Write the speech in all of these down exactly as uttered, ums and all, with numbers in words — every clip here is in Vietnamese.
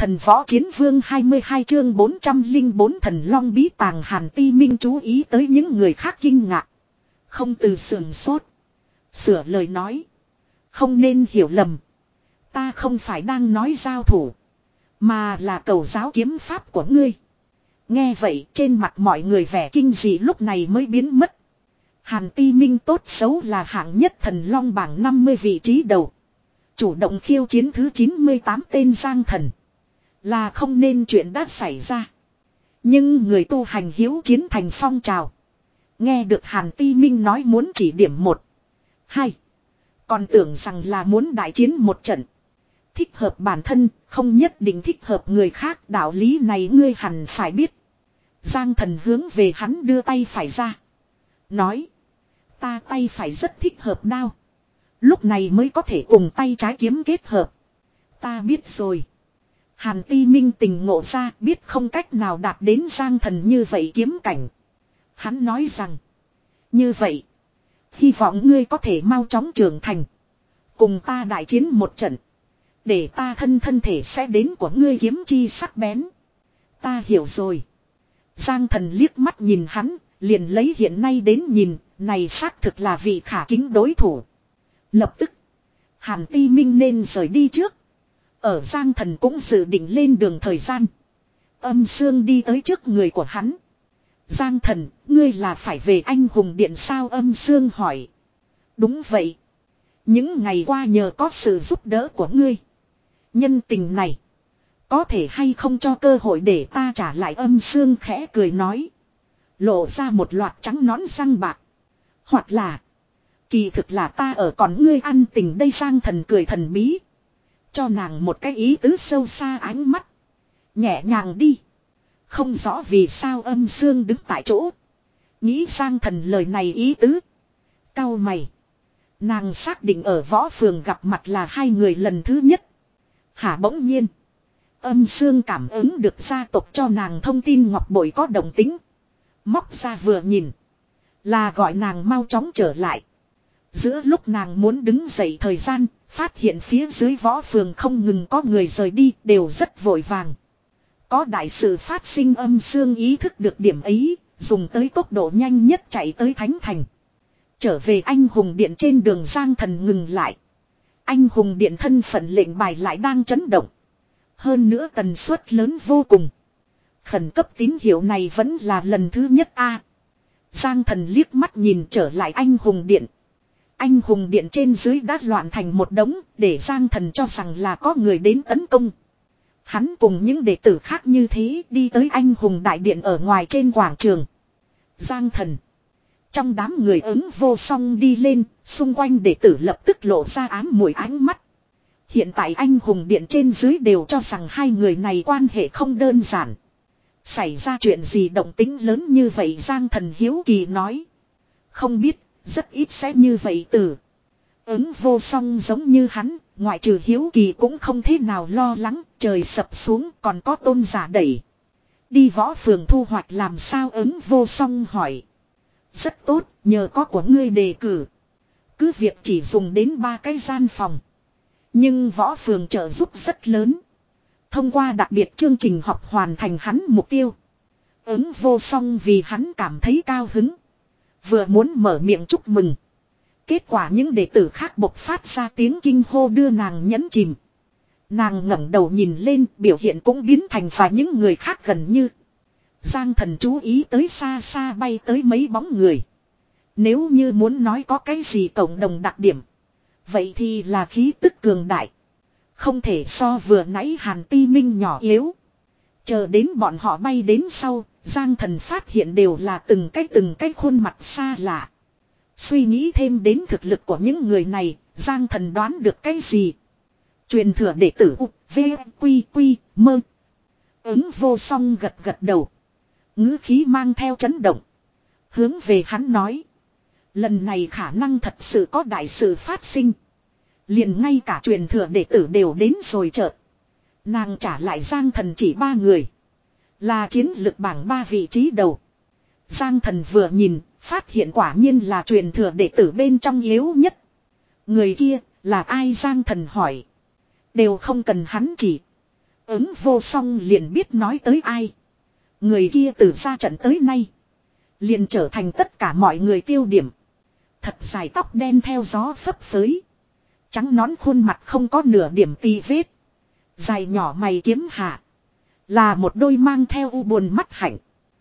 Thần võ chiến vương hai mươi hai chương bốn trăm linh bốn thần long bí tàng. Hàn Ti Minh chú ý tới những người khác kinh ngạc. Không từ sườn sốt. Sửa lời nói. Không nên hiểu lầm. Ta không phải đang nói giao thủ. Mà là cầu giáo kiếm pháp của ngươi. Nghe vậy trên mặt mọi người vẻ kinh dị lúc này mới biến mất. Hàn Ti Minh tốt xấu là hạng nhất thần long bảng năm mươi vị trí đầu. Chủ động khiêu chiến thứ chín mươi tám tên Giang Thần. Là không nên chuyện đã xảy ra. Nhưng người tu hành hiếu chiến thành phong trào. Nghe được Hàn Ti Minh nói muốn chỉ điểm một. Hai. Còn tưởng rằng là muốn đại chiến một trận. Thích hợp bản thân, không nhất định thích hợp người khác. Đạo lý này ngươi hẳn phải biết. Giang Thần hướng về hắn đưa tay phải ra. Nói. Ta tay phải rất thích hợp đao. Lúc này mới có thể cùng tay trái kiếm kết hợp. Ta biết rồi. Hàn Ti Minh tình ngộ ra biết không cách nào đạt đến Giang Thần như vậy kiếm cảnh. Hắn nói rằng. Như vậy. Hy vọng ngươi có thể mau chóng trưởng thành. Cùng ta đại chiến một trận. Để ta thân thân thể sẽ đến của ngươi kiếm chi sắc bén. Ta hiểu rồi. Giang Thần liếc mắt nhìn hắn. Liền lấy hiện nay đến nhìn. Này xác thực là vị khả kính đối thủ. Lập tức. Hàn Ti Minh nên rời đi trước. Ở Giang Thần cũng dự định lên đường thời gian. Âm Sương đi tới trước người của hắn. Giang Thần, ngươi là phải về Anh Hùng Điện sao? Âm Sương hỏi. Đúng vậy. Những ngày qua nhờ có sự giúp đỡ của ngươi. Nhân tình này. Có thể hay không cho cơ hội để ta trả lại? Âm Sương khẽ cười nói. Lộ ra một loạt trắng nón răng bạc. Hoặc là. Kỳ thực là ta ở còn ngươi ăn tình đây. Giang Thần cười thần bí. Cho nàng một cái ý tứ sâu xa ánh mắt. Nhẹ nhàng đi. Không rõ vì sao Âm Sương đứng tại chỗ. Nghĩ Giang Thần lời này ý tứ. Cau mày. Nàng xác định ở võ phường gặp mặt là hai người lần thứ nhất. Hả bỗng nhiên. Âm Sương cảm ứng được gia tộc cho nàng thông tin ngọc bội có động tính. Móc ra vừa nhìn. Là gọi nàng mau chóng trở lại. Giữa lúc nàng muốn đứng dậy thời gian, phát hiện phía dưới võ phường không ngừng có người rời đi, đều rất vội vàng. Có đại sự phát sinh. Âm Sương ý thức được điểm ấy, dùng tới tốc độ nhanh nhất chạy tới Thánh Thành. Trở về Anh Hùng Điện trên đường Giang Thần ngừng lại. Anh Hùng Điện thân phận lệnh bài lại đang chấn động. Hơn nữa tần suất lớn vô cùng. Khẩn cấp tín hiệu này vẫn là lần thứ nhất a. Giang Thần liếc mắt nhìn trở lại Anh Hùng Điện. Anh Hùng Điện trên dưới đã loạn thành một đống, để Giang Thần cho rằng là có người đến tấn công. Hắn cùng những đệ tử khác như thế đi tới Anh Hùng Đại Điện ở ngoài trên quảng trường. Giang Thần. Trong đám người ứng vô song đi lên, xung quanh đệ tử lập tức lộ ra ám muội ánh mắt. Hiện tại Anh Hùng Điện trên dưới đều cho rằng hai người này quan hệ không đơn giản. Xảy ra chuyện gì động tĩnh lớn như vậy? Giang Thần hiếu kỳ nói. Không biết, rất ít sẽ như vậy từ. Ứng vô song giống như hắn, ngoại trừ hiếu kỳ cũng không thế nào lo lắng, trời sập xuống còn có tôn giả đẩy. Đi võ phường thu hoạch làm sao? Ứng vô song hỏi. Rất tốt, nhờ có của ngươi đề cử. Cứ việc chỉ dùng đến ba cái gian phòng. Nhưng võ phường trợ giúp rất lớn. Thông qua đặc biệt chương trình học hoàn thành hắn mục tiêu. Ứng vô song vì hắn cảm thấy cao hứng. Vừa muốn mở miệng chúc mừng. Kết quả những đệ tử khác bộc phát ra tiếng kinh hô đưa nàng nhấn chìm. Nàng ngẩng đầu nhìn lên, biểu hiện cũng biến thành và những người khác gần như. Giang Thần chú ý tới xa xa bay tới mấy bóng người. Nếu như muốn nói có cái gì cộng đồng đặc điểm. Vậy thì là khí tức cường đại. Không thể so vừa nãy Hàn Ti Minh nhỏ yếu. Chờ đến bọn họ bay đến sau, Giang Thần phát hiện đều là từng cái từng cái khuôn mặt xa lạ. Suy nghĩ thêm đến thực lực của những người này, Giang Thần đoán được cái gì? Truyền thừa đệ tử U, V, Quy, Quy, Mơ. Ứng vô song gật gật đầu. Ngữ khí mang theo chấn động. Hướng về hắn nói. Lần này khả năng thật sự có đại sự phát sinh. Liền ngay cả truyền thừa đệ tử đều đến rồi chợt. Nàng trả lại Giang Thần chỉ ba người. Là chiến lực bảng ba vị trí đầu. Giang Thần vừa nhìn, phát hiện quả nhiên là truyền thừa đệ tử bên trong yếu nhất. Người kia là ai? Giang Thần hỏi. Đều không cần hắn chỉ. Ứng vô song liền biết nói tới ai. Người kia từ ra trận tới nay. Liền trở thành tất cả mọi người tiêu điểm. Thật dài tóc đen theo gió phấp phới. Trắng nón khuôn mặt không có nửa điểm tì vết. Dài nhỏ mày kiếm hạ. Là một đôi mang theo u buồn mắt hạnh.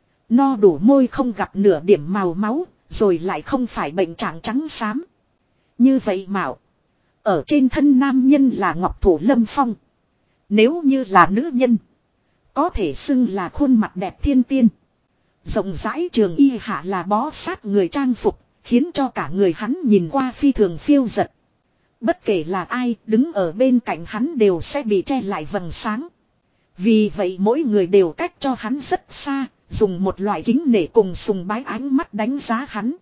No đủ môi không gặp nửa điểm màu máu. Rồi lại không phải bệnh trạng trắng xám. Như vậy mạo. Ở trên thân nam nhân là ngọc thủ lâm phong. Nếu như là nữ nhân. Có thể xưng là khuôn mặt đẹp thiên tiên. Rộng rãi trường y hạ là bó sát người trang phục. Khiến cho cả người hắn nhìn qua phi thường phiêu giật. Bất kể là ai đứng ở bên cạnh hắn đều sẽ bị che lại vầng sáng. Vì vậy mỗi người đều cách cho hắn rất xa. Dùng một loại kính nể cùng sùng bái ánh mắt đánh giá hắn.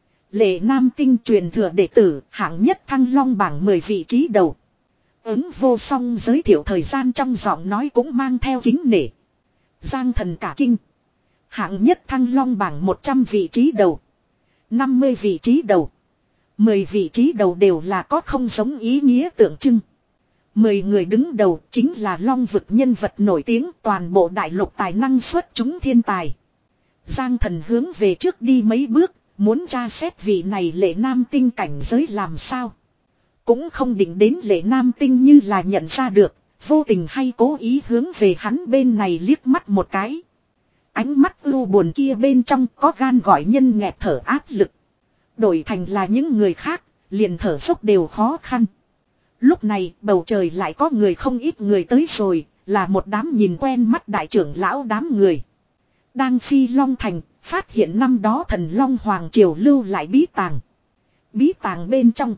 Lệ Nam Tinh truyền thừa đệ tử hạng nhất Thăng Long bảng mười vị trí đầu. Ứng vô song giới thiệu thời gian trong giọng nói cũng mang theo kính nể. Giang thần cả kinh. Hạng nhất Thăng Long bảng một trăm vị trí đầu. năm mươi vị trí đầu. mười vị trí đầu đều là có không giống ý nghĩa tượng trưng. mười người đứng đầu chính là Long vực nhân vật nổi tiếng toàn bộ đại lục tài năng xuất chúng thiên tài. Giang thần hướng về trước đi mấy bước, muốn tra xét vị này Lệ Nam Tinh cảnh giới làm sao. Cũng không định đến Lệ Nam Tinh như là nhận ra được, vô tình hay cố ý hướng về hắn bên này liếc mắt một cái. Ánh mắt ưu buồn kia bên trong có gan gọi nhân nghẹt thở áp lực. Đổi thành là những người khác, liền thở dốc đều khó khăn. Lúc này bầu trời lại có người không ít người tới rồi, là một đám nhìn quen mắt đại trưởng lão đám người. Đang phi Long Thành, phát hiện năm đó thần Long Hoàng Triều lưu lại bí tàng. Bí tàng bên trong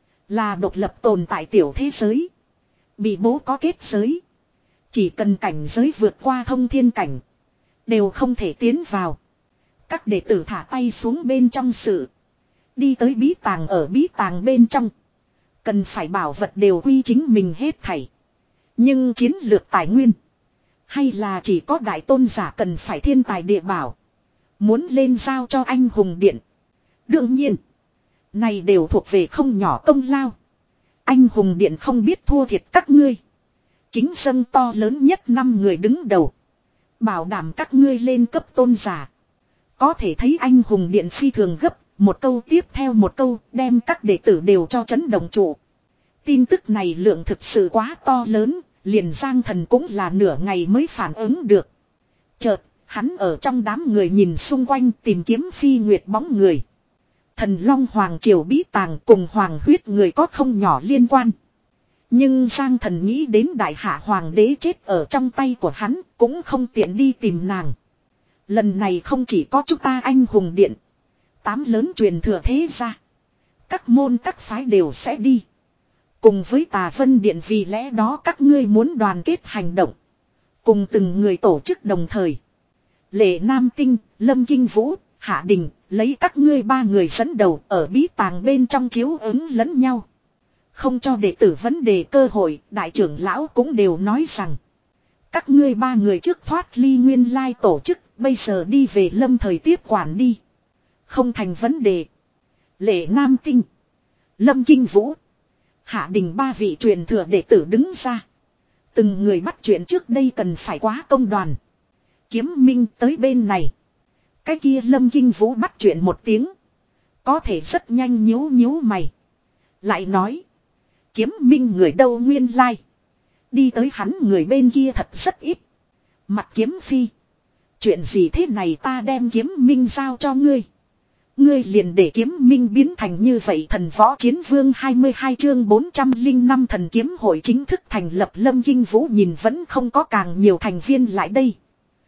là độc lập tồn tại tiểu thế giới. Bị bố có kết giới. Chỉ cần cảnh giới vượt qua thông thiên cảnh, đều không thể tiến vào. Các đệ tử thả tay xuống bên trong sự. Đi tới bí tàng ở bí tàng bên trong. Cần phải bảo vật đều quy chính mình hết thảy. Nhưng chiến lược tài nguyên. Hay là chỉ có đại tôn giả cần phải thiên tài địa bảo. Muốn lên giao cho anh hùng điện. Đương nhiên. Này đều thuộc về không nhỏ công lao. Anh hùng điện không biết thua thiệt các ngươi. Kính dâng to lớn nhất năm người đứng đầu. Bảo đảm các ngươi lên cấp tôn giả. Có thể thấy anh hùng điện phi thường gấp. Một câu tiếp theo một câu đem các đệ tử đều cho chấn động trụ. Tin tức này lượng thực sự quá to lớn. Liền Giang thần cũng là nửa ngày mới phản ứng được. Chợt hắn ở trong đám người nhìn xung quanh tìm kiếm phi nguyệt bóng người. Thần Long Hoàng Triều bí tàng cùng hoàng huyết người có không nhỏ liên quan. Nhưng Giang thần nghĩ đến đại hạ hoàng đế chết ở trong tay của hắn cũng không tiện đi tìm nàng. Lần này không chỉ có chúng ta anh hùng điện. Tám lớn truyền thừa thế ra. Các môn các phái đều sẽ đi. Cùng với Tà Vân Điện vì lẽ đó các ngươi muốn đoàn kết hành động. Cùng từng người tổ chức đồng thời. Lệ Nam Tinh, Lâm Kinh Vũ, Hạ Đình, lấy các ngươi ba người dẫn đầu ở bí tàng bên trong chiếu ứng lẫn nhau. Không cho đệ tử vấn đề cơ hội, đại trưởng lão cũng đều nói rằng. Các ngươi ba người trước thoát ly nguyên lai tổ chức, bây giờ đi về Lâm thời tiếp quản đi. Không thành vấn đề. Lệ Nam Tinh, Lâm Kinh Vũ, Hạ Đình ba vị truyền thừa đệ tử đứng ra. Từng người bắt chuyện trước đây cần phải quá công đoàn. Kiếm Minh tới bên này. Cái kia Lâm Kinh Vũ bắt chuyện một tiếng. Có thể rất nhanh nhíu nhíu mày. Lại nói. Kiếm Minh người đâu nguyên lai. Đi tới hắn người bên kia thật rất ít. Mặt Kiếm Phi. Chuyện gì thế này ta đem Kiếm Minh giao cho ngươi. Ngươi liền để Kiếm Minh biến thành như vậy. Thần Võ Chiến Vương hai mươi hai chương bốn trăm lẻ năm thần kiếm hội chính thức thành lập. Lâm Kinh Vũ nhìn vẫn không có càng nhiều thành viên lại đây.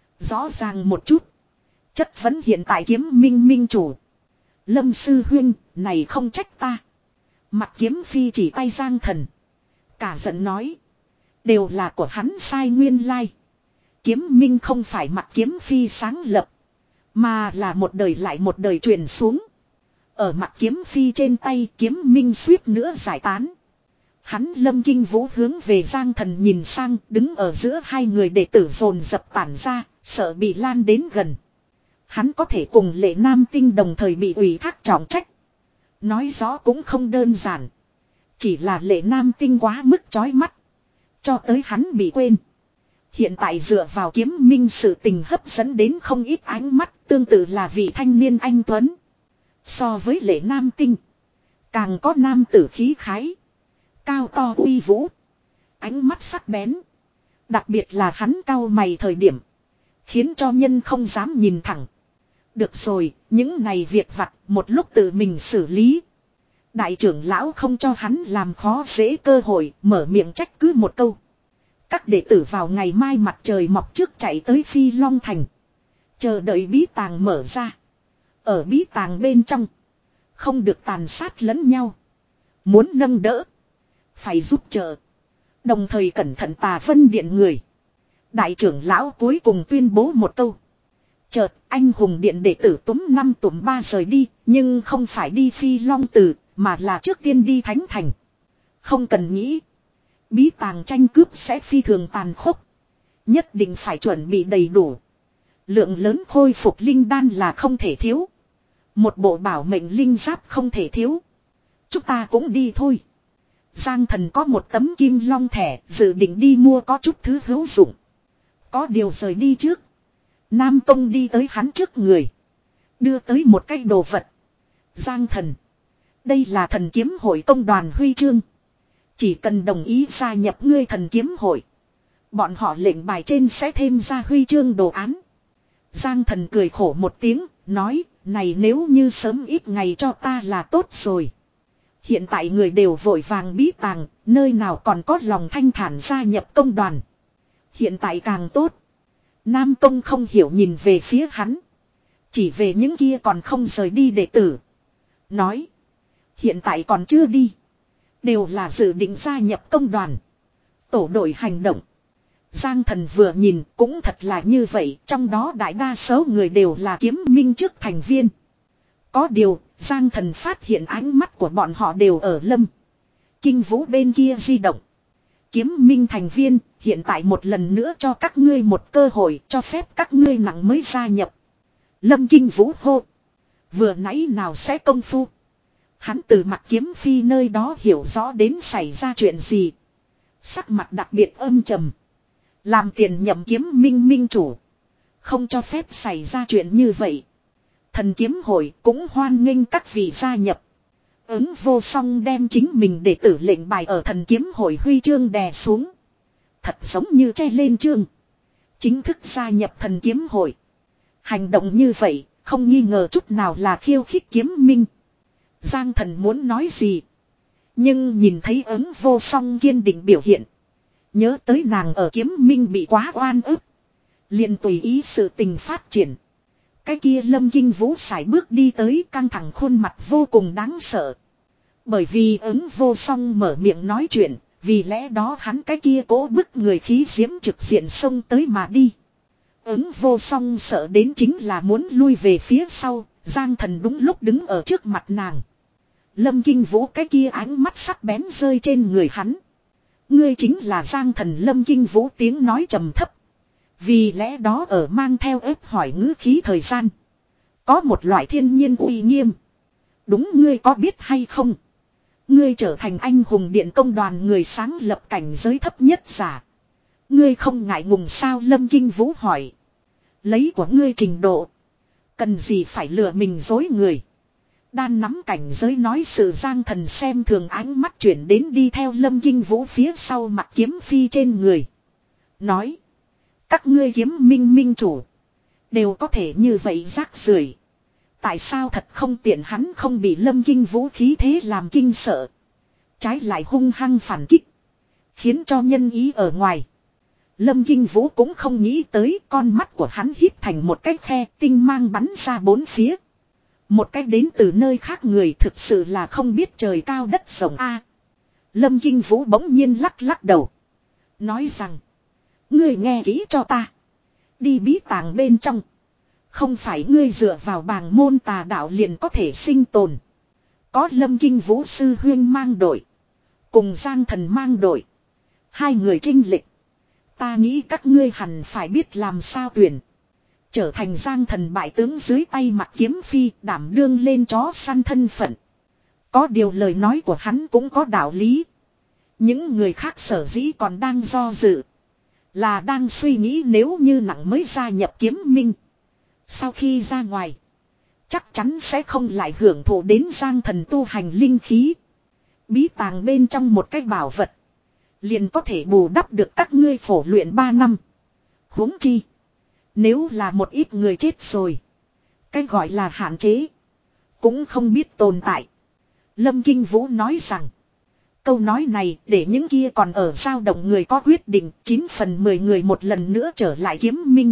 Rõ ràng một chút. Chất vấn hiện tại Kiếm Minh minh chủ. Lâm sư huynh, này không trách ta. Mặt Kiếm Phi chỉ tay Giang thần. Cả giận nói. Đều là của hắn sai nguyên lai. Kiếm Minh không phải Mặt Kiếm Phi sáng lập. Mà là một đời lại một đời truyền xuống. Ở Mặt Kiếm Phi trên tay Kiếm Minh suýt nữa giải tán. Hắn Lâm Kinh Vũ hướng về Giang thần nhìn sang, đứng ở giữa hai người đệ tử dồn dập tản ra, sợ bị lan đến gần. Hắn có thể cùng Lệ Nam Tinh đồng thời bị ủy thác trọng trách. Nói rõ cũng không đơn giản. Chỉ là Lệ Nam Tinh quá mức chói mắt. Cho tới hắn bị quên. Hiện tại dựa vào kiếm minh sự tình hấp dẫn đến không ít ánh mắt, tương tự là vị thanh niên anh tuấn. So với Lệ Nam Tinh, càng có nam tử khí khái, cao to uy vũ, ánh mắt sắc bén. Đặc biệt là hắn cau mày thời điểm, khiến cho nhân không dám nhìn thẳng. Được rồi, những này việc vặt một lúc tự mình xử lý. Đại trưởng lão không cho hắn làm khó dễ cơ hội, mở miệng trách cứ một câu. Các đệ tử vào ngày mai mặt trời mọc trước chạy tới Phi Long Thành. Chờ đợi bí tàng mở ra. Ở bí tàng bên trong, không được tàn sát lẫn nhau. Muốn nâng đỡ, phải giúp trợ. Đồng thời cẩn thận Tà Vân Điện người. Đại trưởng lão cuối cùng tuyên bố một câu. Chợt anh hùng điện đệ tử túm năm túm ba rời đi, nhưng không phải đi Phi Long Tử, mà là trước tiên đi Thánh Thành. Không cần nghĩ, bí tàng tranh cướp sẽ phi thường tàn khốc. Nhất định phải chuẩn bị đầy đủ. Lượng lớn khôi phục linh đan là không thể thiếu. Một bộ bảo mệnh linh giáp không thể thiếu. Chúng ta cũng đi thôi. Giang Thần có một tấm kim long thẻ, dự định đi mua có chút thứ hữu dụng. Có điều rời đi trước, Nam Tông đi tới hắn trước người, đưa tới một cái đồ vật. Giang Thần, đây là Thần Kiếm Hội công đoàn huy chương. Chỉ cần đồng ý gia nhập ngươi Thần Kiếm Hội, bọn họ lệnh bài trên sẽ thêm ra huy chương đồ án. Giang Thần cười khổ một tiếng, nói, này nếu như sớm ít ngày cho ta là tốt rồi. Hiện tại người đều vội vàng bí tàng, nơi nào còn có lòng thanh thản gia nhập công đoàn. Hiện tại càng tốt. Nam Tông không hiểu nhìn về phía hắn. Chỉ về những kia còn không rời đi đệ tử. Nói, hiện tại còn chưa đi, đều là dự định gia nhập công đoàn, tổ đội hành động. Giang Thần vừa nhìn cũng thật là như vậy, trong đó đại đa số người đều là kiếm minh trước thành viên. Có điều, Giang Thần phát hiện ánh mắt của bọn họ đều ở Lâm Kinh Vũ bên kia di động. Kiếm minh thành viên, hiện tại một lần nữa cho các ngươi một cơ hội, cho phép các ngươi nặng mới gia nhập. Lâm Kinh Vũ hô. Vừa nãy nào sẽ công phu. Hắn từ mặt kiếm phi nơi đó hiểu rõ đến xảy ra chuyện gì. Sắc mặt đặc biệt âm trầm. Làm tiền nhậm kiếm minh minh chủ, không cho phép xảy ra chuyện như vậy. Thần Kiếm Hội cũng hoan nghênh các vị gia nhập. Ứng Vô Song đem chính mình đệ tử lệnh bài ở Thần Kiếm Hội huy chương đè xuống. Thật giống như che lên chương. Chính thức gia nhập Thần Kiếm Hội. Hành động như vậy, không nghi ngờ chút nào là khiêu khích kiếm minh. Giang Thần muốn nói gì, nhưng nhìn thấy Ứng Vô Song kiên định biểu hiện, nhớ tới nàng ở kiếm minh bị quá oan ức, liền tùy ý sự tình phát triển. Cái kia Lâm Kinh Vũ sải bước đi tới, căng thẳng khuôn mặt vô cùng đáng sợ. Bởi vì Ứng Vô Song mở miệng nói chuyện, vì lẽ đó hắn cái kia cố bức người khí diễm trực diện xông tới mà đi. Ứng Vô Song sợ đến chính là muốn lui về phía sau, Giang Thần đúng lúc đứng ở trước mặt nàng. Lâm Kinh Vũ cái kia ánh mắt sắc bén rơi trên người hắn. Ngươi chính là Giang Thần. Lâm Kinh Vũ tiếng nói trầm thấp. Vì lẽ đó ở mang theo ép hỏi ngữ khí thời gian, có một loại thiên nhiên uy nghiêm. Đúng, ngươi có biết hay không? Ngươi trở thành anh hùng điện công đoàn người sáng lập cảnh giới thấp nhất giả. Ngươi không ngại ngùng sao? Lâm Kinh Vũ hỏi. Lấy của ngươi trình độ, cần gì phải lừa mình dối người? Đan nắm cảnh giới nói sự. Giang Thần xem thường ánh mắt chuyển đến đi theo Lâm Kinh Vũ phía sau mặt kiếm phi trên người. Nói, các ngươi kiếm minh minh chủ đều có thể như vậy rác rưởi, tại sao thật không tiện? Hắn không bị Lâm Kinh Vũ khí thế làm kinh sợ, trái lại hung hăng phản kích, khiến cho nhân ý ở ngoài. Lâm Kinh Vũ cũng không nghĩ tới, con mắt của hắn híp thành một cái khe, tinh mang bắn ra bốn phía. Một cái đến từ nơi khác người thực sự là không biết trời cao đất rộng a. Lâm Kinh Vũ bỗng nhiên lắc lắc đầu, nói rằng, ngươi nghe kỹ cho ta. Đi bí tàng bên trong, không phải ngươi dựa vào bàng môn tà đạo liền có thể sinh tồn. Có Lâm Kinh Vũ sư huyên mang đội, cùng Giang Thần mang đội, hai người chênh lệch. Ta nghĩ các ngươi hẳn phải biết làm sao tuyển. Trở thành Giang Thần bại tướng dưới tay mặt kiếm phi, đảm đương lên chó săn thân phận. Có điều lời nói của hắn cũng có đạo lý. Những người khác sở dĩ còn đang do dự, Là đang suy nghĩ nếu như nặng mới gia nhập kiếm minh. Sau khi ra ngoài. Chắc chắn sẽ không lại hưởng thụ đến Giang Thần tu hành linh khí. Bí tàng bên trong một cái bảo vật. Liền có thể bù đắp được các ngươi phổ luyện ba năm. Huống chi. Nếu là một ít người chết rồi. Cái gọi là hạn chế. Cũng không biết tồn tại. Lâm Kinh Vũ nói rằng. Câu nói này để những kia còn ở dao động người có quyết định. Chín phần mười người một lần nữa trở lại kiếm minh.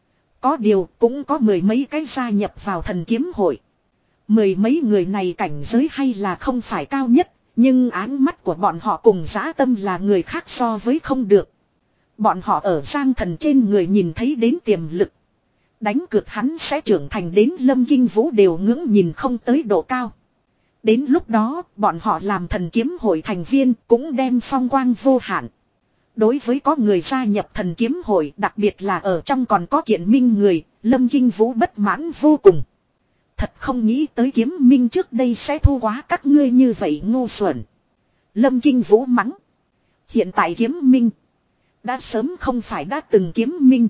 Có điều cũng có mười mấy cái gia nhập vào thần kiếm hội. Mười mấy người này cảnh giới hay là không phải cao nhất. Nhưng áng mắt của bọn họ cùng dã tâm là người khác so với không được. Bọn họ ở Giang Thần trên người nhìn thấy đến tiềm lực. Đánh cược hắn sẽ trưởng thành đến Lâm Kinh Vũ đều ngưỡng nhìn không tới độ cao. Đến lúc đó bọn họ làm thần kiếm hội thành viên cũng đem phong quang vô hạn. Đối với có người gia nhập thần kiếm hội đặc biệt là ở trong còn có kiện minh người, Lâm Kinh Vũ bất mãn vô cùng. Thật không nghĩ tới kiếm minh trước đây sẽ thu quá các ngươi như vậy ngu xuẩn. Lâm Kinh Vũ mắng. Hiện tại kiếm minh. Đã sớm không phải đã từng kiếm minh.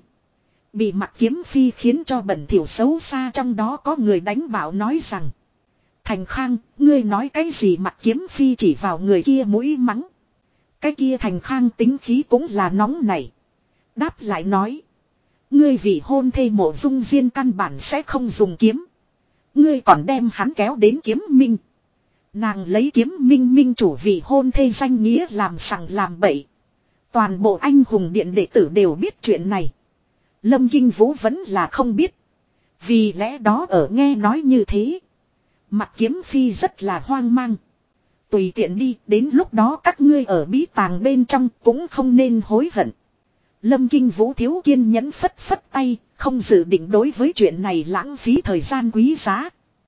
Bị mặt kiếm phi khiến cho bẩn thỉu xấu xa trong đó có người đánh bảo nói rằng. Thành Khang, ngươi nói cái gì mặt kiếm phi chỉ vào người kia mũi mắng. Cái kia Thành Khang tính khí cũng là nóng nảy. Đáp lại nói. Ngươi vì hôn thê Mộ Dung Diên căn bản sẽ không dùng kiếm. Ngươi còn đem hắn kéo đến kiếm minh. Nàng lấy kiếm minh minh chủ vì hôn thê danh nghĩa làm sằng làm bậy. Toàn bộ anh hùng điện đệ tử đều biết chuyện này. Lâm Kinh Vũ vẫn là không biết. Vì lẽ đó ở nghe nói như thế. Mặt kiếm phi rất là hoang mang. Tùy tiện đi, đến lúc đó các ngươi ở bí tàng bên trong cũng không nên hối hận. Lâm Kinh Vũ thiếu kiên nhẫn phất phất tay, không dự định đối với chuyện này lãng phí thời gian quý giá.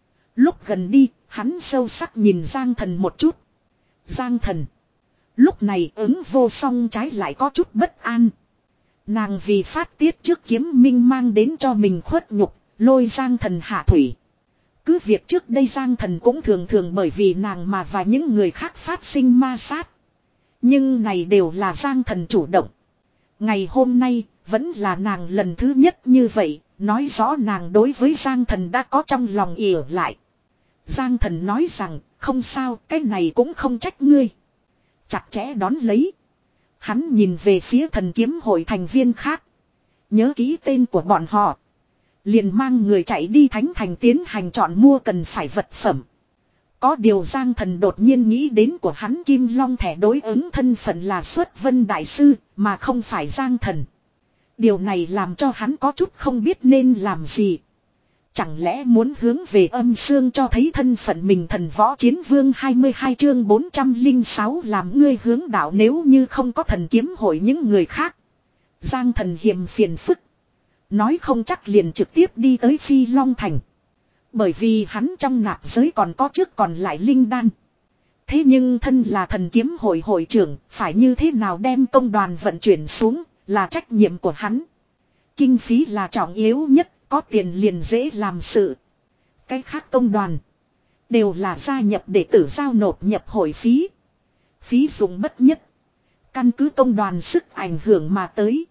Lúc gần đi, hắn sâu sắc nhìn Giang Thần một chút. Giang Thần. Lúc này ứng vô song trái lại có chút bất an. Nàng vì phát tiết trước kiếm minh mang đến cho mình khuất nhục, lôi Giang Thần hạ thủy. Cứ việc trước đây Giang Thần cũng thường thường bởi vì nàng mà và những người khác phát sinh ma sát. Nhưng này đều là Giang Thần chủ động. Ngày hôm nay, vẫn là nàng lần thứ nhất như vậy, nói rõ nàng đối với Giang Thần đã có trong lòng ỉa lại. Giang Thần nói rằng, không sao, cái này cũng không trách ngươi. Chặt chẽ đón lấy. Hắn nhìn về phía thần kiếm hội thành viên khác. Nhớ ký tên của bọn họ. Liền mang người chạy đi Thánh Thành tiến hành chọn mua cần phải vật phẩm. Có điều Giang Thần đột nhiên nghĩ đến của hắn Kim Long thẻ đối ứng thân phận là Xuất Vân Đại Sư mà không phải Giang Thần. Điều này làm cho hắn có chút không biết nên làm gì. Chẳng lẽ muốn hướng về âm xương cho thấy thân phận mình Thần Võ Chiến Vương hai mươi hai chương bốn trăm lẻ sáu làm ngươi hướng đạo nếu như không có thần kiếm hội những người khác. Giang Thần hiềm phiền phức. Nói không chắc liền trực tiếp đi tới Phi Long Thành. Bởi vì hắn trong nạp giới còn có trước còn lại linh đan. Thế nhưng thân là thần kiếm hội hội trưởng, phải như thế nào đem công đoàn vận chuyển xuống, là trách nhiệm của hắn. Kinh phí là trọng yếu nhất, có tiền liền dễ làm sự. Cái khác công đoàn, đều là gia nhập để tử giao nộp nhập hội phí. Phí dụng bất nhất. Căn cứ công đoàn sức ảnh hưởng mà tới.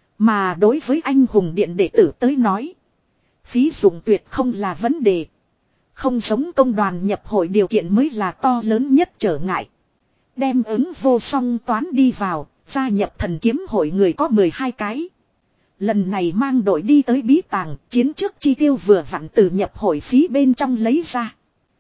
Mà đối với anh hùng điện đệ tử tới nói. Phí dụng tuyệt không là vấn đề. Không giống công đoàn nhập hội điều kiện mới là to lớn nhất trở ngại. Đem ứng vô song toán đi vào, gia nhập thần kiếm hội người có mười hai cái. Lần này mang đội đi tới bí tàng, chiến trước chi tiêu vừa vặn từ nhập hội phí bên trong lấy ra.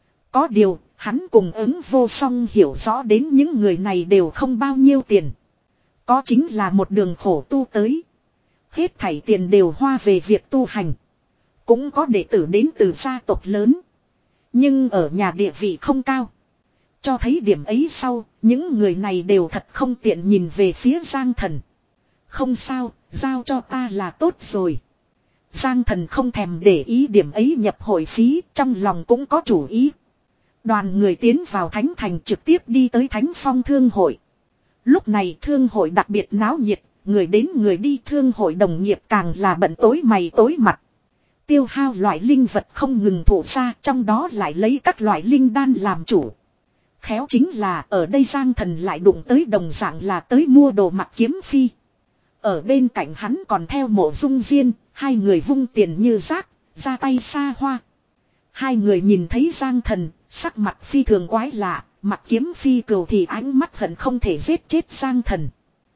Có điều, hắn cùng ứng vô song hiểu rõ đến những người này đều không bao nhiêu tiền. Có chính là một đường khổ tu tới. Hết thảy tiền đều hoa về việc tu hành. Cũng có đệ tử đến từ gia tộc lớn. Nhưng ở nhà địa vị không cao. Cho thấy điểm ấy sau, những người này đều thật không tiện nhìn về phía Giang Thần. Không sao, giao cho ta là tốt rồi. Giang Thần không thèm để ý điểm ấy nhập hội phí, trong lòng cũng có chủ ý. Đoàn người tiến vào Thánh Thành trực tiếp đi tới Thánh Phong Thương Hội. Lúc này thương hội đặc biệt náo nhiệt, người đến người đi thương hội đồng nghiệp càng là bận tối mày tối mặt. Tiêu hao loại linh vật không ngừng thổ ra, trong đó lại lấy các loại linh đan làm chủ. Khéo chính là ở đây Giang Thần lại đụng tới đồng dạng là tới mua đồ Mặc Kiếm Phi. Ở bên cạnh hắn còn theo Mộ Dung Diên, hai người vung tiền như rác, ra tay xa hoa. Hai người nhìn thấy Giang Thần, sắc mặt phi thường quái lạ, mặt kiếm phi cừu thì ánh mắt hận không thể giết chết Giang Thần.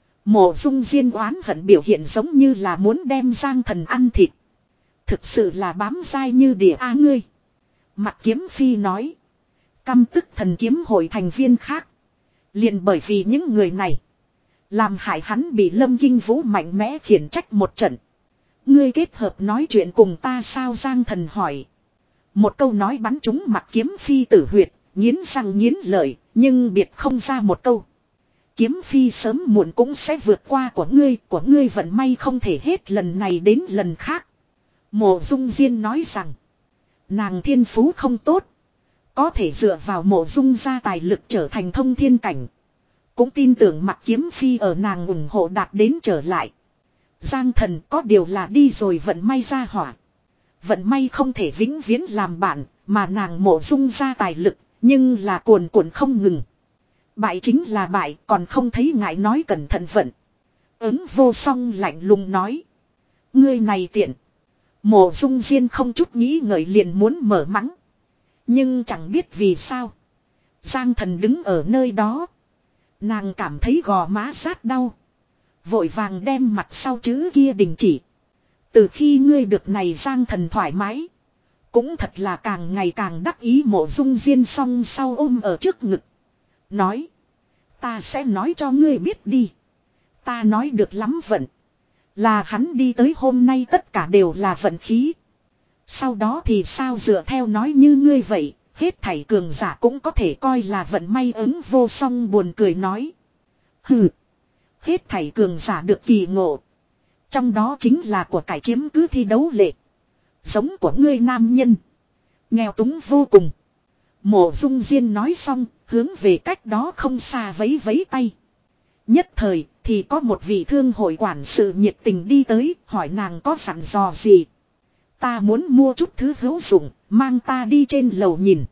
Mộ Dung Diên oán hận biểu hiện giống như là muốn đem Giang Thần ăn thịt. Thực sự là bám dai như địa a ngươi. Mặt kiếm phi nói. Căm tức thần kiếm hội thành viên khác. Liền bởi vì những người này. Làm hại hắn bị Lâm Kinh Vũ mạnh mẽ khiển trách một trận. Ngươi kết hợp nói chuyện cùng ta sao Giang Thần hỏi. Một câu nói bắn trúng mặt kiếm phi tử huyệt. Nghiến răng nghiến lợi. Nhưng biệt không ra một câu. Kiếm phi sớm muộn cũng sẽ vượt qua của ngươi. Của ngươi vận may không thể hết lần này đến lần khác. Mộ Dung Diên nói rằng. Nàng thiên phú không tốt. Có thể dựa vào Mộ Dung gia tài lực trở thành thông thiên cảnh. Cũng tin tưởng mặt kiếm phi ở nàng ủng hộ đạt đến trở lại. Giang Thần có điều là đi rồi vận may ra hỏa. Vận may không thể vĩnh viễn làm bạn. Mà nàng Mộ Dung gia tài lực. Nhưng là cuồn cuộn không ngừng. Bại chính là bại. Còn không thấy ngại nói cẩn thận vận. Ứng vô song lạnh lùng nói. Ngươi này tiện. Mộ Dung Diên không chút nghĩ ngợi liền muốn mở mắng. Nhưng chẳng biết vì sao. Giang Thần đứng ở nơi đó. Nàng cảm thấy gò má rát đau. Vội vàng đem mặt sau chữ kia đình chỉ. Từ khi ngươi được này Giang Thần thoải mái. Cũng thật là càng ngày càng đắc ý. Mộ Dung Diên song sau ôm ở trước ngực. Nói. Ta sẽ nói cho ngươi biết đi. Ta nói được lắm vận. Là hắn đi tới hôm nay tất cả đều là vận khí. Sau đó thì sao dựa theo nói như ngươi vậy. Hết thảy cường giả cũng có thể coi là vận may ứng vô song buồn cười nói. Hừ. Hết thảy cường giả được kỳ ngộ. Trong đó chính là của cải chiếm cứ thi đấu lệ. Giống của ngươi nam nhân. Nghèo túng vô cùng. Mộ Dung Diên nói xong. Hướng về cách đó không xa vấy vấy tay. Nhất thời thì có một vị thương hội quản sự nhiệt tình đi tới. Hỏi nàng có dặn dò gì. Ta muốn mua chút thứ hữu dụng. Mang ta đi trên lầu nhìn.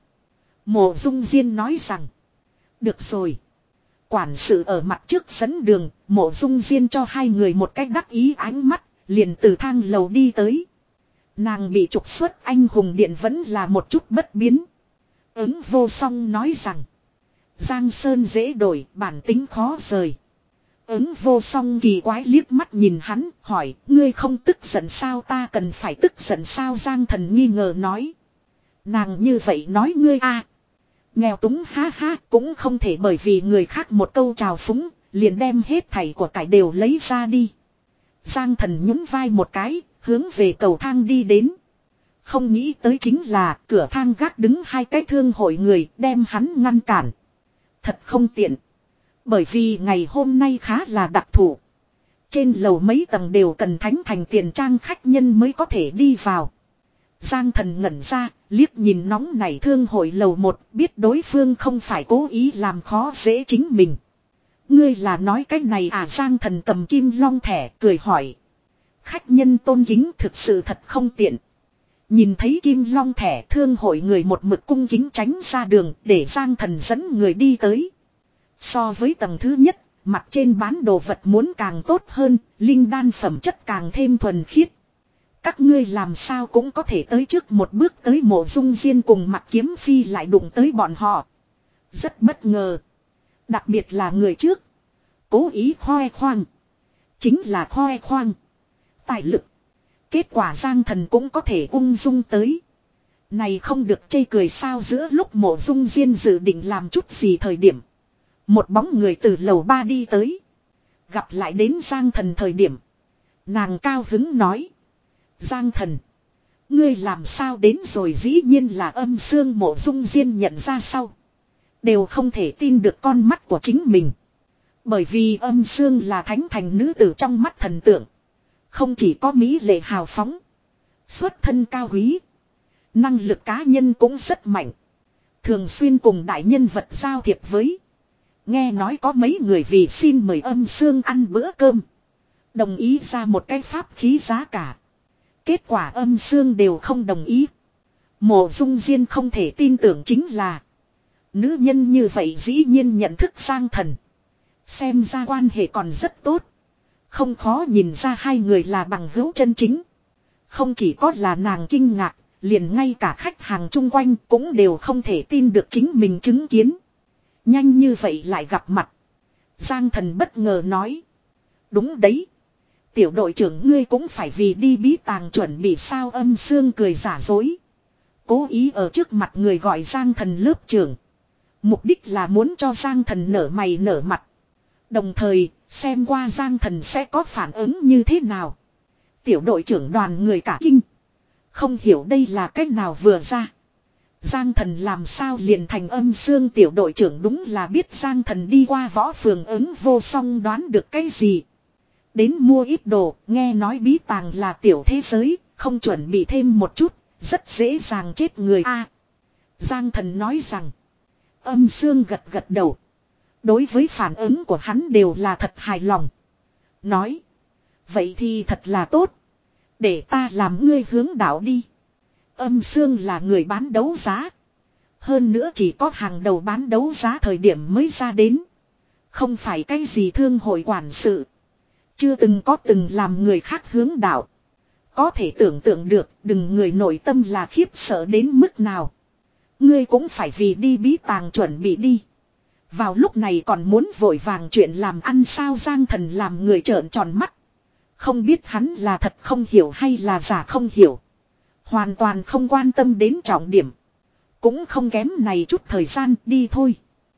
Mộ Dung Diên nói rằng. Được rồi. Quản sự ở mặt trước dẫn đường. Mộ Dung Diên cho hai người một cách đắc ý ánh mắt. Liền từ thang lầu đi tới. Nàng bị trục xuất anh hùng điện vẫn là một chút bất biến. Ứng vô song nói rằng. Giang Sơn dễ đổi bản tính khó rời. Ứng vô song kỳ quái liếc mắt nhìn hắn, hỏi, ngươi không tức giận sao ta cần phải tức giận sao Giang Thần nghi ngờ nói. Nàng như vậy nói ngươi a nghèo túng ha ha, cũng không thể bởi vì người khác một câu chào phúng, liền đem hết thảy của cải đều lấy ra đi. Giang Thần nhún vai một cái, hướng về cầu thang đi đến. Không nghĩ tới chính là cửa thang gác đứng hai cái thương hội người đem hắn ngăn cản. Thật không tiện. Bởi vì ngày hôm nay khá là đặc thù. Trên lầu mấy tầng đều cần thánh thành tiền trang khách nhân mới có thể đi vào. Giang Thần ngẩn ra, liếc nhìn nóng nảy thương hội lầu một, biết đối phương không phải cố ý làm khó dễ chính mình. Ngươi là nói cái này à Giang Thần cầm kim long thẻ, cười hỏi. Khách nhân tôn kính thực sự thật không tiện. Nhìn thấy kim long thẻ thương hội người một mực cung kính tránh ra đường để Giang Thần dẫn người đi tới. So với tầng thứ nhất, mặt trên bán đồ vật muốn càng tốt hơn, linh đan phẩm chất càng thêm thuần khiết. Các ngươi làm sao cũng có thể tới trước một bước tới Mộ Dung Diên cùng mặt kiếm phi lại đụng tới bọn họ. Rất bất ngờ. Đặc biệt là người trước. Cố ý khoe khoang. Chính là khoe khoang. Tài lực. Kết quả Giang Thần cũng có thể ung dung tới. Này không được chê cười sao giữa lúc Mộ Dung Diên dự định làm chút gì thời điểm. Một bóng người từ lầu ba đi tới. Gặp lại đến Giang Thần thời điểm. Nàng cao hứng nói. Giang Thần. Ngươi làm sao đến rồi dĩ nhiên là âm xương Mộ Dung Diên nhận ra sau. Đều không thể tin được con mắt của chính mình. Bởi vì âm xương là thánh thành nữ tử trong mắt thần tượng. Không chỉ có mỹ lệ hào phóng. Xuất thân cao quý. Năng lực cá nhân cũng rất mạnh. Thường xuyên cùng đại nhân vật giao thiệp với. Nghe nói có mấy người vì xin mời âm xương ăn bữa cơm. Đồng ý ra một cái pháp khí giá cả. Kết quả âm xương đều không đồng ý. Mộ Dung Diên không thể tin tưởng chính là. Nữ nhân như vậy dĩ nhiên nhận thức Giang Thần. Xem ra quan hệ còn rất tốt. Không khó nhìn ra hai người là bằng hữu chân chính. Không chỉ có là nàng kinh ngạc, liền ngay cả khách hàng chung quanh cũng đều không thể tin được chính mình chứng kiến. Nhanh như vậy lại gặp mặt. Giang Thần bất ngờ nói. Đúng đấy. Tiểu đội trưởng ngươi cũng phải vì đi bí tàng chuẩn bị sao, Âm Sương cười giả dối. Cố ý ở trước mặt người gọi Giang Thần lớp trưởng. Mục đích là muốn cho Giang Thần nở mày nở mặt. Đồng thời, xem qua Giang Thần sẽ có phản ứng như thế nào. Tiểu đội trưởng đoàn người cả kinh. Không hiểu đây là cách nào vừa ra. Giang Thần làm sao liền thành Âm Sương tiểu đội trưởng, đúng là biết Giang Thần đi qua võ phường ứng vô song đoán được cái gì. Đến mua ít đồ, nghe nói bí tàng là tiểu thế giới, không chuẩn bị thêm một chút, rất dễ dàng chết người a. Giang Thần nói rằng. Âm Sương gật gật đầu. Đối với phản ứng của hắn đều là thật hài lòng. Nói. Vậy thì thật là tốt. Để ta làm ngươi hướng đạo đi. Âm Sương là người bán đấu giá. Hơn nữa chỉ có hàng đầu bán đấu giá thời điểm mới ra đến. Không phải cái gì thương hội quản sự. Chưa từng có từng làm người khác hướng đạo. Có thể tưởng tượng được, đừng người nội tâm là khiếp sợ đến mức nào. Ngươi cũng phải vì đi bí tàng chuẩn bị đi. Vào lúc này còn muốn vội vàng chuyện làm ăn sao, Giang Thần làm người trợn tròn mắt. Không biết hắn là thật không hiểu hay là giả không hiểu. Hoàn toàn không quan tâm đến trọng điểm. Cũng không kém này chút thời gian, đi thôi.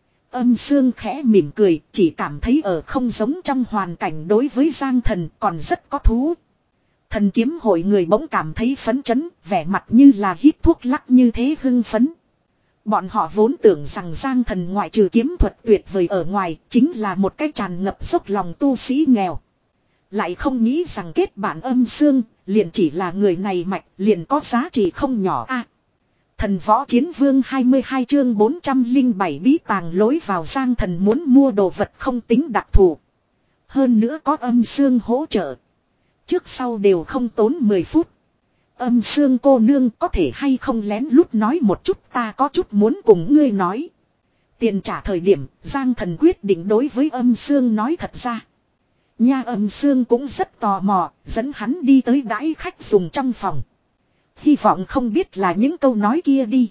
Âm Sương khẽ mỉm cười, chỉ cảm thấy ở không giống trong hoàn cảnh đối với Giang Thần còn rất có thú. Thần kiếm hội người bỗng cảm thấy phấn chấn, vẻ mặt như là hít thuốc lắc như thế hưng phấn. Bọn họ vốn tưởng rằng Giang Thần ngoại trừ kiếm thuật tuyệt vời ở ngoài, chính là một cái tràn ngập dốc lòng tu sĩ nghèo. Lại không nghĩ rằng kết bạn Âm Sương, liền chỉ là người này mạch, liền có giá trị không nhỏ a. À, Thần Võ Chiến Vương hai mươi hai chương bốn trăm lẻ bảy bí tàng lối vào. Giang Thần muốn mua đồ vật không tính đặc thù. Hơn nữa có Âm Sương hỗ trợ. Trước sau đều không tốn mười phút. Âm Sương cô nương có thể hay không lén lút nói một chút, ta có chút muốn cùng ngươi nói. Tiền trả thời điểm, Giang Thần quyết định đối với Âm Sương nói thật ra. Nha, Âm Sương cũng rất tò mò, dẫn hắn đi tới đãi khách dùng trong phòng. Hy vọng không biết là những câu nói kia đi.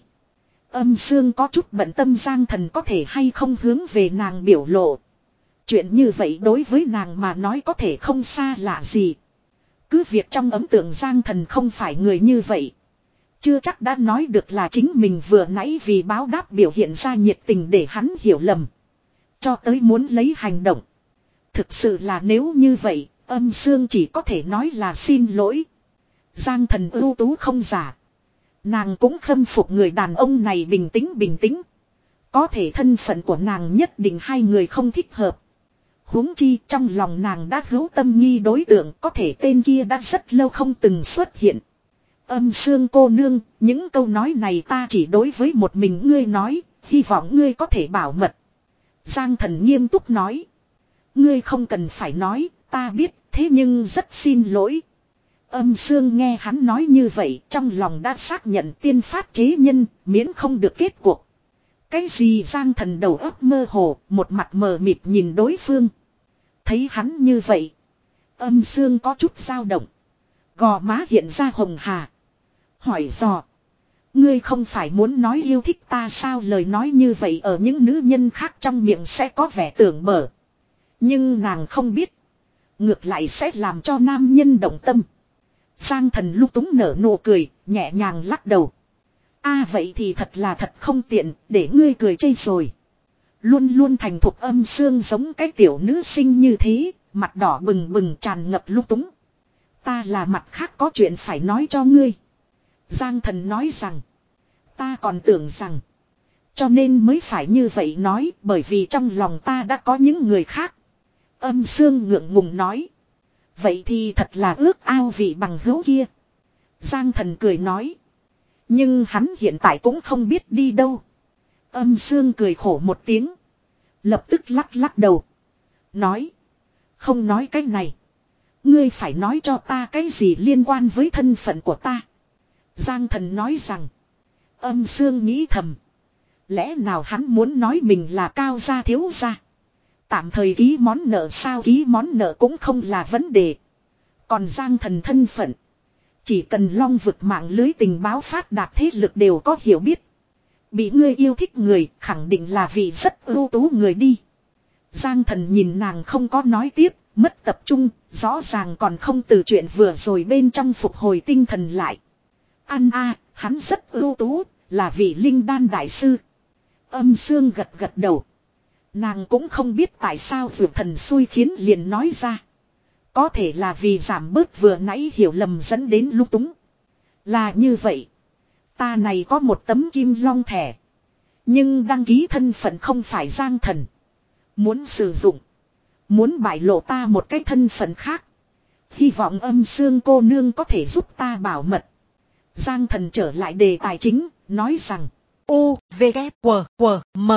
Âm Sương có chút bận tâm Giang Thần có thể hay không hướng về nàng biểu lộ. Chuyện như vậy đối với nàng mà nói có thể không xa lạ gì. Cứ việc trong ấn tượng Giang Thần không phải người như vậy. Chưa chắc đã nói được là chính mình vừa nãy vì báo đáp biểu hiện ra nhiệt tình để hắn hiểu lầm. Cho tới muốn lấy hành động. Thực sự là nếu như vậy, Âm Sương chỉ có thể nói là xin lỗi. Giang Thần ưu tú không giả. Nàng cũng khâm phục người đàn ông này bình tĩnh bình tĩnh. Có thể thân phận của nàng nhất định hai người không thích hợp. Huống chi trong lòng nàng đã hữu tâm nghi đối tượng, có thể tên kia đã rất lâu không từng xuất hiện. Âm Sương cô nương, những câu nói này ta chỉ đối với một mình ngươi nói, hy vọng ngươi có thể bảo mật. Giang Thần nghiêm túc nói. Ngươi không cần phải nói, ta biết, thế nhưng rất xin lỗi. Âm Sương nghe hắn nói như vậy, trong lòng đã xác nhận tiên phát chế nhân, miễn không được kết cuộc. Cái gì? Giang Thần đầu óc mơ hồ, một mặt mờ mịt nhìn đối phương. Thấy hắn như vậy, Âm Sương có chút dao động. Gò má hiện ra hồng hà. Hỏi dò. Ngươi không phải muốn nói yêu thích ta sao? Lời nói như vậy ở những nữ nhân khác trong miệng sẽ có vẻ tưởng bở. Nhưng nàng không biết. Ngược lại sẽ làm cho nam nhân động tâm. Giang Thần lúc túng nở nụ cười, nhẹ nhàng lắc đầu. A à, vậy thì thật là thật không tiện, để ngươi cười chây rồi. Luôn luôn thành thục Âm Sương giống cái tiểu nữ sinh như thế, mặt đỏ bừng bừng tràn ngập lúc túng. Ta là mặt khác có chuyện phải nói cho ngươi. Giang Thần nói rằng. Ta còn tưởng rằng. Cho nên mới phải như vậy nói, bởi vì trong lòng ta đã có những người khác. Âm Sương ngượng ngùng nói. Vậy thì thật là ước ao vị bằng hữu kia. Giang Thần cười nói. Nhưng hắn hiện tại cũng không biết đi đâu. Âm Sương cười khổ một tiếng. Lập tức lắc lắc đầu. Nói. Không nói cái này. Ngươi phải nói cho ta cái gì liên quan với thân phận của ta. Giang Thần nói rằng. Âm Sương nghĩ thầm. Lẽ nào hắn muốn nói mình là cao gia thiếu gia. Tạm thời ký món nợ sao, ký món nợ cũng không là vấn đề. Còn Giang Thần thân phận, chỉ cần long vực mạng lưới tình báo phát đạt thế lực đều có hiểu biết. Bị ngươi yêu thích người khẳng định là vì rất ưu tú người đi. Giang Thần nhìn nàng không có nói tiếp, mất tập trung, rõ ràng còn không từ chuyện vừa rồi bên trong phục hồi tinh thần lại. Ăn a, hắn rất ưu tú, là vị linh đan đại sư. Âm Sương gật gật đầu. Nàng cũng không biết tại sao vượt thần xui khiến liền nói ra. Có thể là vì giảm bớt vừa nãy hiểu lầm dẫn đến lung túng. Là như vậy. Ta này có một tấm kim long thẻ. Nhưng đăng ký thân phận không phải Giang Thần. Muốn sử dụng. Muốn bại lộ ta một cái thân phận khác. Hy vọng Âm Sương cô nương có thể giúp ta bảo mật. Giang Thần trở lại đề tài chính, nói rằng. U, V, K, W, W, M.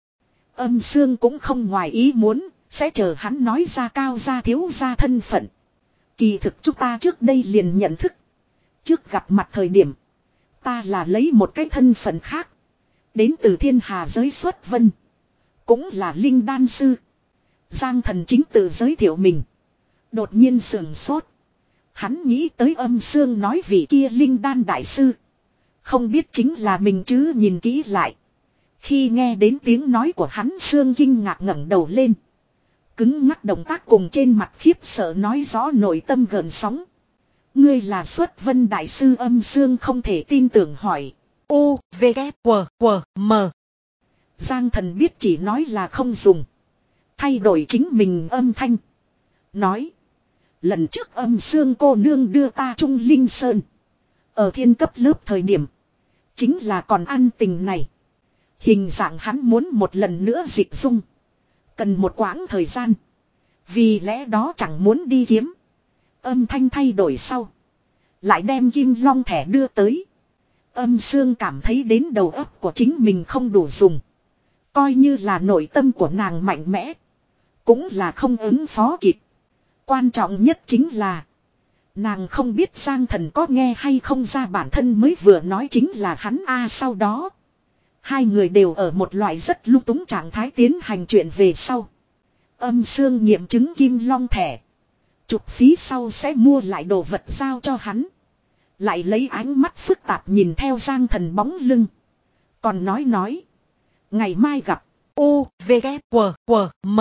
Âm Sương cũng không ngoài ý muốn, sẽ chờ hắn nói ra cao gia thiếu gia thân phận. Kỳ thực chúng ta trước đây liền nhận thức. Trước gặp mặt thời điểm, ta là lấy một cái thân phận khác. Đến từ thiên hà giới xuất vân. Cũng là linh đan sư. Giang Thần chính tự giới thiệu mình. Đột nhiên sườn sốt. Hắn nghĩ tới Âm Sương nói vị kia linh đan đại sư. Không biết chính là mình chứ, nhìn kỹ lại. Khi nghe đến tiếng nói của hắn, Sương kinh ngạc ngẩng đầu lên. Cứng ngắc động tác cùng trên mặt khiếp sợ nói rõ nội tâm gợn sóng. Ngươi là xuất vân đại sư? Âm Sương không thể tin tưởng hỏi. U, V, K, W, W, M. Giang Thần biết chỉ nói là không dùng. Thay đổi chính mình âm thanh. Nói. Lần trước Âm Sương cô nương đưa ta Trung Linh Sơn. Ở thiên cấp lớp thời điểm. Chính là còn ăn tình này. Hình dạng hắn muốn một lần nữa dịch dung. Cần một quãng thời gian. Vì lẽ đó chẳng muốn đi kiếm. Âm thanh thay đổi sau. Lại đem kim long thẻ đưa tới. Âm Sương cảm thấy đến đầu óc của chính mình không đủ dùng. Coi như là nội tâm của nàng mạnh mẽ. Cũng là không ứng phó kịp. Quan trọng nhất chính là. Nàng không biết Giang Thần có nghe hay không ra bản thân mới vừa nói chính là hắn a. Sau đó. Hai người đều ở một loại rất lung túng trạng thái tiến hành chuyện về sau. Âm Sương nghiệm chứng kim long thẻ. Chụp phí sau sẽ mua lại đồ vật giao cho hắn. Lại lấy ánh mắt phức tạp nhìn theo Giang Thần bóng lưng. Còn nói nói. Ngày mai gặp. U, V, K, W, W, M.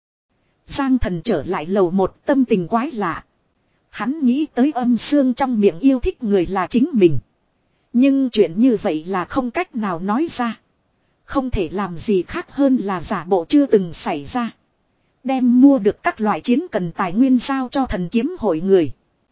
Giang Thần trở lại lầu một, tâm tình quái lạ. Hắn nghĩ tới Âm Sương trong miệng yêu thích người là chính mình. Nhưng chuyện như vậy là không cách nào nói ra. Không thể làm gì khác hơn là giả bộ chưa từng xảy ra. Đem mua được các loại chiến cần tài nguyên giao cho thần kiếm hội người.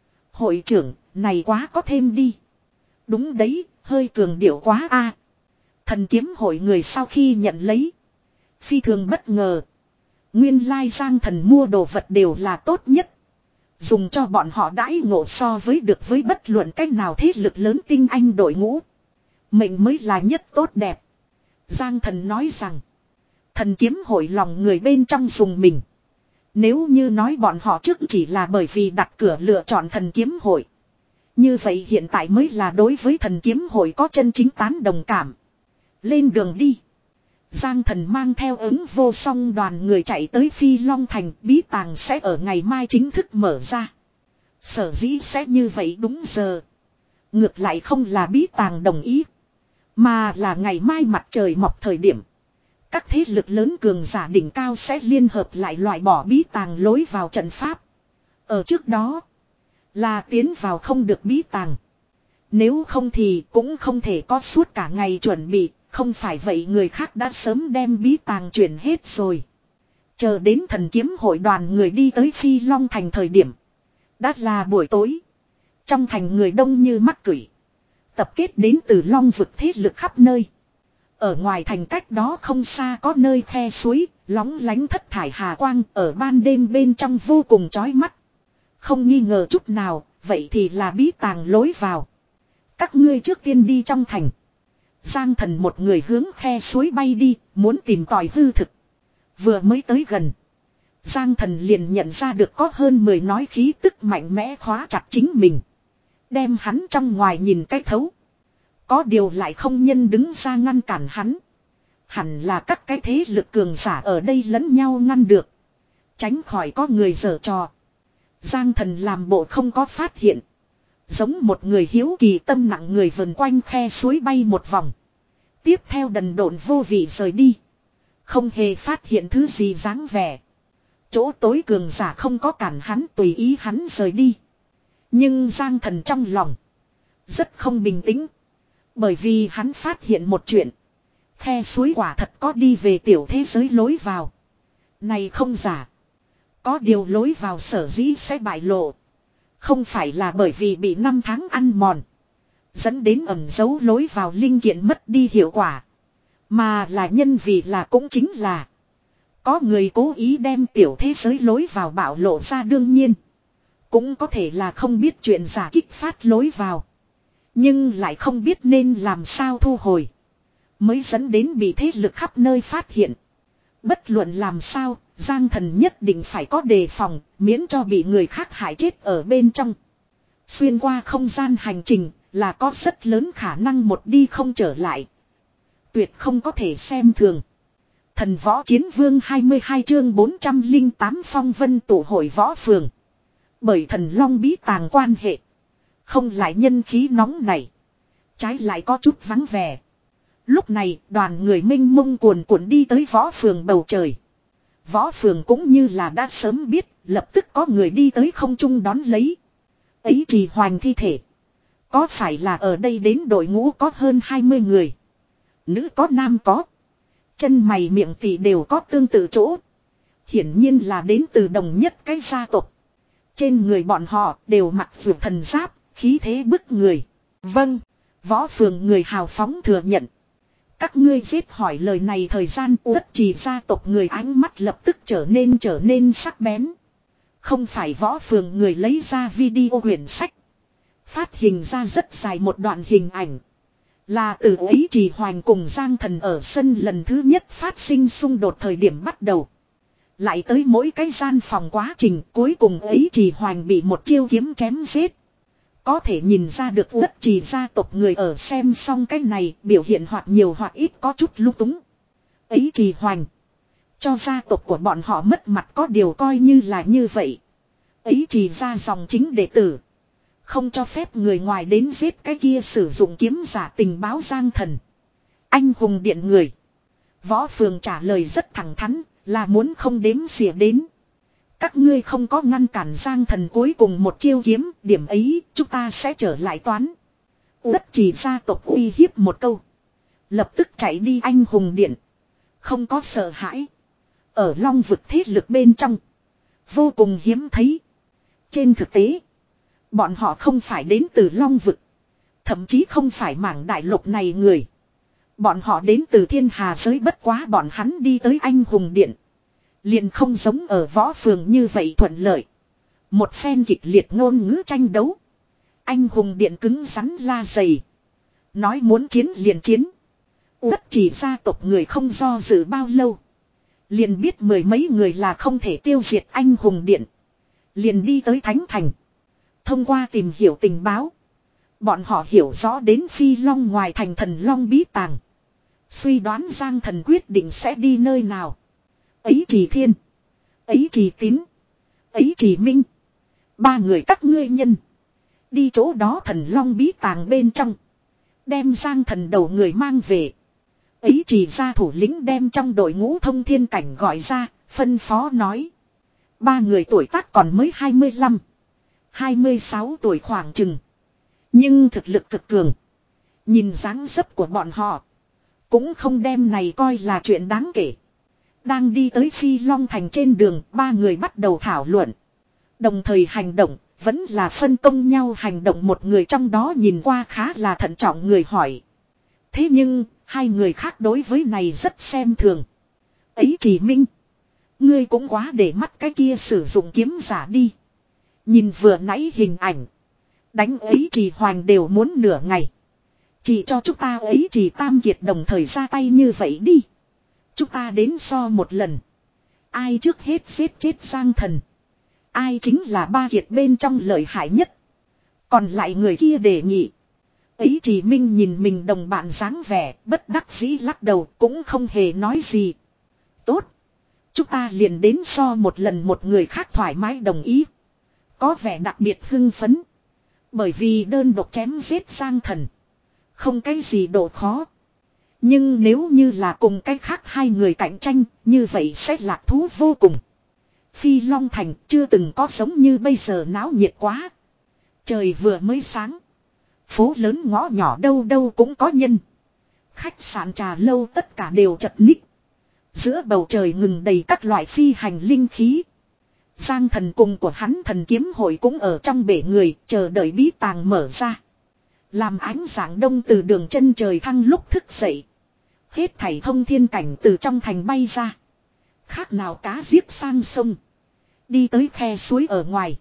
Hội trưởng, này quá có thêm đi. Đúng đấy, hơi cường điệu quá a. Thần kiếm hội người sau khi nhận lấy. Phi thường bất ngờ. Nguyên lai Giang Thần mua đồ vật đều là tốt nhất. Dùng cho bọn họ đãi ngộ so với được với bất luận cách nào thế lực lớn tinh anh đội ngũ. Mệnh mới là nhất tốt đẹp. Giang Thần nói rằng. Thần kiếm hội lòng người bên trong dùng mình. Nếu như nói bọn họ trước chỉ là bởi vì đặt cửa lựa chọn thần kiếm hội. Như vậy hiện tại mới là đối với thần kiếm hội có chân chính tán đồng cảm. Lên đường đi. Giang Thần mang theo ứng vô song đoàn người chạy tới Phi Long Thành, bí tàng sẽ ở ngày mai chính thức mở ra. Sở dĩ sẽ như vậy đúng giờ. Ngược lại không là bí tàng đồng ý. Mà là ngày mai mặt trời mọc thời điểm. Các thế lực lớn cường giả đỉnh cao sẽ liên hợp lại loại bỏ bí tàng lối vào trận pháp. Ở trước đó. Là tiến vào không được bí tàng. Nếu không thì cũng không thể có suốt cả ngày chuẩn bị. Không phải vậy người khác đã sớm đem bí tàng chuyển hết rồi. Chờ đến thần kiếm hội đoàn người đi tới Phi Long Thành thời điểm. Đã là buổi tối. Trong thành người đông như mắc cửi. Tập kết đến từ long vực thế lực khắp nơi. Ở ngoài thành cách đó không xa có nơi khe suối, lóng lánh thất thải hà quang ở ban đêm bên trong vô cùng chói mắt. Không nghi ngờ chút nào, vậy thì là bí tàng lối vào. Các ngươi trước tiên đi trong thành. Giang Thần một người hướng khe suối bay đi, muốn tìm tòi hư thực. Vừa mới tới gần. Giang Thần liền nhận ra được có hơn mười nói khí tức mạnh mẽ khóa chặt chính mình. Đem hắn trong ngoài nhìn cái thấu. Có điều lại không nhân đứng ra ngăn cản hắn. Hẳn là các cái thế lực cường giả ở đây lẫn nhau ngăn được. Tránh khỏi có người giở trò. Giang Thần làm bộ không có phát hiện. Giống một người hiếu kỳ tâm nặng người vần quanh khe suối bay một vòng. Tiếp theo đần độn vô vị rời đi. Không hề phát hiện thứ gì dáng vẻ. Chỗ tối cường giả không có cản hắn tùy ý hắn rời đi. Nhưng Giang Thần trong lòng rất không bình tĩnh. Bởi vì hắn phát hiện một chuyện. Khe suối quả thật có đi về tiểu thế giới lối vào. Này không giả. Có điều lối vào sở dĩ sẽ bại lộ. Không phải là bởi vì bị năm tháng ăn mòn. Dẫn đến ẩn giấu lối vào linh kiện mất đi hiệu quả. Mà là nhân vì là cũng chính là. Có người cố ý đem tiểu thế giới lối vào bạo lộ ra đương nhiên. Cũng có thể là không biết chuyện giả kích phát lối vào. Nhưng lại không biết nên làm sao thu hồi. Mới dẫn đến bị thế lực khắp nơi phát hiện. Bất luận làm sao, Giang Thần nhất định phải có đề phòng, miễn cho bị người khác hại chết ở bên trong. Xuyên qua không gian hành trình là có rất lớn khả năng một đi không trở lại. Tuyệt không có thể xem thường. Thần võ chiến vương hai mươi hai chương bốn trăm lẻ tám phong vân tụ hội võ phường. Bởi thần long bí tàng quan hệ. Không lại nhân khí nóng này. Trái lại có chút vắng vẻ. Lúc này đoàn người minh mông cuồn cuộn đi tới võ phường bầu trời. Võ phường cũng như là đã sớm biết. Lập tức có người đi tới không trung đón lấy. Ấy trì hoành thi thể. Có phải là ở đây đến đội ngũ có hơn hai mươi người. Nữ có nam có. Chân mày miệng thì đều có tương tự chỗ. Hiển nhiên là đến từ đồng nhất cái gia tộc. Trên người bọn họ đều mặc vượt thần giáp, khí thế bức người. Vâng, võ phường người hào phóng thừa nhận. Các ngươi giết hỏi lời này thời gian Uất Trì gia tộc người ánh mắt lập tức trở nên trở nên sắc bén. Không phải võ phường người lấy ra video quyển sách. Phát hình ra rất dài một đoạn hình ảnh. Là từ ấy Trì Hoành cùng Giang Thần ở sân lần thứ nhất phát sinh xung đột thời điểm bắt đầu. Lại tới mỗi cái gian phòng quá trình cuối cùng ấy Trì Hoành bị một chiêu kiếm chém giết. Có thể nhìn ra được Uất Trì gia tộc người ở xem xong cái này biểu hiện hoặc nhiều hoặc ít có chút lung túng. Ấy Trì Hoành. Cho gia tộc của bọn họ mất mặt có điều coi như là như vậy. Ấy Trì gia dòng chính đệ tử. Không cho phép người ngoài đến giết cái kia sử dụng kiếm giả tình báo Giang Thần. Anh hùng điện người. Võ phường trả lời rất thẳng thắn, là muốn không đếm xỉa đến. Các ngươi không có ngăn cản Giang Thần cuối cùng một chiêu kiếm, điểm ấy chúng ta sẽ trở lại toán. Uất Trì gia tộc uy hiếp một câu. Lập tức chạy đi anh hùng điện. Không có sợ hãi. Ở long vực thế lực bên trong. Vô cùng hiếm thấy. Trên thực tế. Bọn họ không phải đến từ long vực. Thậm chí không phải mảng đại lục này người. Bọn họ đến từ thiên hà giới bất quá bọn hắn đi tới anh hùng điện. Liền không giống ở võ phường như vậy thuận lợi. Một phen kịch liệt ngôn ngữ tranh đấu. Anh hùng điện cứng rắn la dày. Nói muốn chiến liền chiến. Uất Trì gia tộc người không do dự bao lâu. Liền biết mười mấy người là không thể tiêu diệt anh hùng điện. Liền đi tới Thánh Thành. Thông qua tìm hiểu tình báo. Bọn họ hiểu rõ đến Phi Long ngoài thành thần Long bí tàng. Suy đoán Giang Thần quyết định sẽ đi nơi nào. Ấy Trì Thiên. Ấy Trì Tín. Ấy Trì Minh. Ba người các ngươi nhân. Đi chỗ đó thần Long bí tàng bên trong. Đem Giang Thần đầu người mang về. Ấy Trì gia thủ lĩnh đem trong đội ngũ thông thiên cảnh gọi ra. Phân phó nói. Ba người tuổi tác còn mới hai mươi lăm. hai mươi sáu tuổi khoảng chừng. Nhưng thực lực cực cường. Nhìn dáng dấp của bọn họ. Cũng không đem này coi là chuyện đáng kể. Đang đi tới Phi Long Thành trên đường. Ba người bắt đầu thảo luận. Đồng thời hành động. Vẫn là phân công nhau hành động. Một người trong đó nhìn qua khá là thận trọng người hỏi. Thế nhưng hai người khác đối với này rất xem thường. Ấy Trì Minh. Ngươi cũng quá để mắt cái kia sử dụng kiếm giả đi. Nhìn vừa nãy hình ảnh. Đánh ấy Trì Hoành đều muốn nửa ngày. Chỉ cho chúng ta ấy Trì Tam Kiệt đồng thời ra tay như vậy đi. Chúng ta đến so một lần. Ai trước hết giết chết Giang Thần. Ai chính là ba kiệt bên trong lợi hại nhất. Còn lại người kia đề nghị. Ấy Lý Trì Minh nhìn mình đồng bạn dáng vẻ, bất đắc dĩ lắc đầu, cũng không hề nói gì. Tốt. Chúng ta liền đến so một lần một người khác thoải mái đồng ý. Có vẻ đặc biệt hưng phấn. Bởi vì đơn độc chém giết Giang Thần. Không cái gì độ khó. Nhưng nếu như là cùng cái khác hai người cạnh tranh, như vậy sẽ lạc thú vô cùng. Phi Long Thành chưa từng có giống như bây giờ náo nhiệt quá. Trời vừa mới sáng. Phố lớn ngõ nhỏ đâu đâu cũng có nhân. Khách sạn trà lâu tất cả đều chật ních. Giữa bầu trời ngừng đầy các loại phi hành linh khí. Giang Thần cùng của hắn thần kiếm hội cũng ở trong bể người chờ đợi bí tàng mở ra. Làm ánh sáng đông từ đường chân trời thăng lúc thức dậy. Hết thảy thông thiên cảnh từ trong thành bay ra. Khác nào cá giết sang sông. Đi tới khe suối ở ngoài.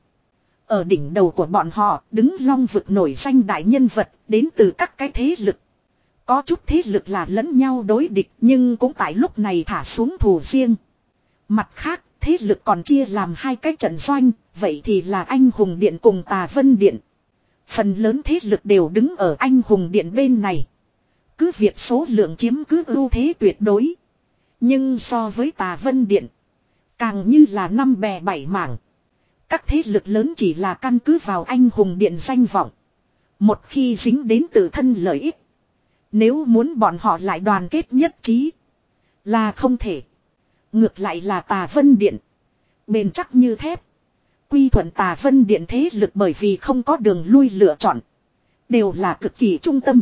Ở đỉnh đầu của bọn họ đứng long vực nổi danh đại nhân vật đến từ các cái thế lực. Có chút thế lực là lẫn nhau đối địch nhưng cũng tại lúc này thả xuống thù riêng. Mặt khác thế lực còn chia làm hai cái trận doanh, vậy thì là Anh Hùng Điện cùng Tà Vân Điện. Phần lớn thế lực đều đứng ở Anh Hùng Điện bên này. Cứ việc số lượng chiếm cứ ưu thế tuyệt đối. Nhưng so với Tà Vân Điện, càng như là năm bè bảy mảng. Các thế lực lớn chỉ là căn cứ vào Anh Hùng Điện danh vọng. Một khi dính đến tự thân lợi ích, nếu muốn bọn họ lại đoàn kết nhất trí, là không thể. Ngược lại là Tà Vân Điện, bền chắc như thép. Quy thuận Tà Vân Điện thế lực bởi vì không có đường lui lựa chọn, đều là cực kỳ trung tâm.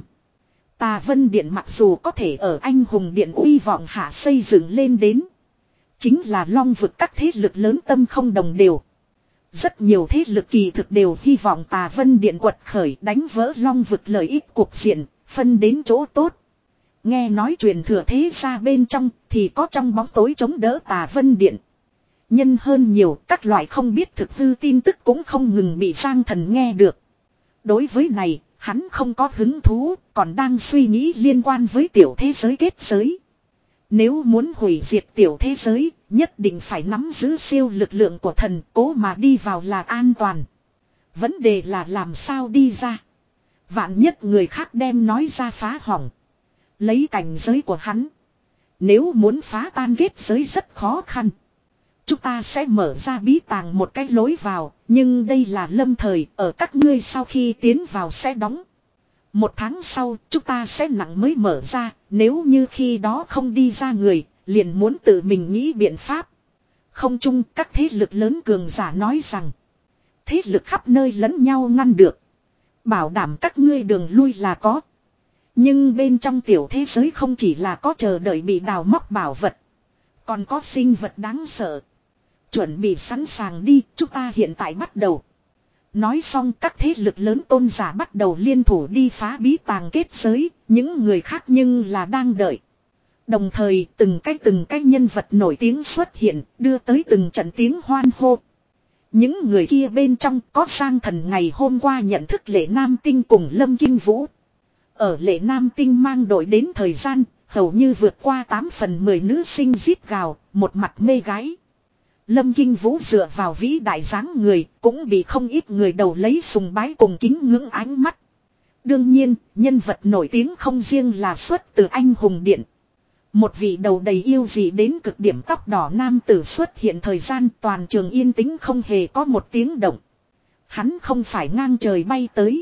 Tà Vân Điện mặc dù có thể ở Anh Hùng Điện uy vọng hạ xây dựng lên đến, chính là long vực các thế lực lớn tâm không đồng đều. Rất nhiều thế lực kỳ thực đều hy vọng Tà Vân Điện quật khởi đánh vỡ long vực lợi ích cuộc diện, phân đến chỗ tốt. Nghe nói truyền thừa thế ra bên trong thì có trong bóng tối chống đỡ Tà Vân Điện. Nhân hơn nhiều các loại không biết thực hư tin tức cũng không ngừng bị Giang Thần nghe được. Đối với này, hắn không có hứng thú, còn đang suy nghĩ liên quan với tiểu thế giới kết giới. Nếu muốn hủy diệt tiểu thế giới, nhất định phải nắm giữ siêu lực lượng của thần, cố mà đi vào là an toàn. Vấn đề là làm sao đi ra. Vạn nhất người khác đem nói ra phá hỏng. Lấy cảnh giới của hắn, nếu muốn phá tan kết giới rất khó khăn. Chúng ta sẽ mở ra bí tàng một cái lối vào, nhưng đây là lâm thời, ở các ngươi sau khi tiến vào sẽ đóng. Một tháng sau, chúng ta sẽ nặng mới mở ra, nếu như khi đó không đi ra người, liền muốn tự mình nghĩ biện pháp. Không chung các thế lực lớn cường giả nói rằng, thế lực khắp nơi lẫn nhau ngăn được. Bảo đảm các ngươi đường lui là có. Nhưng bên trong tiểu thế giới không chỉ là có chờ đợi bị đào móc bảo vật, còn có sinh vật đáng sợ. Chuẩn bị sẵn sàng đi, chúng ta hiện tại bắt đầu. Nói xong các thế lực lớn tôn giả bắt đầu liên thủ đi phá bí tàng kết giới, những người khác nhưng là đang đợi. Đồng thời từng cái từng cái nhân vật nổi tiếng xuất hiện, đưa tới từng trận tiếng hoan hô. Những người kia bên trong có Giang Thần ngày hôm qua nhận thức Lệ Nam Tinh cùng Lâm Kinh Vũ. Ở Lệ Nam Tinh mang đội đến thời gian, hầu như vượt qua tám phần mười nữ sinh giết gào, một mặt mê gái. Lâm Kinh Vũ dựa vào vĩ đại dáng người, cũng bị không ít người đầu lấy sùng bái cùng kính ngưỡng ánh mắt. Đương nhiên, nhân vật nổi tiếng không riêng là xuất từ Anh Hùng Điện. Một vị đầu đầy yêu dị đến cực điểm tóc đỏ nam tử xuất hiện thời gian toàn trường yên tĩnh không hề có một tiếng động. Hắn không phải ngang trời bay tới,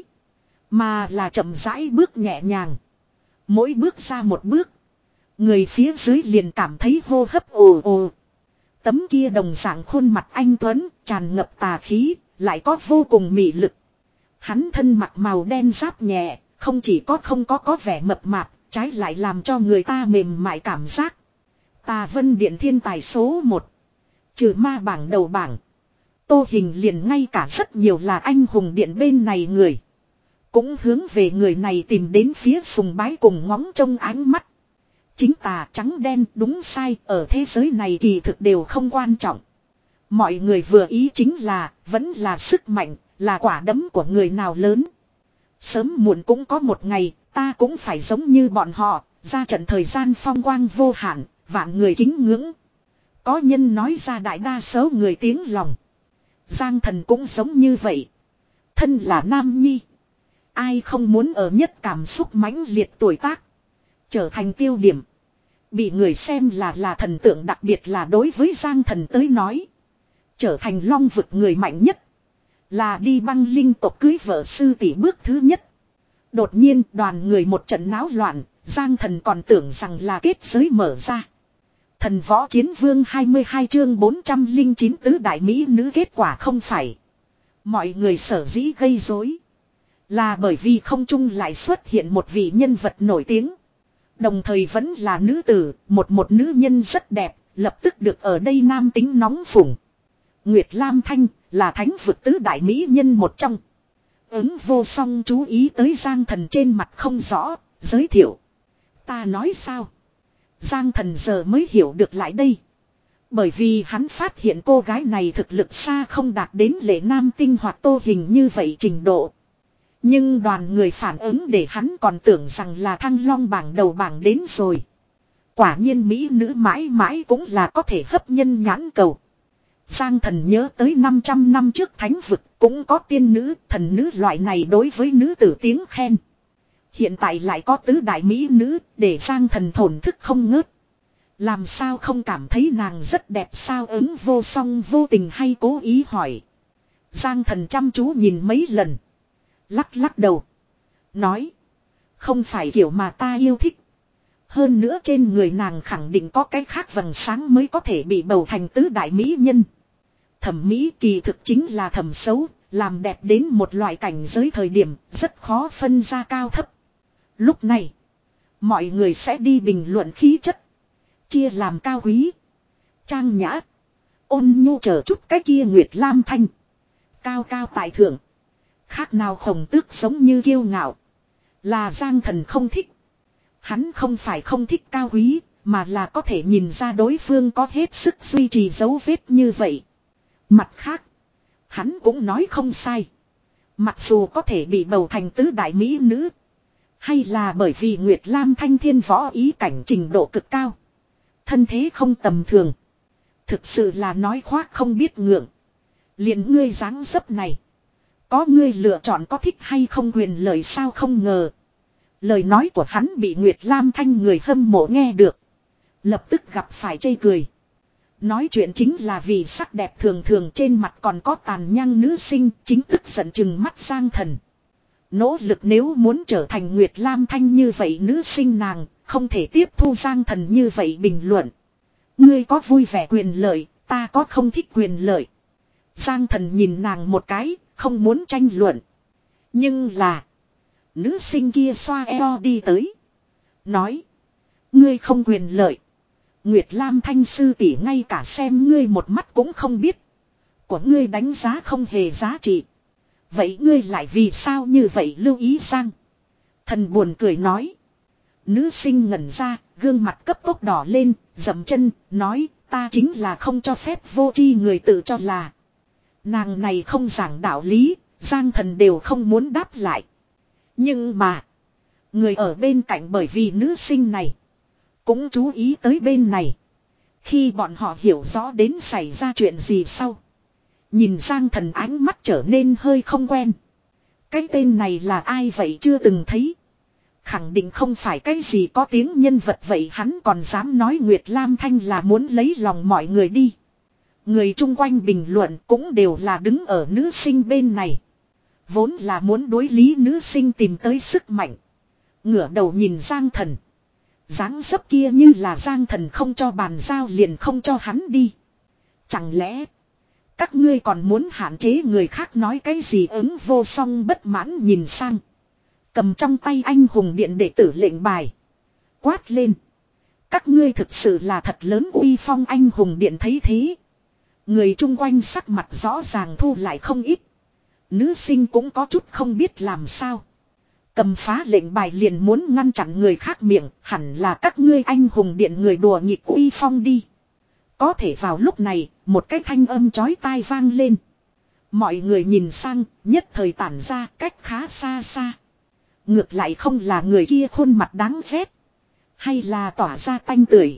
mà là chậm rãi bước nhẹ nhàng. Mỗi bước ra một bước, người phía dưới liền cảm thấy hô hấp ồ ồ. Tấm kia đồng dạng khuôn mặt anh tuấn, tràn ngập tà khí, lại có vô cùng mị lực. Hắn thân mặc màu đen giáp nhẹ, không chỉ có không có có vẻ mập mạp, trái lại làm cho người ta mềm mại cảm giác. Tà Vân Điện thiên tài số một. Trừ ma bảng đầu bảng, Tô Hình liền ngay cả rất nhiều là Anh Hùng Điện bên này người, cũng hướng về người này tìm đến phía sùng bái cùng ngóng trông ánh mắt. Chính tà trắng đen đúng sai ở thế giới này kỳ thực đều không quan trọng. Mọi người vừa ý chính là vẫn là sức mạnh, là quả đấm của người nào lớn. Sớm muộn cũng có một ngày ta cũng phải giống như bọn họ, ra trận thời gian phong quang vô hạn, vạn người kính ngưỡng. Có nhân nói ra đại đa số người tiếng lòng. Giang Thần cũng giống như vậy. Thân là nam nhi, Ai không muốn ở nhất cảm xúc mãnh liệt tuổi tác. Trở thành tiêu điểm. Bị người xem là là thần tượng, đặc biệt là đối với Giang Thần tới nói. Trở thành long vực người mạnh nhất. Là đi băng linh tộc cưới vợ sư tỷ bước thứ nhất. Đột nhiên đoàn người một trận náo loạn. Giang Thần còn tưởng rằng là kết giới mở ra. Thần võ chiến vương hai mươi hai chương bốn trăm lẻ chín tứ đại mỹ nữ, kết quả không phải. Mọi người sở dĩ gây rối là bởi vì không trung lại xuất hiện một vị nhân vật nổi tiếng. Đồng thời vẫn là nữ tử, một một nữ nhân rất đẹp, lập tức được ở đây nam tính nóng phủng. Nguyệt Lam Thanh là thánh vực tứ đại mỹ nhân một trong. Ứng Vô Song chú ý tới Giang Thần trên mặt không rõ, giới thiệu. Ta nói sao? Giang Thần giờ mới hiểu được lại đây. Bởi vì hắn phát hiện cô gái này thực lực xa không đạt đến lệ nam tinh hoặc Tô Hình như vậy trình độ. Nhưng đoàn người phản ứng để hắn còn tưởng rằng là Thăng Long bảng đầu bảng đến rồi. Quả nhiên mỹ nữ mãi mãi cũng là có thể hấp nhân nhãn cầu. Giang Thần nhớ tới năm trăm năm trước thánh vực cũng có tiên nữ, thần nữ loại này đối với nữ tử tiếng khen. Hiện tại lại có tứ đại mỹ nữ, để Giang Thần thổn thức không ngớt. Làm sao không cảm thấy nàng rất đẹp sao? Ứng Vô Song vô tình hay cố ý hỏi. Giang Thần chăm chú nhìn mấy lần. Lắc lắc đầu. Nói. Không phải kiểu mà ta yêu thích. Hơn nữa trên người nàng khẳng định có cái khác vầng sáng mới có thể bị bầu thành tứ đại mỹ nhân. Thẩm mỹ kỳ thực chính là thẩm xấu. Làm đẹp đến một loại cảnh giới thời điểm rất khó phân ra cao thấp. Lúc này. Mọi người sẽ đi bình luận khí chất. Chia làm cao quý. Trang nhã. Ôn nhu chờ chút cái kia Nguyệt Lam Thanh. Cao cao tại thượng. Khác nào Khổng Tước giống như kiêu ngạo. Là Giang Thần không thích. Hắn không phải không thích cao quý, mà là có thể nhìn ra đối phương có hết sức duy trì dấu vết như vậy. Mặt khác, hắn cũng nói không sai. Mặc dù có thể bị bầu thành tứ đại mỹ nữ, hay là bởi vì Nguyệt Lam Thanh thiên võ ý cảnh trình độ cực cao. Thân thế không tầm thường. Thực sự là nói khoác không biết ngượng. Liền ngươi dáng dấp này. Có ngươi lựa chọn có thích hay không quyền lợi sao? Không ngờ. Lời nói của hắn bị Nguyệt Lam Thanh người hâm mộ nghe được. Lập tức gặp phải chê cười. Nói chuyện chính là vì sắc đẹp thường thường trên mặt còn có tàn nhang nữ sinh, chính tức giận chừng mắt Giang Thần. Nỗ lực nếu muốn trở thành Nguyệt Lam Thanh như vậy nữ sinh nàng, không thể tiếp thu Giang Thần như vậy bình luận. Ngươi có vui vẻ quyền lợi, ta có không thích quyền lợi. Giang Thần nhìn nàng một cái, không muốn tranh luận. Nhưng là, nữ sinh kia xoa eo đi tới. Nói, ngươi không quyền lợi. Nguyệt Lam Thanh sư tỷ ngay cả xem ngươi một mắt cũng không biết. Của ngươi đánh giá không hề giá trị. Vậy ngươi lại vì sao như vậy? Lưu ý Giang Thần buồn cười nói. Nữ sinh ngẩn ra, gương mặt cấp tốc đỏ lên, dậm chân, nói, ta chính là không cho phép vô tri người tự cho là. Nàng này không giảng đạo lý, Giang Thần đều không muốn đáp lại. Nhưng mà, người ở bên cạnh bởi vì nữ sinh này, cũng chú ý tới bên này. Khi bọn họ hiểu rõ đến xảy ra chuyện gì sau, nhìn Giang Thần ánh mắt trở nên hơi không quen. Cái tên này là ai vậy, chưa từng thấy. Khẳng định không phải cái gì có tiếng nhân vật vậy, hắn còn dám nói Nguyệt Lam Thanh là muốn lấy lòng mọi người đi. Người chung quanh bình luận cũng đều là đứng ở nữ sinh bên này. Vốn là muốn đối lý nữ sinh tìm tới sức mạnh. Ngửa đầu nhìn Giang Thần. Dáng dấp kia như là Giang Thần không cho bàn giao liền không cho hắn đi. Chẳng lẽ các ngươi còn muốn hạn chế người khác nói cái gì? Ứng Vô Song bất mãn nhìn sang. Cầm trong tay anh hùng điện đệ tử lệnh bài. Quát lên. Các ngươi thực sự là thật lớn uy phong. Anh hùng điện thấy thế. Người chung quanh sắc mặt rõ ràng thu lại không ít. Nữ sinh cũng có chút không biết làm sao. Cầm phá lệnh bài liền muốn ngăn chặn người khác miệng. Hẳn là các ngươi anh hùng điện người đùa nghịch uy phong đi. Có thể vào lúc này, một cái thanh âm chói tai vang lên. Mọi người nhìn sang, nhất thời tản ra cách khá xa xa. Ngược lại không là người kia khuôn mặt đáng ghét, hay là tỏa ra tanh tưởi,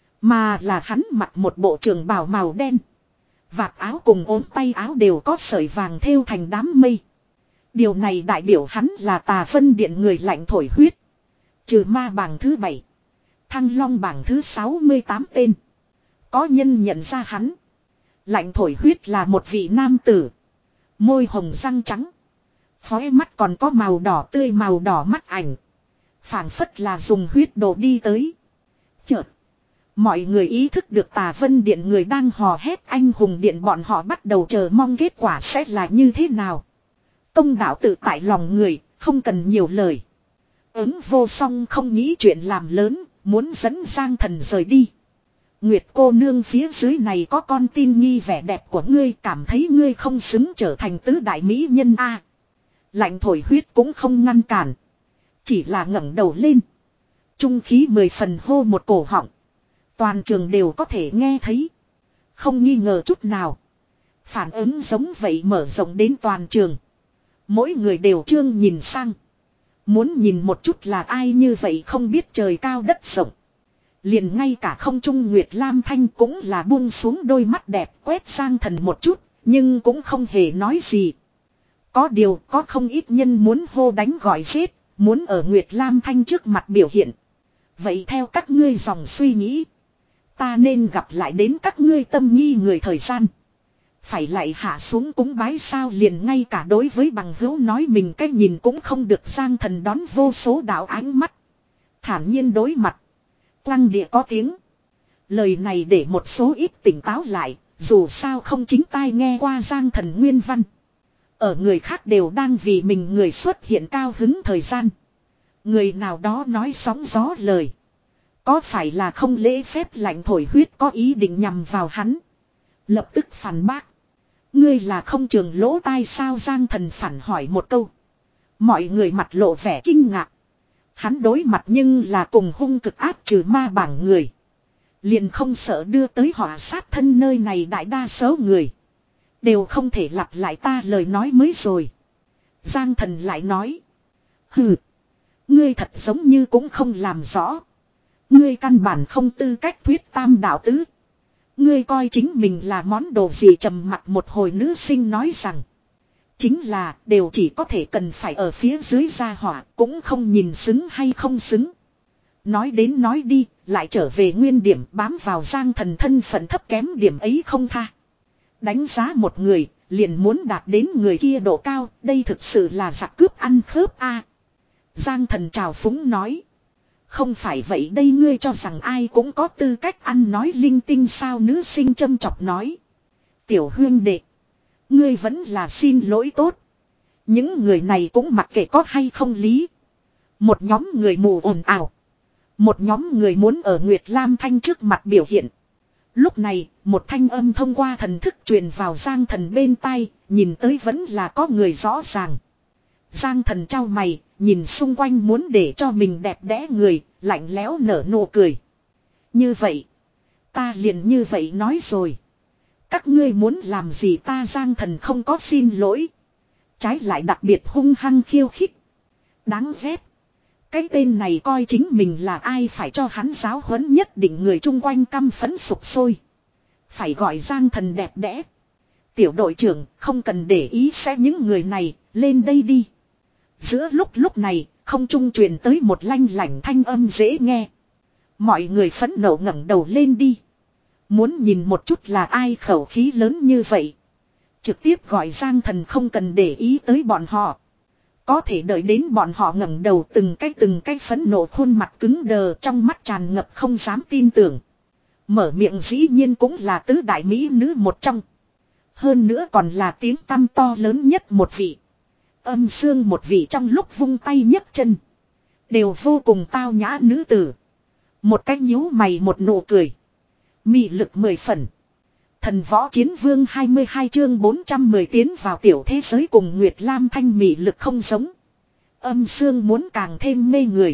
mà là hắn mặc một bộ trường bào màu đen. Vạt áo cùng ốm tay áo đều có sợi vàng thêu thành đám mây. Điều này đại biểu hắn là Tà Vân Điện người lạnh thổi huyết. Trừ ma bảng thứ bảy. Thăng Long bảng thứ sáu mươi tám tên. Có nhân nhận ra hắn. Lạnh thổi huyết là một vị nam tử. Môi hồng răng trắng. Khóe mắt còn có màu đỏ tươi màu đỏ mắt ảnh. Phảng phất là dùng huyết đồ đi tới. Chợt. Mọi người ý thức được Tà Vân Điện người đang hò hét anh hùng điện, bọn họ bắt đầu chờ mong kết quả sẽ là như thế nào. Công đạo tự tại lòng người, không cần nhiều lời. Ứng vô song không nghĩ chuyện làm lớn, muốn dẫn Giang Thần rời đi. Nguyệt cô nương phía dưới này có con tin nghi vẻ đẹp của ngươi, cảm thấy ngươi không xứng trở thành tứ đại mỹ nhân a. À, lạnh thổi huyết cũng không ngăn cản. Chỉ là ngẩng đầu lên. Trung khí mười phần hô một cổ họng. Toàn trường đều có thể nghe thấy. Không nghi ngờ chút nào. Phản ứng giống vậy mở rộng đến toàn trường. Mỗi người đều trương nhìn sang. Muốn nhìn một chút là ai như vậy không biết trời cao đất rộng. Liền ngay cả không trung Nguyệt Lam Thanh cũng là buông xuống đôi mắt đẹp quét Giang Thần một chút. Nhưng cũng không hề nói gì. Có điều có không ít nhân muốn hô đánh gọi giết. Muốn ở Nguyệt Lam Thanh trước mặt biểu hiện. Vậy theo các ngươi dòng suy nghĩ. Ta nên gặp lại đến các ngươi tâm nghi người thời gian. Phải lại hạ xuống cúng bái sao, liền ngay cả đối với bằng hữu nói mình cái nhìn cũng không được. Giang Thần đón vô số đạo ánh mắt. Thản nhiên đối mặt. Quăng địa có tiếng. Lời này để một số ít tỉnh táo lại. Dù sao không chính tai nghe qua Giang Thần nguyên văn. Ở người khác đều đang vì mình người xuất hiện cao hứng thời gian. Người nào đó nói sóng gió lời. Có phải là không lễ phép lạnh thổi huyết có ý định nhằm vào hắn. Lập tức phản bác. Ngươi là không trường lỗ tai sao, Giang Thần phản hỏi một câu. Mọi người mặt lộ vẻ kinh ngạc. Hắn đối mặt nhưng là cùng hung cực áp trừ ma bảng người. Liền không sợ đưa tới họa sát thân nơi này đại đa số người. Đều không thể lặp lại ta lời nói mới rồi. Giang Thần lại nói. Hừ. Ngươi thật giống như cũng không làm rõ. Ngươi căn bản không tư cách thuyết tam đạo tứ. Ngươi coi chính mình là món đồ gì? Trầm mặt một hồi nữ sinh nói rằng. Chính là đều chỉ có thể cần phải ở phía dưới gia hỏa, cũng không nhìn xứng hay không xứng. Nói đến nói đi, lại trở về nguyên điểm, bám vào Giang Thần thân phận thấp kém điểm ấy không tha. Đánh giá một người, liền muốn đạt đến người kia độ cao, đây thực sự là giặc cướp ăn khớp a. Giang Thần trào phúng nói. Không phải vậy đây, ngươi cho rằng ai cũng có tư cách ăn nói linh tinh sao? Nữ sinh châm chọc nói. Tiểu huyên đệ, ngươi vẫn là xin lỗi tốt. Những người này cũng mặc kệ có hay không lý. Một nhóm người mù ồn ào. Một nhóm người muốn ở Nguyệt Lam Thanh trước mặt biểu hiện. Lúc này, một thanh âm thông qua thần thức truyền vào Giang Thần bên tai, nhìn tới vẫn là có người rõ ràng. Giang Thần trao mày, nhìn xung quanh muốn để cho mình đẹp đẽ người, lạnh lẽo nở nụ cười. Như vậy, ta liền như vậy nói rồi. Các ngươi muốn làm gì ta? Giang Thần không có xin lỗi. Trái lại đặc biệt hung hăng khiêu khích. Đáng ghét. Cái tên này coi chính mình là ai phải cho hắn giáo huấn nhất định, người chung quanh căm phẫn sục sôi. Phải gọi Giang Thần đẹp đẽ. Tiểu đội trưởng không cần để ý sẽ những người này, lên đây đi. Giữa lúc lúc này, không trung truyền tới một lanh lảnh thanh âm dễ nghe. Mọi người phẫn nộ ngẩng đầu lên đi. Muốn nhìn một chút là ai khẩu khí lớn như vậy. Trực tiếp gọi Giang Thần không cần để ý tới bọn họ. Có thể đợi đến bọn họ ngẩng đầu, từng cái từng cái phẫn nộ khuôn mặt cứng đờ, trong mắt tràn ngập không dám tin tưởng. Mở miệng dĩ nhiên cũng là tứ đại mỹ nữ một trong. Hơn nữa còn là tiếng tăm to lớn nhất một vị. Âm xương một vị, trong lúc vung tay nhấc chân đều vô cùng tao nhã nữ tử. Một cách nhíu mày một nụ cười. Mị lực mười phần. Thần võ chiến vương hai mươi hai chương bốn trăm mười tiến vào tiểu thế giới cùng Nguyệt Lam Thanh mị lực không giống. Âm xương muốn càng thêm mê người.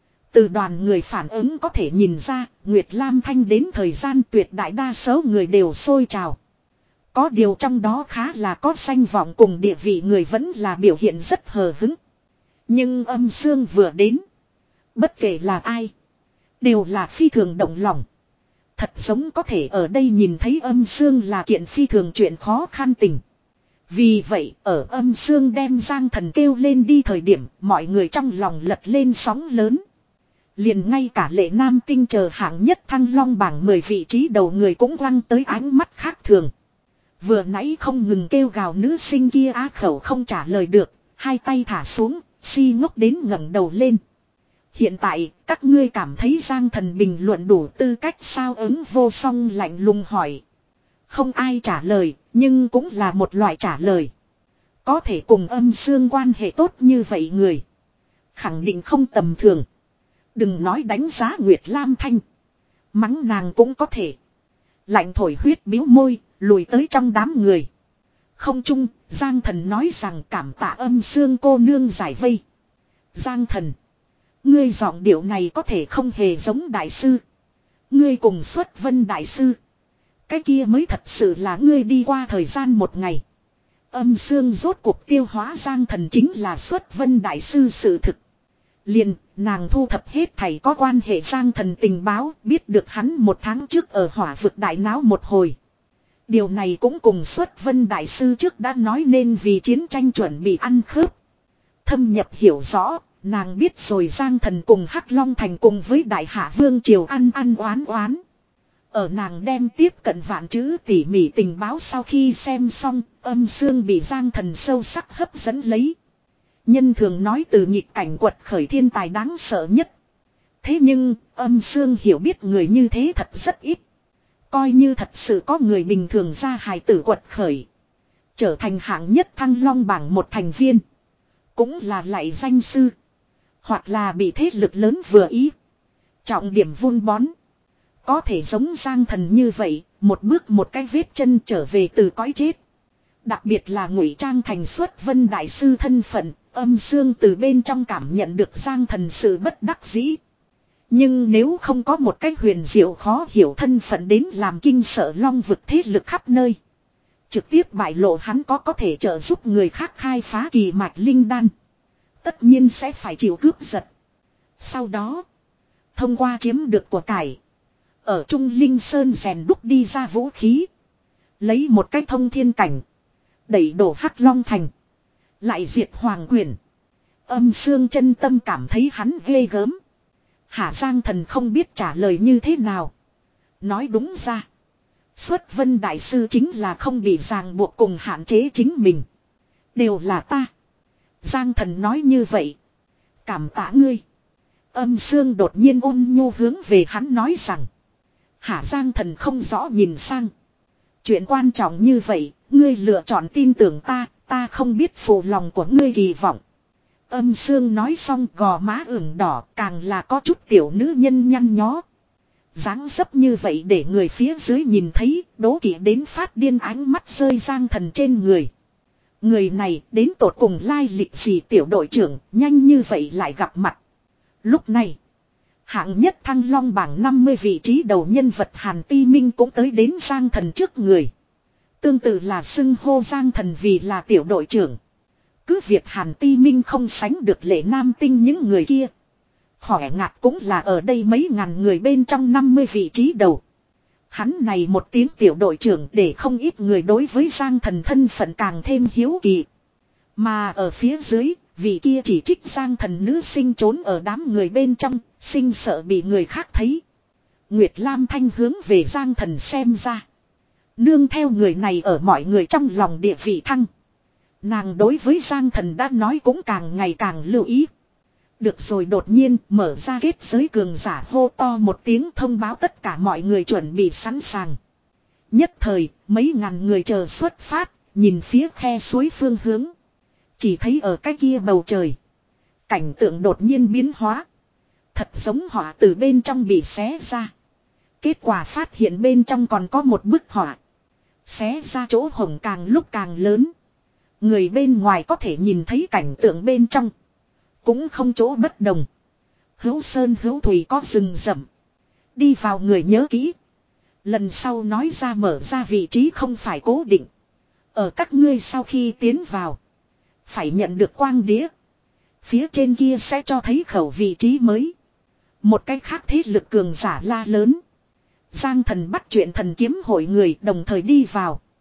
Từ đoàn người phản ứng có thể nhìn ra, Nguyệt Lam Thanh đến thời gian tuyệt đại đa số người đều sôi trào. Có điều trong đó khá là có danh vọng cùng địa vị người vẫn là biểu hiện rất hờ hứng. Nhưng âm xương vừa đến, bất kể là ai, đều là phi thường động lòng. Thật giống có thể ở đây nhìn thấy âm xương là kiện phi thường chuyện khó khăn tình. Vì vậy ở âm dương đem Giang Thần kêu lên đi thời điểm mọi người trong lòng lật lên sóng lớn. Liền ngay cả Lệ Nam Tinh chờ hạng nhất Thăng Long bảng mười vị trí đầu người cũng quăng tới ánh mắt khác thường. Vừa nãy không ngừng kêu gào nữ sinh kia á khẩu không trả lời được, hai tay thả xuống, si ngốc đến ngẩng đầu lên. Hiện tại, các ngươi cảm thấy Giang Thần bình luận đủ tư cách sao? Ứng Vô Song lạnh lùng hỏi. Không ai trả lời, nhưng cũng là một loại trả lời. Có thể cùng âm dương quan hệ tốt như vậy người. Khẳng định không tầm thường. Đừng nói đánh giá Nguyệt Lam Thanh. Mắng nàng cũng có thể. Lạnh thổi huyết biếu môi, lùi tới trong đám người. Không chung, Giang Thần nói rằng cảm tạ âm dương cô nương giải vây. Giang Thần. Ngươi giọng điệu này có thể không hề giống đại sư. Ngươi cùng Xuất Vân đại sư. Cái kia mới thật sự là ngươi đi qua thời gian một ngày. Âm dương rốt cuộc tiêu hóa Giang Thần chính là Xuất Vân đại sư sự thực. Liền, nàng thu thập hết thảy có quan hệ Giang Thần tình báo, biết được hắn một tháng trước ở hỏa vực đại náo một hồi. Điều này cũng cùng Xuất Vân đại sư trước đã nói nên vì chiến tranh chuẩn bị ăn khớp. Thâm nhập hiểu rõ, nàng biết rồi Giang Thần cùng Hắc Long Thành cùng với Đại Hạ Vương Triều ăn ăn oán oán. Ở nàng đem tiếp cận vạn chữ tỉ mỉ tình báo sau khi xem xong, âm dương bị Giang Thần sâu sắc hấp dẫn lấy. Nhân thường nói từ nghịch cảnh quật khởi thiên tài đáng sợ nhất. Thế nhưng, âm dương hiểu biết người như thế thật rất ít. Coi như thật sự có người bình thường ra hài tử quật khởi. Trở thành hạng nhất Thăng Long bảng một thành viên. Cũng là lại danh sư. Hoặc là bị thế lực lớn vừa ý. Trọng điểm vun bón. Có thể giống Giang Thần như vậy, một bước một cái vết chân trở về từ cõi chết. Đặc biệt là ngụy trang thành Xuất Vân đại sư thân phận, âm dương từ bên trong cảm nhận được Giang Thần sự bất đắc dĩ. Nhưng nếu không có một cái huyền diệu khó hiểu thân phận đến làm kinh sợ long vực thế lực khắp nơi. Trực tiếp bại lộ hắn có có thể trợ giúp người khác khai phá kỳ mạch linh đan. Tất nhiên sẽ phải chịu cướp giật. Sau đó, thông qua chiếm được của cải. Ở Trung Linh Sơn rèn đúc đi ra vũ khí. Lấy một cái thông thiên cảnh. Đẩy đổ Hắc Long Thành. Lại diệt Hoàng Quyền. Âm dương chân tâm cảm thấy hắn ghê gớm. Hạ Giang Thần không biết trả lời như thế nào. Nói đúng ra. Xuất Vân đại sư chính là không bị ràng buộc cùng hạn chế chính mình. Đều là ta. Giang Thần nói như vậy. Cảm tạ ngươi. Âm dương đột nhiên ôn nhu hướng về hắn nói rằng. Hạ Giang Thần không rõ nhìn sang. Chuyện quan trọng như vậy, ngươi lựa chọn tin tưởng ta, ta không biết phụ lòng của ngươi kỳ vọng. Âm dương nói xong gò má ửng đỏ càng là có chút tiểu nữ nhân nhăn nhó. Dáng dấp như vậy để người phía dưới nhìn thấy, đố kỵ đến phát điên ánh mắt rơi Giang Thần trên người. Người này đến tột cùng lai lịch gì tiểu đội trưởng, nhanh như vậy lại gặp mặt. Lúc này, hạng nhất Thăng Long bảng năm mươi vị trí đầu nhân vật Hàn Ti Minh cũng tới đến Giang Thần trước người. Tương tự là xưng hô Giang Thần vì là tiểu đội trưởng. Cứ việc Hàn Ti Minh không sánh được Lệ Nam Tinh những người kia. Khỏe ngặt cũng là ở đây mấy ngàn người bên trong năm mươi vị trí đầu. Hắn này một tiếng tiểu đội trưởng để không ít người đối với Giang Thần thân phận càng thêm hiếu kỳ. Mà ở phía dưới, vị kia chỉ trích Giang Thần nữ sinh trốn ở đám người bên trong, sinh sợ bị người khác thấy. Nguyệt Lam Thanh hướng về Giang Thần xem ra. Nương theo người này ở mọi người trong lòng địa vị thăng. Nàng đối với Giang Thần đã nói cũng càng ngày càng lưu ý. Được rồi, đột nhiên mở ra kết giới cường giả hô to một tiếng thông báo tất cả mọi người chuẩn bị sẵn sàng. Nhất thời, mấy ngàn người chờ xuất phát, nhìn phía khe suối phương hướng. Chỉ thấy ở cái kia bầu trời. Cảnh tượng đột nhiên biến hóa. Thật giống họa từ bên trong bị xé ra. Kết quả phát hiện bên trong còn có một bức họa. Xé ra chỗ hổng càng lúc càng lớn. Người bên ngoài có thể nhìn thấy cảnh tượng bên trong. Cũng không chỗ bất đồng. Hữu sơn hữu thủy có rừng rậm. Đi vào người nhớ kỹ. Lần sau nói ra mở ra vị trí không phải cố định. Ở các ngươi sau khi tiến vào. Phải nhận được quang đĩa. Phía trên kia sẽ cho thấy khẩu vị trí mới. Một cách khác thế lực cường giả la lớn. Giang Thần bắt chuyện thần kiếm hội người đồng thời đi vào.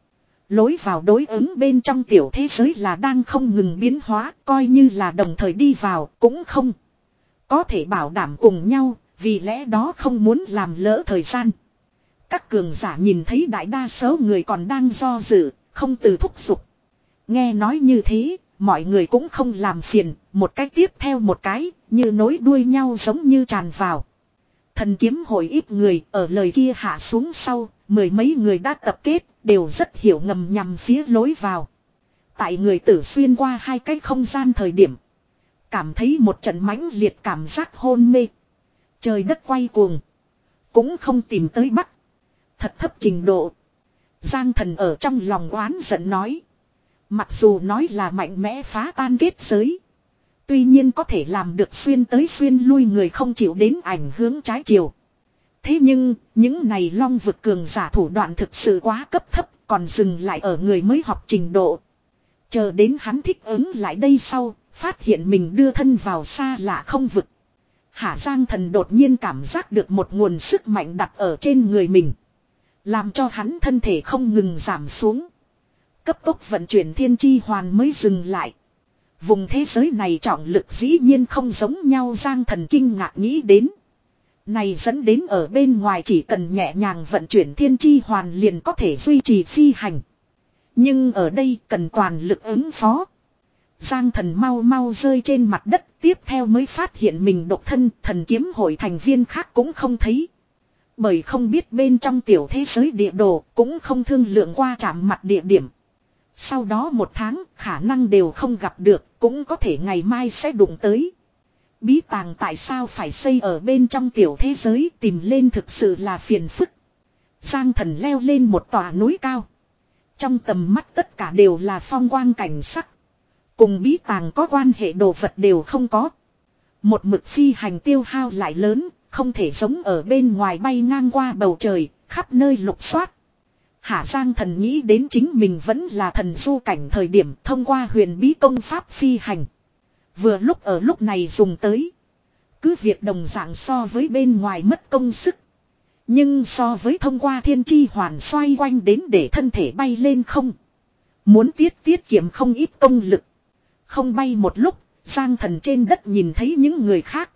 Lối vào đối ứng bên trong tiểu thế giới là đang không ngừng biến hóa, coi như là đồng thời đi vào cũng không có thể bảo đảm cùng nhau, vì lẽ đó không muốn làm lỡ thời gian. Các cường giả nhìn thấy đại đa số người còn đang do dự, không từ thúc giục. Nghe nói như thế, mọi người cũng không làm phiền, một cái tiếp theo một cái, như nối đuôi nhau giống như tràn vào. Thần kiếm hội ít người, ở lời kia hạ xuống sau, mười mấy người đã tập kết, đều rất hiểu ngầm nhằm phía lối vào. Tại người tử xuyên qua hai cái không gian thời điểm. Cảm thấy một trận mãnh liệt cảm giác hôn mê. Trời đất quay cuồng. Cũng không tìm tới bắc. Thật thấp trình độ. Giang Thần ở trong lòng oán giận nói. Mặc dù nói là mạnh mẽ phá tan kết giới. Tuy nhiên có thể làm được xuyên tới xuyên lui người không chịu đến ảnh hướng trái chiều. Thế nhưng, những này long vực cường giả thủ đoạn thực sự quá cấp thấp, còn dừng lại ở người mới học trình độ. Chờ đến hắn thích ứng lại đây sau, phát hiện mình đưa thân vào xa lạ không vực. Hạ Giang Thần đột nhiên cảm giác được một nguồn sức mạnh đặt ở trên người mình. Làm cho hắn thân thể không ngừng giảm xuống. Cấp tốc vận chuyển thiên chi hoàn mới dừng lại. Vùng thế giới này trọng lực dĩ nhiên không giống nhau, Giang Thần kinh ngạc nghĩ đến. Này dẫn đến ở bên ngoài chỉ cần nhẹ nhàng vận chuyển thiên chi hoàn liền có thể duy trì phi hành. Nhưng ở đây cần toàn lực ứng phó. Giang Thần mau mau rơi trên mặt đất, tiếp theo mới phát hiện mình độc thân, thần kiếm hội thành viên khác cũng không thấy. Bởi không biết bên trong tiểu thế giới địa đồ, cũng không thương lượng qua chạm mặt địa điểm. Sau đó một tháng, khả năng đều không gặp được, cũng có thể ngày mai sẽ đụng tới. Bí tàng tại sao phải xây ở bên trong tiểu thế giới, tìm lên thực sự là phiền phức. Giang Thần leo lên một tòa núi cao. Trong tầm mắt tất cả đều là phong quang cảnh sắc. Cùng bí tàng có quan hệ đồ vật đều không có. Một mực phi hành tiêu hao lại lớn, không thể giống ở bên ngoài bay ngang qua bầu trời, khắp nơi lục soát. Hạ Giang Thần nghĩ đến chính mình vẫn là thần du cảnh thời điểm thông qua huyền bí công pháp phi hành. Vừa lúc ở lúc này dùng tới. Cứ việc đồng dạng so với bên ngoài mất công sức. Nhưng so với thông qua thiên chi hoàn xoay quanh đến để thân thể bay lên không. Muốn tiết tiết kiệm không ít công lực. Không bay một lúc, Giang Thần trên đất nhìn thấy những người khác.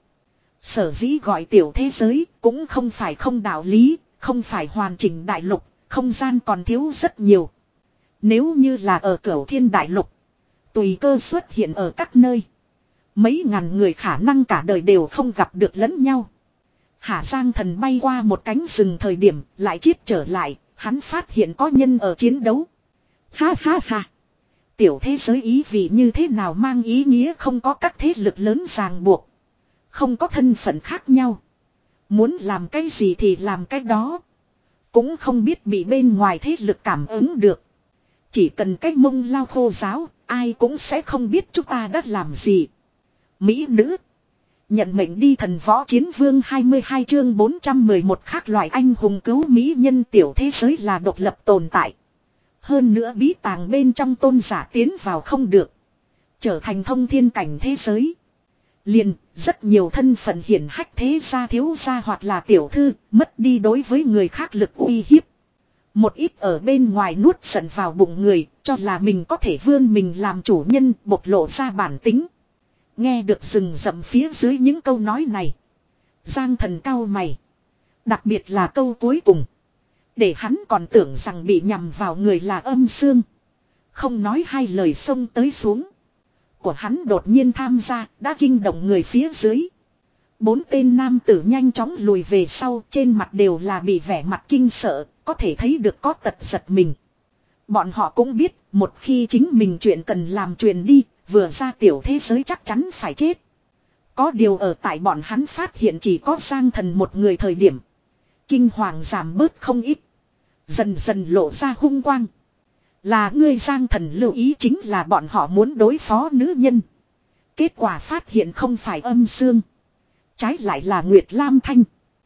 Sở dĩ gọi tiểu thế giới cũng không phải không đạo lý, không phải hoàn chỉnh đại lục, không gian còn thiếu rất nhiều. Nếu như là ở Cửu Thiên đại lục, tùy cơ xuất hiện ở các nơi. Mấy ngàn người khả năng cả đời đều không gặp được lẫn nhau. Hạ Giang Thần bay qua một cánh rừng thời điểm, lại chiết trở lại, hắn phát hiện có nhân ở chiến đấu. Ha ha ha. Tiểu thế giới ý vị như thế nào mang ý nghĩa không có các thế lực lớn ràng buộc. Không có thân phận khác nhau. Muốn làm cái gì thì làm cái đó. Cũng không biết bị bên ngoài thế lực cảm ứng được. Chỉ cần cái mông lao khô giáo, ai cũng sẽ không biết chúng ta đã làm gì. Mỹ nữ. Nhận mệnh đi thần võ chiến vương hai mươi hai chương bốn trăm mười một khác loại anh hùng cứu mỹ nhân tiểu thế giới là độc lập tồn tại. Hơn nữa bí tàng bên trong tôn giả tiến vào không được. Trở thành thông thiên cảnh thế giới. Liền, rất nhiều thân phận hiển hách thế gia thiếu gia hoặc là tiểu thư, mất đi đối với người khác lực uy hiếp. Một ít ở bên ngoài nuốt giận vào bụng người, cho là mình có thể vươn mình làm chủ nhân, bộc lộ ra bản tính. Nghe được rừng rậm phía dưới những câu nói này. Giang Thần cau mày. Đặc biệt là câu cuối cùng. Để hắn còn tưởng rằng bị nhầm vào người là âm xương. Không nói hai lời xông tới xuống. Của hắn đột nhiên tham gia đã kinh động người phía dưới. Bốn tên nam tử nhanh chóng lùi về sau, trên mặt đều là bị vẻ mặt kinh sợ, có thể thấy được có tật giật mình. Bọn họ cũng biết, một khi chính mình chuyện cần làm truyền đi, vừa ra tiểu thế giới chắc chắn phải chết. Có điều ở tại bọn hắn phát hiện chỉ có Giang Thần một người thời điểm. Kinh hoàng giảm bớt không ít. Dần dần lộ ra hung quang. Là ngươi Giang Thần lưu ý chính là bọn họ muốn đối phó nữ nhân. Kết quả phát hiện không phải âm xương. Trái lại là Nguyệt Lam Thanh.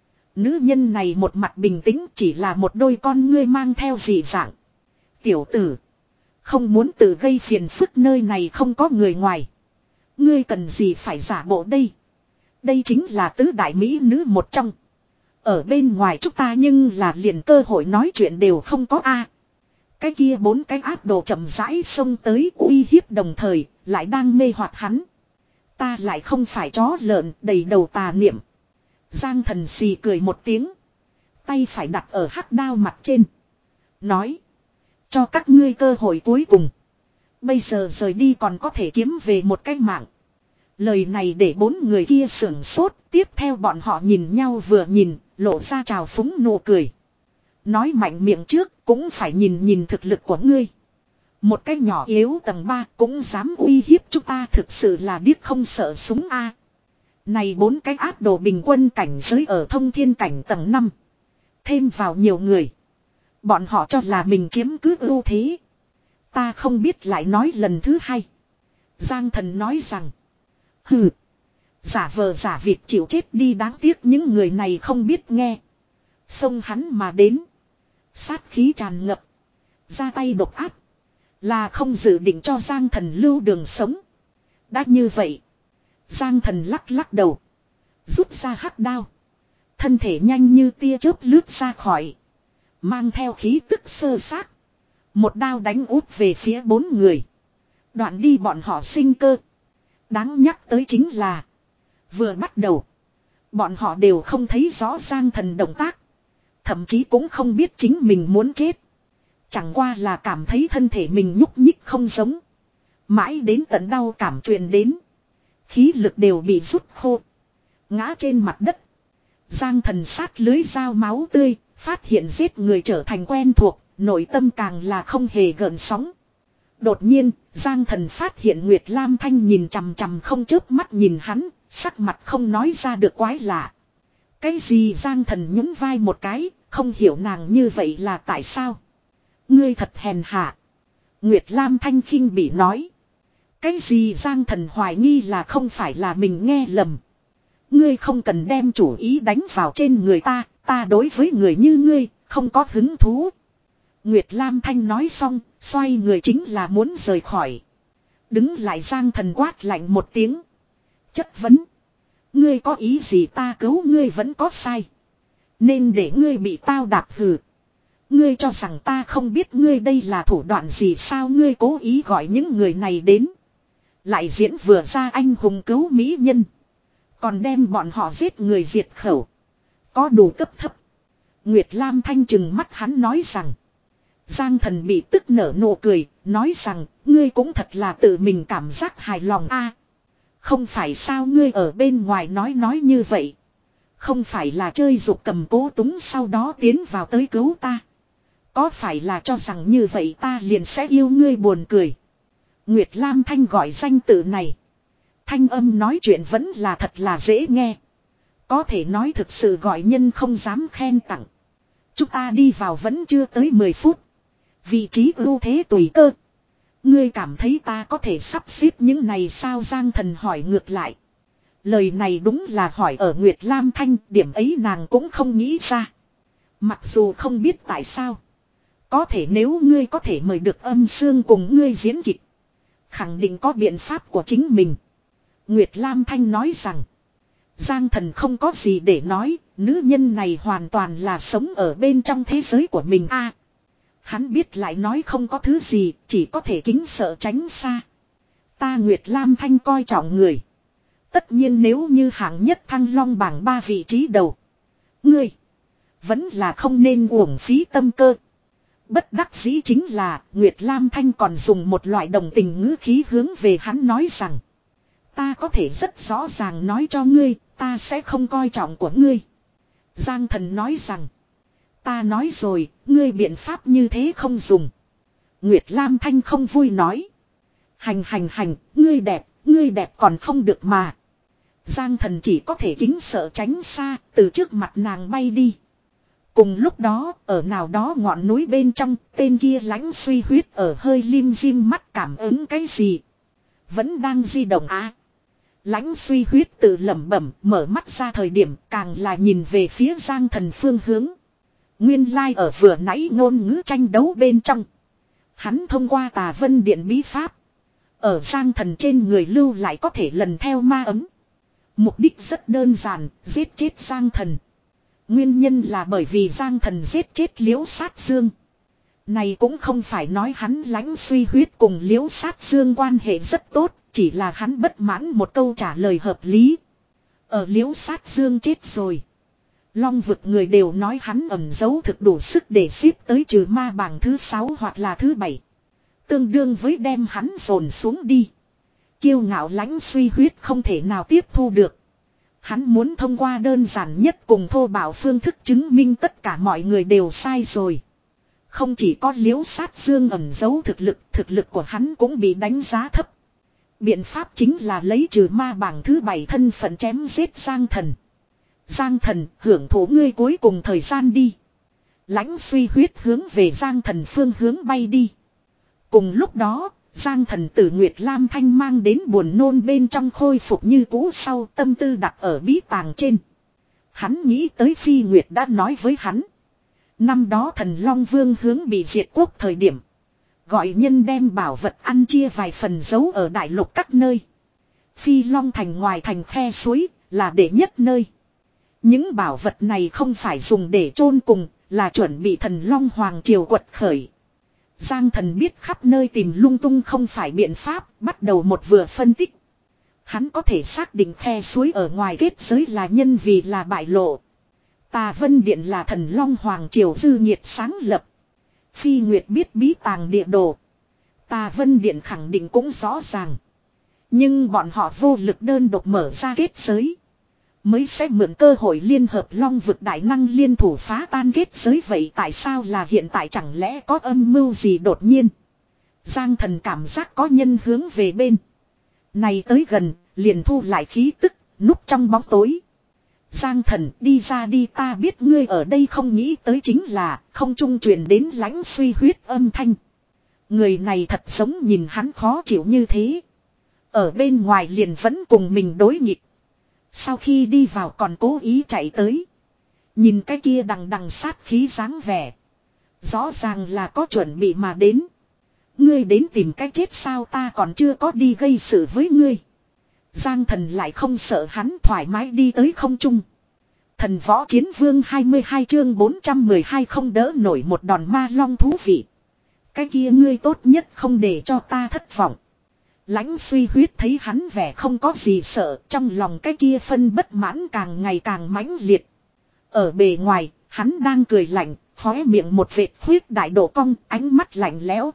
Nữ nhân này một mặt bình tĩnh, chỉ là một đôi con ngươi mang theo dị dạng. Tiểu tử. Không muốn tự gây phiền phức, nơi này không có người ngoài. Ngươi cần gì phải giả bộ đây. Đây chính là tứ đại mỹ nữ một trong. Ở bên ngoài chúng ta nhưng là liền cơ hội nói chuyện đều không có a. Cái kia bốn cái ác đồ chậm rãi xông tới uy hiếp đồng thời, lại đang mê hoặc hắn. Ta lại không phải chó lợn đầy đầu tà niệm. Giang thần xì cười một tiếng. Tay phải đặt ở hắc đao mặt trên. Nói. Cho các ngươi cơ hội cuối cùng. Bây giờ rời đi còn có thể kiếm về một cái mạng. Lời này để bốn người kia sưởng sốt. Tiếp theo bọn họ nhìn nhau vừa nhìn. Lộ ra trào phúng nụ cười. Nói mạnh miệng trước cũng phải nhìn nhìn thực lực của ngươi. Một cái nhỏ yếu tầng ba cũng dám uy hiếp chúng ta, thực sự là điếc không sợ súng a. Này bốn cái áp đồ bình quân cảnh giới ở thông thiên cảnh tầng năm. Thêm vào nhiều người. Bọn họ cho là mình chiếm cứ ưu thế. Ta không biết lại nói lần thứ hai. Giang thần nói rằng. Hừ. Giả vờ giả việc chịu chết đi, đáng tiếc những người này không biết nghe. Xông hắn mà đến. Sát khí tràn ngập. Ra tay độc áp. Là không dự định cho Giang thần lưu đường sống. Đã như vậy. Giang thần lắc lắc đầu. Rút ra hắc đao. Thân thể nhanh như tia chớp lướt ra khỏi. Mang theo khí tức sơ sát. Một đao đánh úp về phía bốn người. Đoạn đi bọn họ sinh cơ. Đáng nhắc tới chính là. Vừa bắt đầu. Bọn họ đều không thấy rõ Giang thần động tác. Thậm chí cũng không biết chính mình muốn chết. Chẳng qua là cảm thấy thân thể mình nhúc nhích không giống. Mãi đến tận đau cảm truyền đến. Khí lực đều bị rút khô. Ngã trên mặt đất. Giang thần sát lưới dao máu tươi. Phát hiện giết người trở thành quen thuộc. Nội tâm càng là không hề gợn sóng. Đột nhiên Giang thần phát hiện Nguyệt Lam Thanh nhìn chằm chằm không chớp mắt nhìn hắn. Sắc mặt không nói ra được quái lạ. Cái gì? Giang thần nhún vai một cái. Không hiểu nàng như vậy là tại sao. Ngươi thật hèn hạ. Nguyệt Lam Thanh khinh bị nói. Cái gì? Giang thần hoài nghi là không phải là mình nghe lầm. Ngươi không cần đem chủ ý đánh vào trên người ta. Ta đối với người như ngươi không có hứng thú. Nguyệt Lam Thanh nói xong. Xoay người chính là muốn rời khỏi. Đứng lại Giang thần quát lạnh một tiếng. Chất vấn. Ngươi có ý gì? Ta cứu ngươi vẫn có sai. Nên để ngươi bị tao đạp hừ. Ngươi cho rằng ta không biết ngươi đây là thủ đoạn gì sao? Ngươi cố ý gọi những người này đến. Lại diễn vừa ra anh hùng cứu mỹ nhân. Còn đem bọn họ giết người diệt khẩu. Có đủ cấp thấp. Nguyệt Lam Thanh chừng mắt hắn nói rằng. Giang thần bị tức nở nụ cười. Nói rằng ngươi cũng thật là tự mình cảm giác hài lòng a. Không phải sao? Ngươi ở bên ngoài nói nói như vậy. Không phải là chơi dục cầm cố túng sau đó tiến vào tới cứu ta. Có phải là cho rằng như vậy ta liền sẽ yêu ngươi? Buồn cười. Nguyệt Lam Thanh gọi danh tự này. Thanh âm nói chuyện vẫn là thật là dễ nghe. Có thể nói thực sự gọi nhân không dám khen tặng. Chúng ta đi vào vẫn chưa tới mười phút. Vị trí ưu thế tùy cơ. Ngươi cảm thấy ta có thể sắp xếp những này sao? Giang thần hỏi ngược lại. Lời này đúng là hỏi ở Nguyệt Lam Thanh. Điểm ấy nàng cũng không nghĩ ra. Mặc dù không biết tại sao. Có thể nếu ngươi có thể mời được Âm Sương cùng ngươi diễn kịch. Khẳng định có biện pháp của chính mình. Nguyệt Lam Thanh nói rằng. Giang thần không có gì để nói. Nữ nhân này hoàn toàn là sống ở bên trong thế giới của mình a. Hắn biết lại nói không có thứ gì. Chỉ có thể kính sợ tránh xa. Ta Nguyệt Lam Thanh coi trọng người. Tất nhiên nếu như hạng nhất Thăng Long bảng ba vị trí đầu. Ngươi. Vẫn là không nên uổng phí tâm cơ. Bất đắc dĩ chính là Nguyệt Lam Thanh còn dùng một loại đồng tình ngữ khí hướng về hắn nói rằng. Ta có thể rất rõ ràng nói cho ngươi. Ta sẽ không coi trọng của ngươi. Giang thần nói rằng. Ta nói rồi. Ngươi biện pháp như thế không dùng. Nguyệt Lam Thanh không vui nói. Hành hành hành. Ngươi đẹp. Ngươi đẹp còn không được mà. Giang thần chỉ có thể kính sợ tránh xa. Từ trước mặt nàng bay đi. Cùng lúc đó, ở nào đó ngọn núi bên trong, tên kia lãnh suy huyết ở hơi lim dim mắt cảm ứng cái gì. Vẫn đang di động á. Lãnh suy huyết tự lẩm bẩm, mở mắt ra thời điểm càng là nhìn về phía Giang thần phương hướng. Nguyên lai ở vừa nãy ngôn ngữ tranh đấu bên trong. Hắn thông qua Tà Vân Điện bí pháp. Ở Giang thần trên người lưu lại có thể lần theo ma ấm. Mục đích rất đơn giản, giết chết Giang thần. Nguyên nhân là bởi vì Giang thần giết chết Liễu Sát Dương. Này cũng không phải nói hắn lãnh suy huyết cùng liễu sát dương quan hệ rất tốt, chỉ là hắn bất mãn một câu trả lời hợp lý. Ở liễu sát dương chết rồi. Long vực người đều nói hắn ẩn giấu thực đủ sức để xếp tới trừ ma bảng thứ sáu hoặc là thứ bảy. Tương đương với đem hắn dồn xuống đi. Kiêu ngạo lãnh suy huyết không thể nào tiếp thu được. Hắn muốn thông qua đơn giản nhất cùng thô bạo phương thức chứng minh tất cả mọi người đều sai rồi. Không chỉ có liễu sát dương ẩn giấu thực lực, thực lực của hắn cũng bị đánh giá thấp. Biện pháp chính là lấy trừ ma bảng thứ bảy thân phận chém giết Giang Thần. Giang Thần, hưởng thụ ngươi cuối cùng thời gian đi. Lãnh suy huyết hướng về Giang Thần phương hướng bay đi. Cùng lúc đó, Giang Thần từ Nguyệt Lam Thanh mang đến buồn nôn bên trong khôi phục như cũ sau tâm tư đặt ở bí tàng trên. Hắn nghĩ tới Phi Nguyệt đã nói với hắn. Năm đó Thần Long Vương hướng bị diệt quốc thời điểm. Gọi nhân đem bảo vật ăn chia vài phần giấu ở đại lục các nơi. Phi Long Thành ngoài thành khe suối là đệ nhất nơi. Những bảo vật này không phải dùng để chôn cùng, là chuẩn bị Thần Long Hoàng Triều quật khởi. Giang Thần biết khắp nơi tìm lung tung không phải biện pháp, bắt đầu một vừa phân tích. Hắn có thể xác định khe suối ở ngoài kết giới là nhân vì là bại lộ. Tà Vân Điện là Thần Long Hoàng Triều dư nhiệt sáng lập. Phi Nguyệt biết bí tàng địa đồ. Tà Vân Điện khẳng định cũng rõ ràng. Nhưng bọn họ vô lực đơn độc mở ra kết giới. Mới sẽ mượn cơ hội liên hợp Long vực đại năng liên thủ phá tan kết giới, vậy tại sao là hiện tại, chẳng lẽ có âm mưu gì đột nhiên. Giang Thần cảm giác có nhân hướng về bên này tới gần, liền thu lại khí tức, núp trong bóng tối. Giang Thần, đi ra đi, ta biết ngươi ở đây, không nghĩ tới chính là không trung truyền đến lãnh suy huyết âm thanh. Người này thật giống nhìn hắn khó chịu như thế. Ở bên ngoài liền vẫn cùng mình đối nghịch. Sau khi đi vào còn cố ý chạy tới. Nhìn cái kia đằng đằng sát khí dáng vẻ. Rõ ràng là có chuẩn bị mà đến. Ngươi đến tìm cái chết sao, ta còn chưa có đi gây sự với ngươi. Giang Thần lại không sợ hắn, thoải mái đi tới không trung. Thần Võ Chiến Vương hai mươi hai chương bốn trăm mười hai không đỡ nổi một đòn ma long thú vị. Cái kia ngươi tốt nhất không để cho ta thất vọng. Lãnh suy huyết thấy hắn vẻ không có gì sợ, trong lòng cái kia phân bất mãn càng ngày càng mãnh liệt. Ở bề ngoài, hắn đang cười lạnh, khóe miệng một vệt khuyết đại độ cong, ánh mắt lạnh lẽo.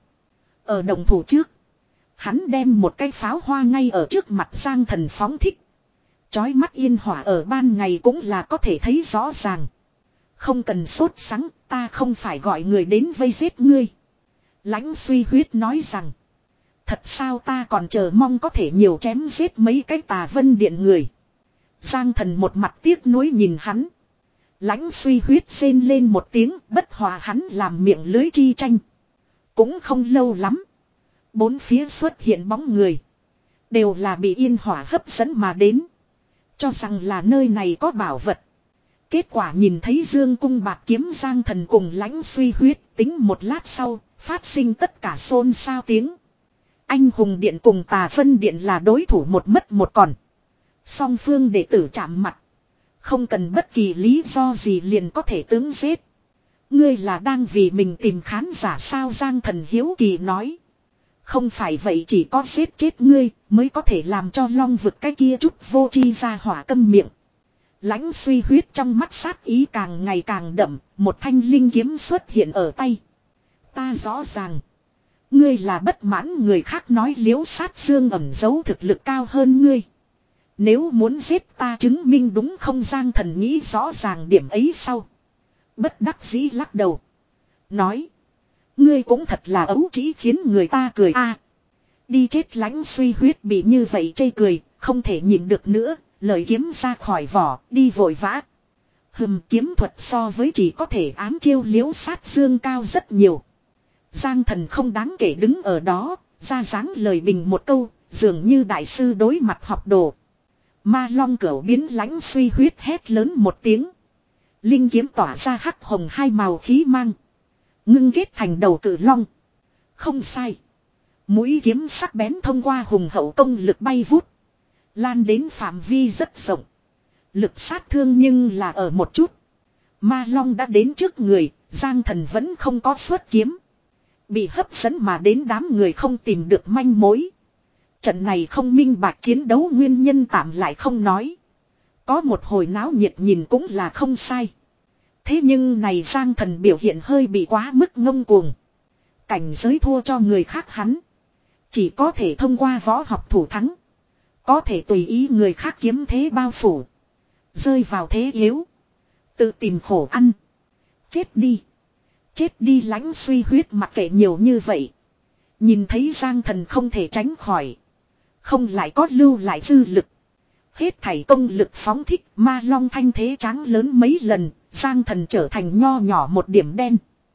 Ở đồng thủ trước, hắn đem một cái pháo hoa ngay ở trước mặt Giang Thần phóng thích. Chói mắt yên hỏa ở ban ngày cũng là có thể thấy rõ ràng. Không cần sốt sắng, ta không phải gọi người đến vây giết ngươi. Lãnh suy huyết nói rằng. Thật sao, ta còn chờ mong có thể nhiều chém giết mấy cái Tà Vân Điện người. Giang Thần một mặt tiếc nuối nhìn hắn. Lãnh suy huyết rên lên một tiếng, bất hòa hắn làm miệng lưới chi tranh. Cũng không lâu lắm. Bốn phía xuất hiện bóng người. Đều là bị yên hỏa hấp dẫn mà đến. Cho rằng là nơi này có bảo vật. Kết quả nhìn thấy Dương cung bạc kiếm, Giang Thần cùng lãnh suy huyết, tính một lát sau, phát sinh tất cả xôn xao tiếng. Anh hùng điện cùng Tà Vân Điện là đối thủ một mất một còn. Song phương đệ tử chạm mặt. Không cần bất kỳ lý do gì liền có thể tướng giết. Ngươi là đang vì mình tìm khán giả sao, Giang Thần hiếu kỳ nói. Không phải vậy, chỉ có giết chết ngươi mới có thể làm cho Long vực cái kia chút vô chi ra hỏa câm miệng. Lãnh suy huyết trong mắt sát ý càng ngày càng đậm, một thanh linh kiếm xuất hiện ở tay. Ta rõ ràng. Ngươi là bất mãn người khác nói liễu sát dương ẩn giấu thực lực cao hơn ngươi. Nếu muốn giết ta chứng minh đúng không, Giang Thần nghĩ rõ ràng điểm ấy sau. Bất đắc dĩ lắc đầu. Nói. Ngươi cũng thật là ấu trĩ, khiến người ta cười a. Đi chết, lãnh suy huyết bị như vậy chê cười, không thể nhịn được nữa, lời kiếm ra khỏi vỏ, đi vội vã. Hừm, kiếm thuật so với chỉ có thể ám chiêu liễu sát dương cao rất nhiều. Giang Thần không đáng kể đứng ở đó, ra dáng lời bình một câu, dường như đại sư đối mặt học đồ. Ma long cửu biến, lãnh suy huyết hét lớn một tiếng. Linh kiếm tỏa ra hắc hồng hai màu khí mang. Ngưng kết thành đầu cử long. Không sai. Mũi kiếm sắc bén thông qua hùng hậu công lực bay vút. Lan đến phạm vi rất rộng. Lực sát thương nhưng là ở một chút. Ma long đã đến trước người, Giang Thần vẫn không có xuất kiếm. Bị hấp dẫn mà đến đám người không tìm được manh mối. Trận này không minh bạch chiến đấu nguyên nhân tạm lại không nói. Có một hồi náo nhiệt nhìn cũng là không sai. Thế nhưng này Giang Thần biểu hiện hơi bị quá mức ngông cuồng. Cảnh giới thua cho người khác hắn. Chỉ có thể thông qua võ học thủ thắng. Có thể tùy ý người khác kiếm thế bao phủ. Rơi vào thế yếu. Tự tìm khổ ăn. Chết đi. Chết đi Lãnh Suy Huyết mặc kệ nhiều như vậy. Nhìn thấy Giang Thần không thể tránh khỏi. Không lại có lưu lại dư lực. Hết thảy công lực phóng thích ma long thanh thế tráng lớn mấy lần. Giang Thần trở thành nho nhỏ một điểm đen.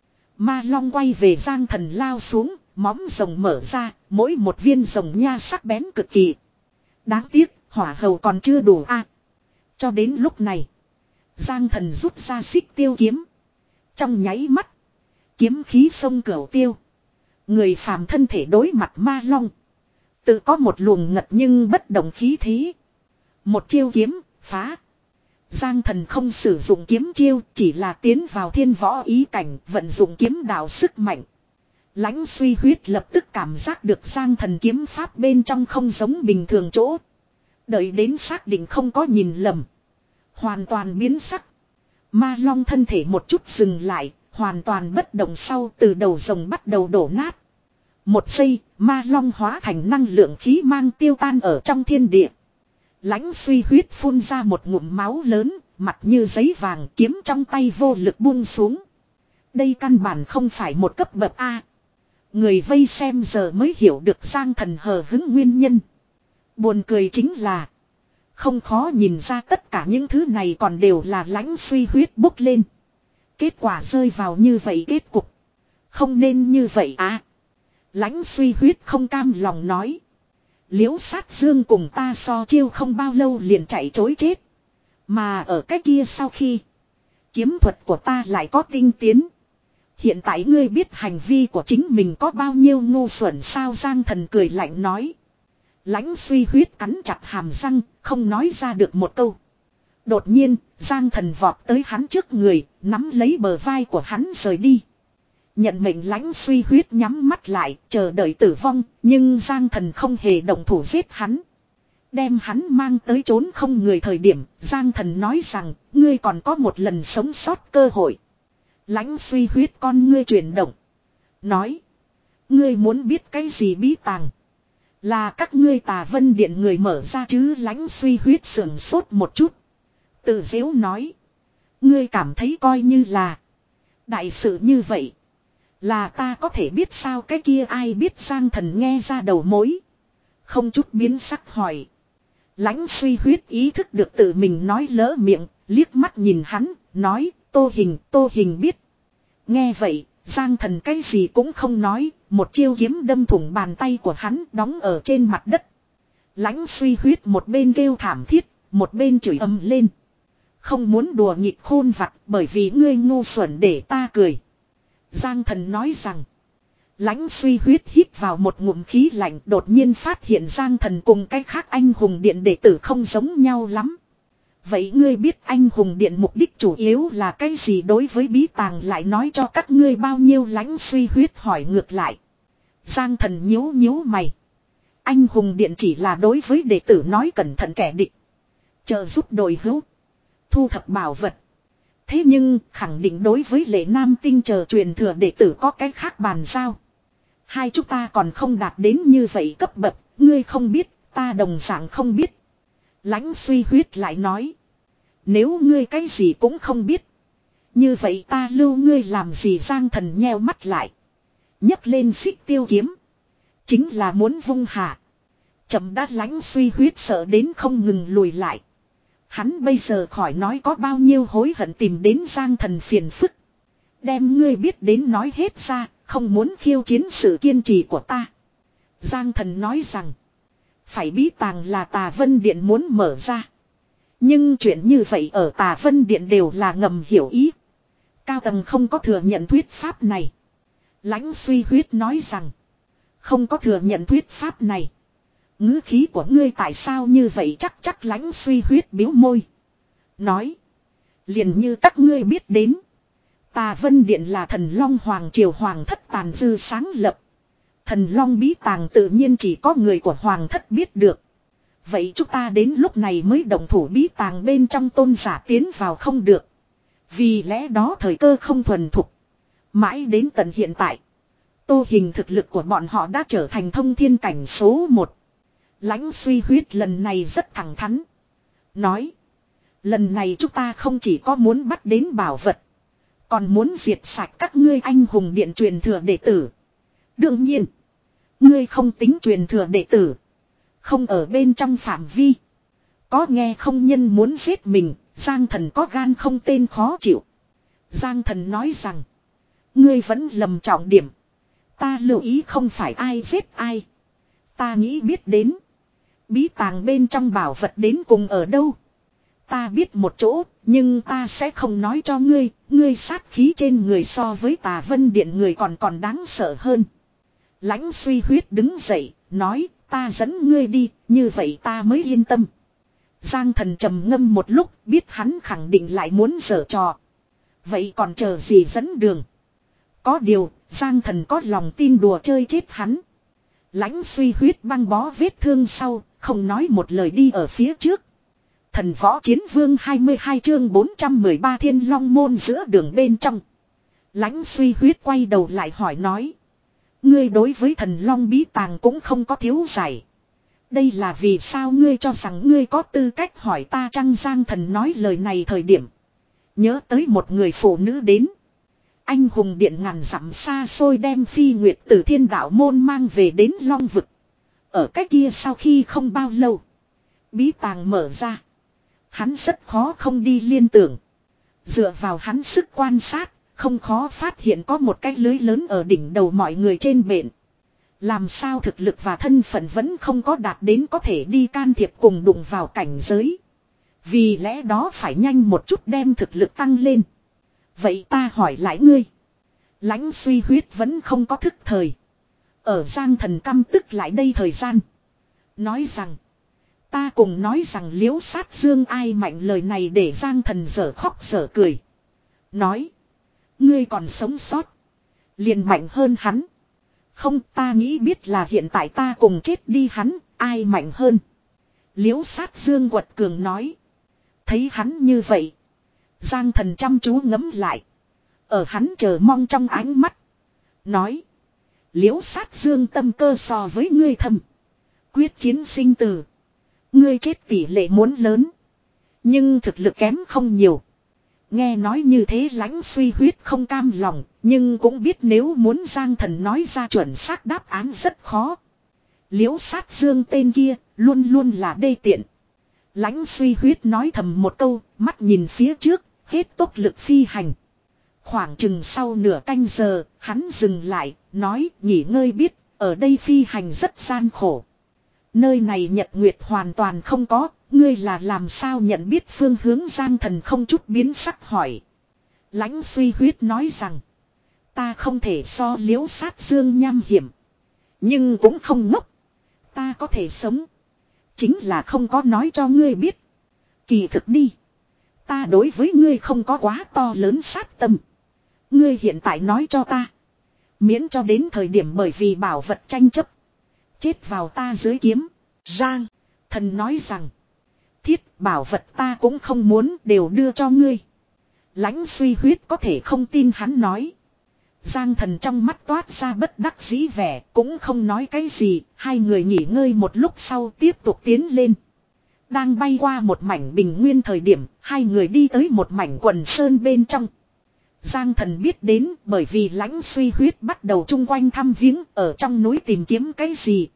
Ma long quay về Giang Thần lao xuống. Móng rồng mở ra. Mỗi một viên rồng nha sắc bén cực kỳ. Đáng tiếc hỏa hầu còn chưa đủ a. Cho đến lúc này. Giang Thần rút ra xích tiêu kiếm. Trong nháy mắt. Kiếm khí sông cửu tiêu. Người phàm thân thể đối mặt ma long. Tự có một luồng ngật nhưng bất động khí thế. Một chiêu kiếm, phá. Giang Thần không sử dụng kiếm chiêu, chỉ là tiến vào thiên võ ý cảnh, vận dụng kiếm đạo sức mạnh. Lãnh Suy Huyết lập tức cảm giác được Giang Thần kiếm pháp bên trong không giống bình thường chỗ. Đợi đến xác định không có nhìn lầm. Hoàn toàn biến sắc. Ma long thân thể một chút dừng lại, hoàn toàn bất động sau từ đầu rồng bắt đầu đổ nát. Một giây, ma long hóa thành năng lượng khí mang tiêu tan ở trong thiên địa. Lãnh Suy Huyết phun ra một ngụm máu lớn, mặt như giấy vàng, kiếm trong tay vô lực buông xuống. Đây căn bản không phải một cấp bậc A. Người vây xem giờ mới hiểu được Giang Thần hờ hứng nguyên nhân. Buồn cười chính là không khó nhìn ra tất cả những thứ này còn đều là Lãnh Suy Huyết bốc lên. Kết quả rơi vào như vậy kết cục. Không nên như vậy à. Lãnh Suy Huyết không cam lòng nói. Liễu Sát Dương cùng ta so chiêu không bao lâu liền chạy trối chết. Mà ở cái kia sau khi kiếm thuật của ta lại có tinh tiến. Hiện tại ngươi biết hành vi của chính mình có bao nhiêu ngu xuẩn sao? Giang Thần cười lạnh nói. Lãnh Suy Huyết cắn chặt hàm răng, không nói ra được một câu. Đột nhiên, Giang Thần vọt tới hắn trước người, nắm lấy bờ vai của hắn rời đi. Nhận mệnh Lãnh Suy Huyết nhắm mắt lại, chờ đợi tử vong, nhưng Giang Thần không hề động thủ giết hắn. Đem hắn mang tới trốn không người thời điểm, Giang Thần nói rằng, ngươi còn có một lần sống sót cơ hội. Lãnh Suy Huyết con ngươi chuyển động. Nói, ngươi muốn biết cái gì bí tàng? Là các ngươi Tà Vân Điện người mở ra chứ? Lãnh Suy Huyết sườn sốt một chút. Tự dễu nói, ngươi cảm thấy coi như là đại sự như vậy. Là ta có thể biết sao? Cái kia ai biết? Giang Thần nghe ra đầu mối. Không chút biến sắc hỏi. Lãnh Suy Huyết ý thức được tự mình nói lỡ miệng, liếc mắt nhìn hắn, nói, Tô Hình, Tô Hình biết. Nghe vậy, Giang Thần cái gì cũng không nói, một chiêu kiếm đâm thủng bàn tay của hắn đóng ở trên mặt đất. Lãnh Suy Huyết một bên kêu thảm thiết, một bên chửi ầm lên. Không muốn đùa nghịch khôn vặt bởi vì ngươi ngu xuẩn để ta cười. Giang Thần nói rằng. Lãnh Suy Huyết hít vào một ngụm khí lạnh, đột nhiên phát hiện Giang Thần cùng cái khác anh hùng điện đệ tử không giống nhau lắm. Vậy ngươi biết anh hùng điện mục đích chủ yếu là cái gì? Đối với bí tàng lại nói cho các ngươi bao nhiêu? Lãnh Suy Huyết hỏi ngược lại. Giang Thần nhíu nhíu mày. Anh hùng điện chỉ là đối với đệ tử nói cẩn thận kẻ địch, trợ giúp đội hữu, thu thập bảo vật. Thế nhưng khẳng định đối với Lệ Nam Tinh chờ truyền thừa đệ tử có cái khác bàn giao. Hai chúng ta còn không đạt đến như vậy cấp bậc, ngươi không biết, ta đồng dạng không biết. Lãnh Suy Huyết lại nói. Nếu ngươi cái gì cũng không biết, như vậy ta lưu ngươi làm gì? Giang Thần nheo mắt lại, nhấc lên xích tiêu kiếm, chính là muốn vung hạ. Chậm đã. Lãnh Suy Huyết sợ đến không ngừng lùi lại. Hắn bây giờ khỏi nói có bao nhiêu hối hận tìm đến Giang Thần phiền phức. Đem ngươi biết đến nói hết ra, không muốn khiêu chiến sự kiên trì của ta. Giang Thần nói rằng, phải bí tàng là Tà Vân Điện muốn mở ra. Nhưng chuyện như vậy ở Tà Vân Điện đều là ngầm hiểu ý. Cao tầng không có thừa nhận thuyết pháp này. Lãnh Suy Huyết nói rằng, không có thừa nhận thuyết pháp này. Ngữ khí của ngươi tại sao như vậy? Chắc chắc. Lãnh Suy Huyết biếu môi, nói, liền như các ngươi biết đến, Tà Vân Điện là Thần Long Hoàng triều hoàng thất tàn dư sáng lập. Thần Long bí tàng tự nhiên chỉ có người của hoàng thất biết được. Vậy chúng ta đến lúc này mới động thủ bí tàng bên trong tôn giả tiến vào không được. Vì lẽ đó thời cơ không thuần thục. Mãi đến tận hiện tại. Tô Hình thực lực của bọn họ đã trở thành thông thiên cảnh số một. Lãnh Suy Huyết lần này rất thẳng thắn. Nói. Lần này chúng ta không chỉ có muốn bắt đến bảo vật. Còn muốn diệt sạch các ngươi anh hùng điện truyền thừa đệ tử. Đương nhiên. Ngươi không tính truyền thừa đệ tử. Không ở bên trong phạm vi. Có nghe không nhân muốn giết mình. Giang Thần có gan không tên khó chịu. Giang Thần nói rằng. Ngươi vẫn lầm trọng điểm. Ta lưu ý không phải ai giết ai. Ta nghĩ biết đến. Bí tàng bên trong bảo vật đến cùng ở đâu. Ta biết một chỗ, nhưng ta sẽ không nói cho ngươi. Ngươi sát khí trên người so với Tà Vân Điện người còn còn đáng sợ hơn. Lãnh Suy Huyết đứng dậy, nói, ta dẫn ngươi đi, như vậy ta mới yên tâm. Giang Thần trầm ngâm một lúc, biết hắn khẳng định lại muốn giở trò. Vậy còn chờ gì dẫn đường? Có điều, Giang Thần có lòng tin đùa chơi chết hắn. Lãnh Suy Huyết băng bó vết thương sau, không nói một lời đi ở phía trước. Thần Võ Chiến Vương hai mươi hai chương bốn trăm mười ba Thiên Long Môn giữa đường bên trong. Lãnh Suy Huyết quay đầu lại hỏi nói. Ngươi đối với thần Long bí tàng cũng không có thiếu giải. Đây là vì sao ngươi cho rằng ngươi có tư cách hỏi ta chăng? Giang Thần nói lời này thời điểm. Nhớ tới một người phụ nữ đến. Anh hùng điện ngàn dặm xa xôi đem Phi Nguyệt từ Thiên Đạo Môn mang về đến Long Vực. Ở cách kia sau khi không bao lâu. Bí tàng mở ra. Hắn rất khó không đi liên tưởng. Dựa vào hắn sức quan sát, không khó phát hiện có một cái lưới lớn ở đỉnh đầu mọi người trên bện. Làm sao thực lực và thân phận vẫn không có đạt đến có thể đi can thiệp cùng đụng vào cảnh giới. Vì lẽ đó phải nhanh một chút đem thực lực tăng lên. Vậy ta hỏi lại ngươi. Lãnh Suy Huyết vẫn không có thức thời. Ở Giang Thần căm tức lại đây thời gian. Nói rằng. Ta cùng nói rằng Liễu Sát Dương ai mạnh, lời này để Giang Thần dở khóc dở cười. Nói. Ngươi còn sống sót. Liền mạnh hơn hắn. Không, ta nghĩ biết là hiện tại ta cùng chết đi hắn, ai mạnh hơn. Liễu Sát Dương quật cường nói. Thấy hắn như vậy. Giang Thần chăm chú ngẫm lại. Ở hắn chờ mong trong ánh mắt. Nói. Liễu Sát Dương tâm cơ so với ngươi thầm. Quyết chiến sinh tử. Ngươi chết tỷ lệ muốn lớn. Nhưng thực lực kém không nhiều. Nghe nói như thế Lãnh Suy Huyết không cam lòng. Nhưng cũng biết nếu muốn Giang Thần nói ra chuẩn xác đáp án rất khó. Liễu Sát Dương tên kia luôn luôn là đê tiện. Lãnh Suy Huyết nói thầm một câu, mắt nhìn phía trước, hết tốc lực phi hành. Khoảng chừng sau nửa canh giờ, hắn dừng lại, nói nghỉ ngơi biết, ở đây phi hành rất gian khổ. Nơi này nhật nguyệt hoàn toàn không có, ngươi là làm sao nhận biết phương hướng? Giang Thần không chút biến sắc hỏi. Lãnh Suy Huyết nói rằng, ta không thể so Liễu Sát Dương nham hiểm. Nhưng cũng không ngốc. Ta có thể sống. Chính là không có nói cho ngươi biết. Kỳ thực đi. Ta đối với ngươi không có quá to lớn sát tâm. Ngươi hiện tại nói cho ta. Miễn cho đến thời điểm bởi vì bảo vật tranh chấp. Chết vào ta dưới kiếm. Giang Thần nói rằng. Thiết bảo vật ta cũng không muốn đều đưa cho ngươi. Lãnh Suy Huyết có thể không tin hắn nói. Giang Thần trong mắt toát ra bất đắc dĩ vẻ, cũng không nói cái gì, hai người nghỉ ngơi một lúc sau tiếp tục tiến lên. Đang bay qua một mảnh bình nguyên thời điểm, hai người đi tới một mảnh quần sơn bên trong. Giang Thần biết đến bởi vì Lãnh Suy Huyết bắt đầu chung quanh thăm viếng ở trong núi tìm kiếm cái gì.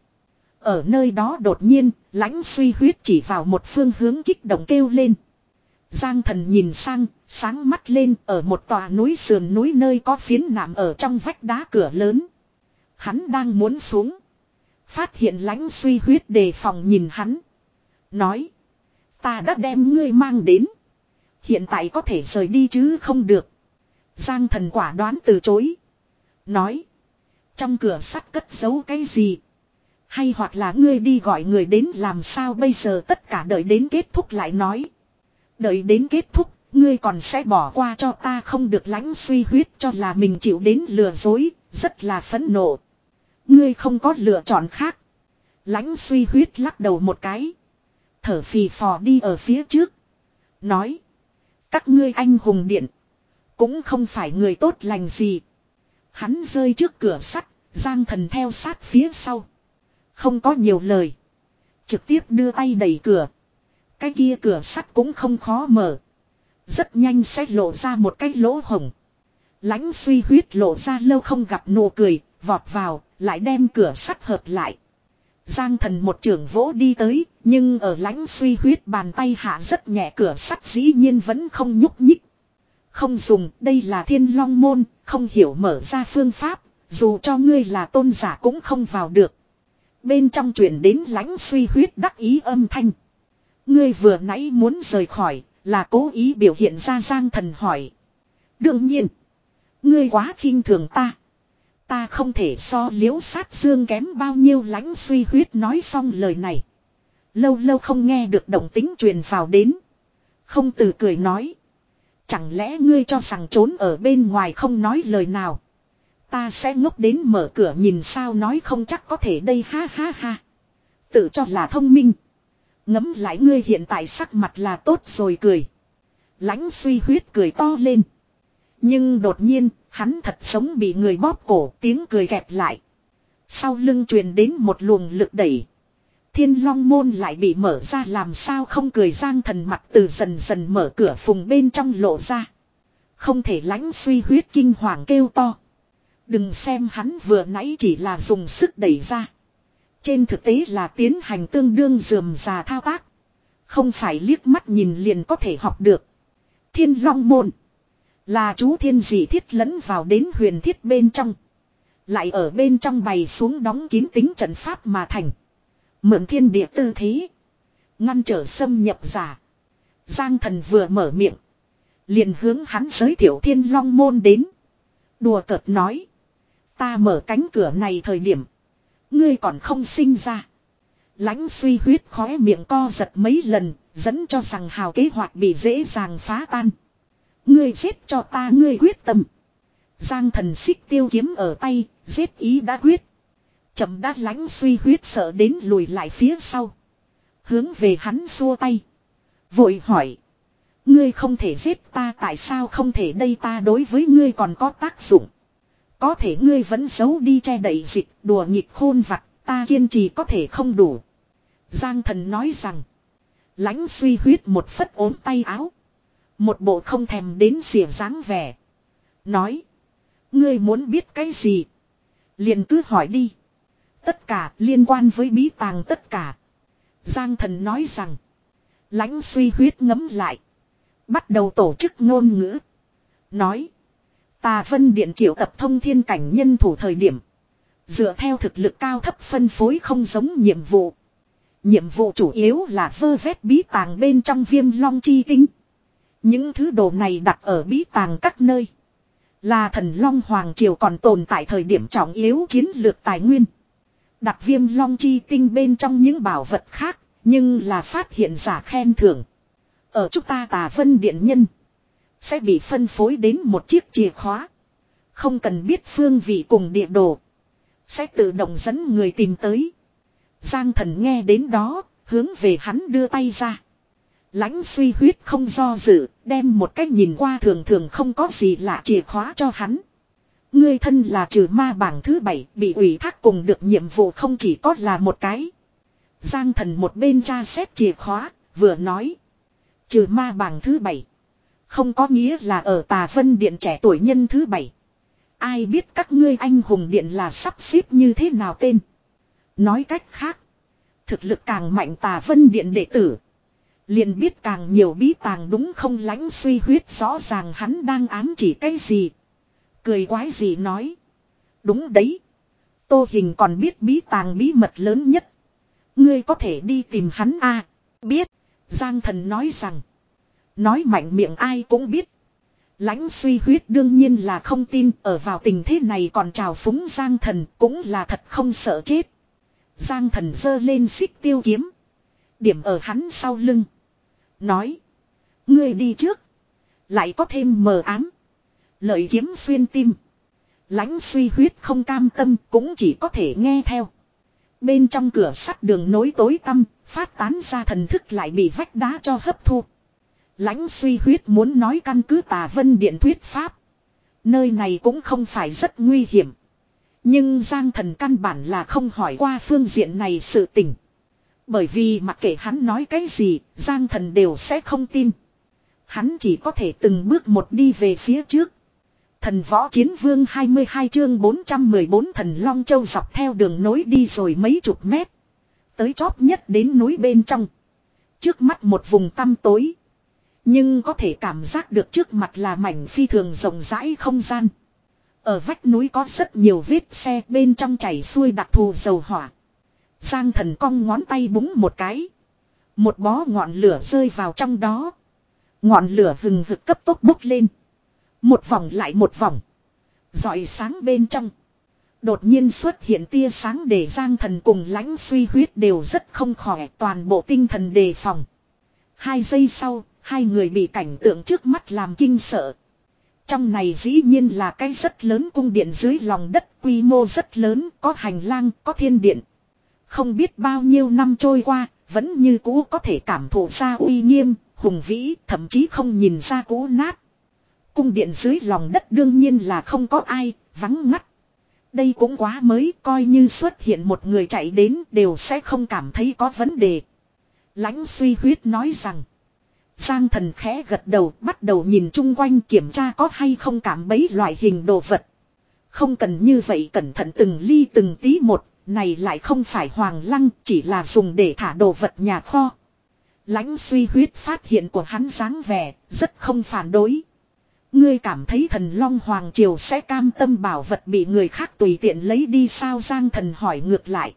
Ở nơi đó đột nhiên, Lãnh Suy Huyết chỉ vào một phương hướng kích động kêu lên. Giang Thần nhìn sang, sáng mắt lên ở một tòa núi sườn núi nơi có phiến nạm ở trong vách đá cửa lớn. Hắn đang muốn xuống. Phát hiện Lãnh Suy Huyết đề phòng nhìn hắn. Nói. Ta đã đem ngươi mang đến. Hiện tại có thể rời đi chứ không được. Giang Thần quả đoán từ chối. Nói. Trong cửa sắt cất giấu cái gì? Hay hoặc là ngươi đi gọi người đến làm sao bây giờ tất cả đợi đến kết thúc lại nói. Đợi đến kết thúc, Ngươi còn sẽ bỏ qua cho ta không được, Lãnh Suy Huyết cho là mình chịu đến lừa dối, rất là phẫn nộ. Ngươi không có lựa chọn khác. Lãnh Suy Huyết lắc đầu một cái. Thở phì phò đi ở phía trước. Nói. Các ngươi anh hùng điện. Cũng không phải người tốt lành gì. Hắn rơi trước cửa sắt. Giang Thần theo sát phía sau. Không có nhiều lời. Trực tiếp đưa tay đẩy cửa. Cái kia cửa sắt cũng không khó mở. Rất nhanh sẽ lộ ra một cái lỗ hổng. Lãnh Suy Huyết lộ ra lâu không gặp nụ cười. Vọt vào. Lại đem cửa sắt hợp lại. Giang Thần một trường vỗ đi tới. Nhưng ở Lãnh Suy Huyết bàn tay hạ rất nhẹ, cửa sắt dĩ nhiên vẫn không nhúc nhích. Không dùng, đây là Thiên Long môn. Không hiểu mở ra phương pháp. Dù cho ngươi là tôn giả cũng không vào được. Bên trong truyền đến Lãnh Suy Huyết đắc ý âm thanh. Ngươi vừa nãy muốn rời khỏi. Là cố ý biểu hiện ra. Giang Thần hỏi. Đương nhiên. Ngươi quá khinh thường ta. Ta không thể so Liễu Sát Dương kém bao nhiêu. Lãnh Suy Huyết nói xong lời này. Lâu lâu không nghe được động tính truyền vào đến. Không từ cười nói. Chẳng lẽ ngươi cho rằng trốn ở bên ngoài không nói lời nào. Ta sẽ ngốc đến mở cửa nhìn sao, nói không chắc có thể đây, ha ha ha. Tự cho là thông minh. Ngẫm lại ngươi hiện tại sắc mặt là tốt rồi, cười. Lãnh Suy Huyết cười to lên. Nhưng đột nhiên, hắn thật sống bị người bóp cổ, tiếng cười kẹp lại. Sau lưng truyền đến một luồng lực đẩy. Thiên Long môn lại bị mở ra, làm sao không cười. Giang Thần mặt từ dần dần mở cửa phùng bên trong lộ ra. Không thể. Lãnh Suy Huyết kinh hoàng kêu to. Đừng xem hắn vừa nãy chỉ là dùng sức đẩy ra. Trên thực tế là tiến hành tương đương rườm rà thao tác. Không phải liếc mắt nhìn liền có thể học được. Thiên Long môn là chú thiên dị thiết lẫn vào đến huyền thiết bên trong. Lại ở bên trong bày xuống đóng kín tính trận pháp mà thành. Mượn thiên địa tư thế. Ngăn trở xâm nhập giả. Giang Thần vừa mở miệng. Liền hướng hắn giới thiệu Thiên Long môn đến. Đùa cợt nói. Ta mở cánh cửa này thời điểm. Ngươi còn không sinh ra. Lãnh Suy Huyết khóe miệng co giật mấy lần. Dẫn cho rằng hào kế hoạch bị dễ dàng phá tan. Ngươi giết cho ta, ngươi quyết tâm. Giang Thần xích tiêu kiếm ở tay. Giết ý đã quyết. Chậm đã. Lãnh Suy Huyết sợ đến lùi lại phía sau. Hướng về hắn xua tay. Vội hỏi. Ngươi không thể giết ta, tại sao không thể? Đây ta đối với ngươi còn có tác dụng. Có thể ngươi vẫn giấu đi che đậy dịch, đùa nghịch khôn vặt, ta kiên trì có thể không đủ. Giang Thần nói rằng. Lãnh Suy Huyết một phất ốm tay áo. Một bộ không thèm đến xỉa dáng vẻ. Nói. Ngươi muốn biết cái gì? Liền cứ hỏi đi. Tất cả liên quan với bí tàng tất cả. Giang Thần nói rằng. Lãnh Suy Huyết ngấm lại. Bắt đầu tổ chức ngôn ngữ. Nói. Tà Vân Điện triệu tập thông thiên cảnh nhân thủ thời điểm. Dựa theo thực lực cao thấp phân phối không giống nhiệm vụ. Nhiệm vụ chủ yếu là vơ vét bí tàng bên trong Viêm Long chi tinh. Những thứ đồ này đặt ở bí tàng các nơi. Là Thần Long Hoàng Triều còn tồn tại thời điểm trọng yếu chiến lược tài nguyên. Đặt Viêm Long chi tinh bên trong những bảo vật khác. Nhưng là phát hiện giả khen thưởng. Ở chúng ta Tà Vân Điện nhân. Sẽ bị phân phối đến một chiếc chìa khóa. Không cần biết phương vị cùng địa đồ. Sẽ tự động dẫn người tìm tới. Giang Thần nghe đến đó. Hướng về hắn đưa tay ra. Lãnh Suy Huyết không do dự. Đem một cách nhìn qua thường thường không có gì lạ chìa khóa cho hắn. Ngươi thân là trừ ma bảng thứ bảy. Bị ủy thác cùng được nhiệm vụ không chỉ có là một cái. Giang Thần một bên tra xét chìa khóa. Vừa nói. Trừ ma bảng thứ bảy. Không có nghĩa là ở Tà Vân Điện trẻ tuổi nhân thứ bảy. Ai biết các ngươi anh hùng điện là sắp xếp như thế nào tên. Nói cách khác. Thực lực càng mạnh Tà Vân Điện đệ tử. Liền biết càng nhiều bí tàng đúng không? Lãnh Suy Huyết rõ ràng hắn đang ám chỉ cái gì. Cười quái gì nói. Đúng đấy. Tô Hình còn biết bí tàng bí mật lớn nhất. Ngươi có thể đi tìm hắn a. Biết. Giang Thần nói rằng. Nói mạnh miệng ai cũng biết. Lãnh Suy Huyết đương nhiên là không tin. Ở vào tình thế này còn trào phúng Giang Thần cũng là thật không sợ chết. Giang Thần giơ lên xích tiêu kiếm. Điểm ở hắn sau lưng. Nói. Ngươi đi trước. Lại có thêm mờ ám. Lợi kiếm xuyên tim. Lãnh suy huyết không cam tâm cũng chỉ có thể nghe theo. Bên trong cửa sắt đường nối tối tăm, phát tán ra thần thức lại bị vách đá cho hấp thu. Lãnh suy huyết muốn nói căn cứ Tà Vân Điện thuyết pháp. Nơi này cũng không phải rất nguy hiểm. Nhưng Giang Thần căn bản là không hỏi qua phương diện này sự tình. Bởi vì mặc kệ hắn nói cái gì, Giang Thần đều sẽ không tin. Hắn chỉ có thể từng bước một đi về phía trước. Thần Võ Chiến Vương hai mươi hai chương bốn trăm mười bốn Thần Long Châu dọc theo đường nối đi rồi mấy chục mét. Tới chóp nhất đến núi bên trong. Trước mắt một vùng tăm tối. Nhưng có thể cảm giác được trước mặt là mảnh phi thường rộng rãi không gian. Ở vách núi có rất nhiều vết xe bên trong chảy xuôi đặc thù dầu hỏa. Giang Thần cong ngón tay búng một cái. Một bó ngọn lửa rơi vào trong đó. Ngọn lửa hừng hực cấp tốc bốc lên. Một vòng lại một vòng. Rọi sáng bên trong. Đột nhiên xuất hiện tia sáng để Giang Thần cùng Lãnh Suy Huyết đều rất không khỏe, toàn bộ tinh thần đề phòng. Hai giây sau, hai người bị cảnh tượng trước mắt làm kinh sợ. Trong này dĩ nhiên là cái rất lớn cung điện dưới lòng đất, quy mô rất lớn, có hành lang, có thiên điện. Không biết bao nhiêu năm trôi qua, vẫn như cũ có thể cảm thụ ra uy nghiêm, hùng vĩ, thậm chí không nhìn ra cũ nát. Cung điện dưới lòng đất đương nhiên là không có ai, vắng ngắt. Đây cũng quá mới, coi như xuất hiện một người chạy đến đều sẽ không cảm thấy có vấn đề. Lãnh Suy Huyết nói rằng. Giang Thần khẽ gật đầu, bắt đầu nhìn chung quanh kiểm tra có hay không cảm bấy loại hình đồ vật. Không cần như vậy cẩn thận từng ly từng tí một, này lại không phải hoàng lăng, chỉ là dùng để thả đồ vật nhà kho. Lãnh Suy Huyết phát hiện của hắn dáng vẻ, rất không phản đối. Ngươi cảm thấy Thần Long Hoàng Triều sẽ cam tâm bảo vật bị người khác tùy tiện lấy đi sao? Giang Thần hỏi ngược lại.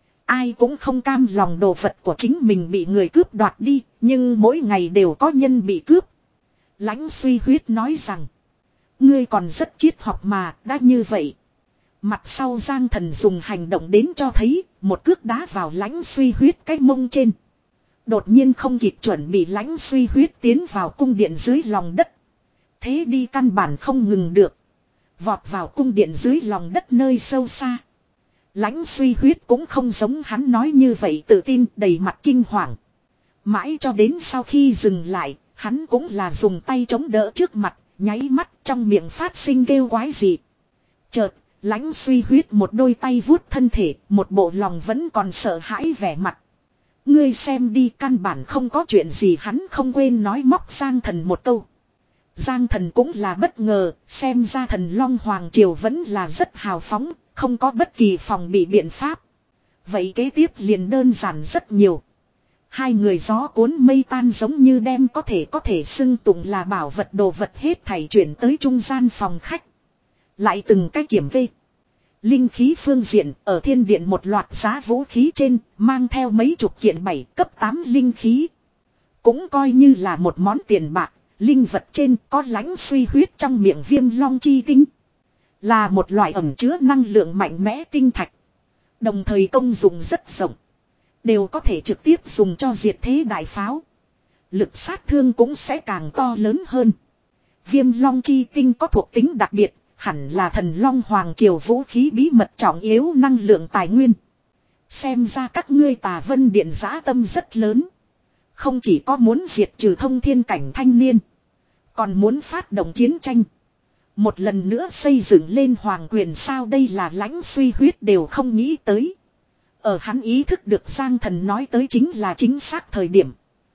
Ai cũng không cam lòng đồ vật của chính mình bị người cướp đoạt đi, nhưng mỗi ngày đều có nhân bị cướp. Lãnh Suy Huyết nói rằng. Ngươi còn rất triết học mà, đã như vậy. Mặt sau Giang Thần dùng hành động đến cho thấy, một cước đá vào Lãnh Suy Huyết cái mông trên. Đột nhiên không kịp chuẩn bị, Lãnh Suy Huyết tiến vào cung điện dưới lòng đất. Thế đi căn bản không ngừng được. Vọt vào cung điện dưới lòng đất nơi sâu xa. Lãnh Suy Huyết cũng không giống hắn nói như vậy tự tin, đầy mặt kinh hoàng. Mãi cho đến sau khi dừng lại, hắn cũng là dùng tay chống đỡ trước mặt, nháy mắt trong miệng phát sinh kêu quái dị. Chợt, Lãnh Suy Huyết một đôi tay vuốt thân thể, một bộ lòng vẫn còn sợ hãi vẻ mặt. Ngươi xem đi, căn bản không có chuyện gì, hắn không quên nói móc Giang Thần một câu. Giang Thần cũng là bất ngờ, xem ra Thần Long Hoàng Triều vẫn là rất hào phóng, không có bất kỳ phòng bị biện pháp. Vậy kế tiếp liền đơn giản rất nhiều. Hai người gió cuốn mây tan giống như đem có thể có thể xưng tụng là bảo vật đồ vật hết thảy chuyển tới trung gian phòng khách. Lại từng cái kiểm kê. Linh khí phương diện ở thiên điện một loạt giá vũ khí trên mang theo mấy chục kiện bảy cấp tám linh khí. Cũng coi như là một món tiền bạc. Linh vật trên có Lãnh Suy Huyết trong miệng Viêm Long chi tinh. Là một loại ẩn chứa năng lượng mạnh mẽ tinh thạch. Đồng thời công dụng rất rộng. Đều có thể trực tiếp dùng cho diệt thế đại pháo. Lực sát thương cũng sẽ càng to lớn hơn. Viêm Long chi tinh có thuộc tính đặc biệt. Hẳn là Thần Long Hoàng Triều vũ khí bí mật trọng yếu năng lượng tài nguyên. Xem ra các ngươi Tà Vân Điện dã tâm rất lớn. Không chỉ có muốn diệt trừ thông thiên cảnh thanh niên. Còn muốn phát động chiến tranh. Một lần nữa xây dựng lên hoàng quyền sao? Đây là Lãnh Suy Huyết đều không nghĩ tới. Ở hắn ý thức được Giang Thần nói tới chính là chính xác thời điểm.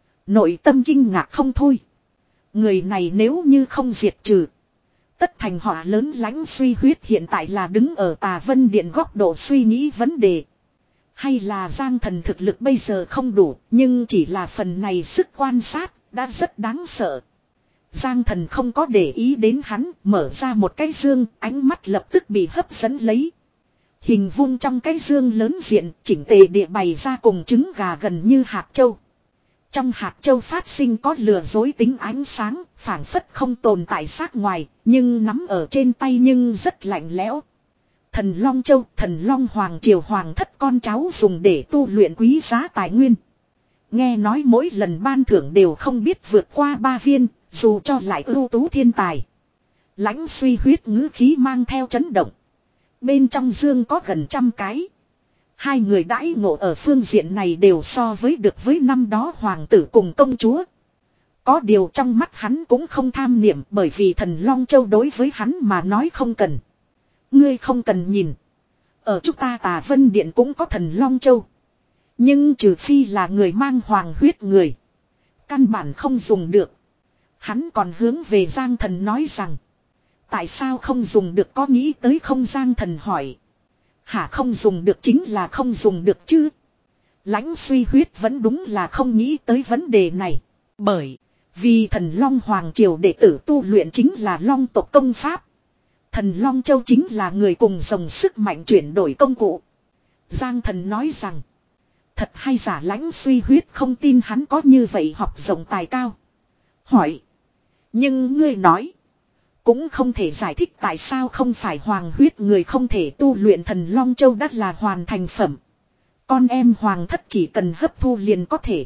Nội tâm kinh ngạc không thôi. Người này nếu như không diệt trừ. Tất thành họa lớn. Lãnh Suy Huyết hiện tại là đứng ở Tà Vân Điện góc độ suy nghĩ vấn đề. Hay là Giang Thần thực lực bây giờ không đủ, nhưng chỉ là phần này sức quan sát, đã rất đáng sợ. Giang Thần không có để ý đến hắn, mở ra một cái dương, ánh mắt lập tức bị hấp dẫn lấy. Hình vuông trong cái dương lớn diện, chỉnh tề địa bày ra cùng trứng gà gần như hạt châu. Trong hạt châu phát sinh có lừa dối tính ánh sáng, phảng phất không tồn tại sát ngoài, nhưng nắm ở trên tay nhưng rất lạnh lẽo. Thần Long Châu, Thần Long Hoàng Triều Hoàng thất con cháu dùng để tu luyện quý giá tài nguyên. Nghe nói mỗi lần ban thưởng đều không biết vượt qua ba viên, Dù cho lại ưu tú thiên tài. Lãnh suy huyết ngữ khí mang theo chấn động. Bên trong dương có gần trăm cái. Hai người đãi ngộ ở phương diện này đều so với được với năm đó hoàng tử cùng công chúa. Có điều trong mắt hắn cũng không tham niệm bởi vì thần Long Châu đối với hắn mà nói không cần. Ngươi không cần nhìn. Ở chúng ta Tà Vân Điện cũng có thần Long Châu. Nhưng trừ phi là người mang hoàng huyết người. Căn bản không dùng được. Hắn còn hướng về Giang Thần nói rằng. Tại sao không dùng được có nghĩ tới không Giang Thần hỏi. Hả không dùng được chính là không dùng được chứ. Lãnh suy huyết vẫn đúng là không nghĩ tới vấn đề này. Bởi vì thần Long Hoàng Triều đệ tử tu luyện chính là Long tộc công pháp. Thần Long Châu chính là người cùng dòng sức mạnh chuyển đổi công cụ. Giang Thần nói rằng. Thật hay giả lãnh suy huyết không tin hắn có như vậy học rộng tài cao. Hỏi. Nhưng ngươi nói. Cũng không thể giải thích tại sao không phải hoàng huyết người không thể tu luyện thần Long Châu đắt là hoàn thành phẩm. Con em hoàng thất chỉ cần hấp thu liền có thể.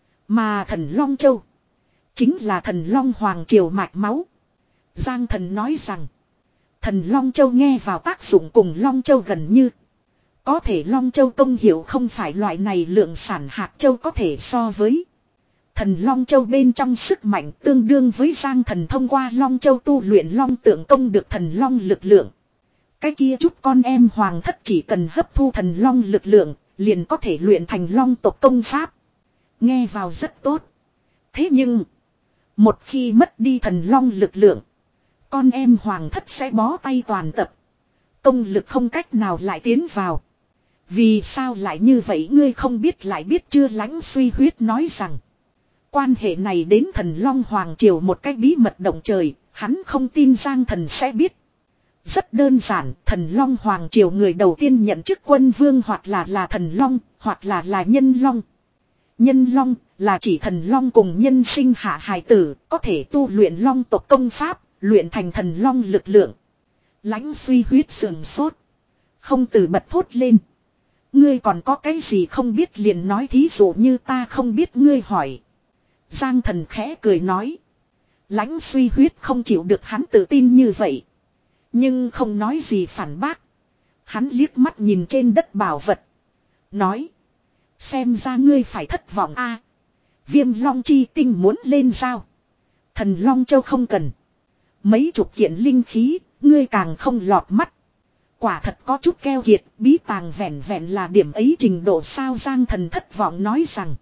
Mà thần Long Châu. Chính là thần Long Hoàng Triều mạch máu. Giang Thần nói rằng. Thần Long Châu nghe vào tác dụng cùng Long Châu gần như. Có thể Long Châu công hiệu không phải loại này lượng sản hạt châu có thể so với. Thần Long Châu bên trong sức mạnh tương đương với Giang Thần thông qua Long Châu tu luyện Long tượng công được thần Long lực lượng. Cái kia chút con em hoàng thất chỉ cần hấp thu thần Long lực lượng, liền có thể luyện thành Long tộc công pháp. Nghe vào rất tốt. Thế nhưng, một khi mất đi thần Long lực lượng, con em hoàng thất sẽ bó tay toàn tập. Công lực không cách nào lại tiến vào. Vì sao lại như vậy ngươi không biết lại biết chưa lãnh suy huyết nói rằng. Quan hệ này đến thần Long Hoàng Triều một cách bí mật động trời, hắn không tin Giang Thần sẽ biết. Rất đơn giản, thần Long Hoàng Triều người đầu tiên nhận chức quân vương hoặc là là thần Long, hoặc là là nhân Long. Nhân Long là chỉ thần Long cùng nhân sinh hạ hài tử, có thể tu luyện Long tộc công pháp, luyện thành thần Long lực lượng. Lãnh suy huyết sườn sốt. Không từ bật thốt lên. Ngươi còn có cái gì không biết liền nói thí dụ như ta không biết ngươi hỏi. Giang Thần khẽ cười nói. Lãnh suy huyết không chịu được hắn tự tin như vậy. Nhưng không nói gì phản bác. Hắn liếc mắt nhìn trên đất bảo vật. Nói. Xem ra ngươi phải thất vọng a. Viêm Long chi tinh muốn lên sao. Thần Long Châu không cần. Mấy chục kiện linh khí, ngươi càng không lọt mắt. Quả thật có chút keo kiệt, bí tàng vẹn vẹn là điểm ấy trình độ sao. Giang Thần thất vọng nói rằng.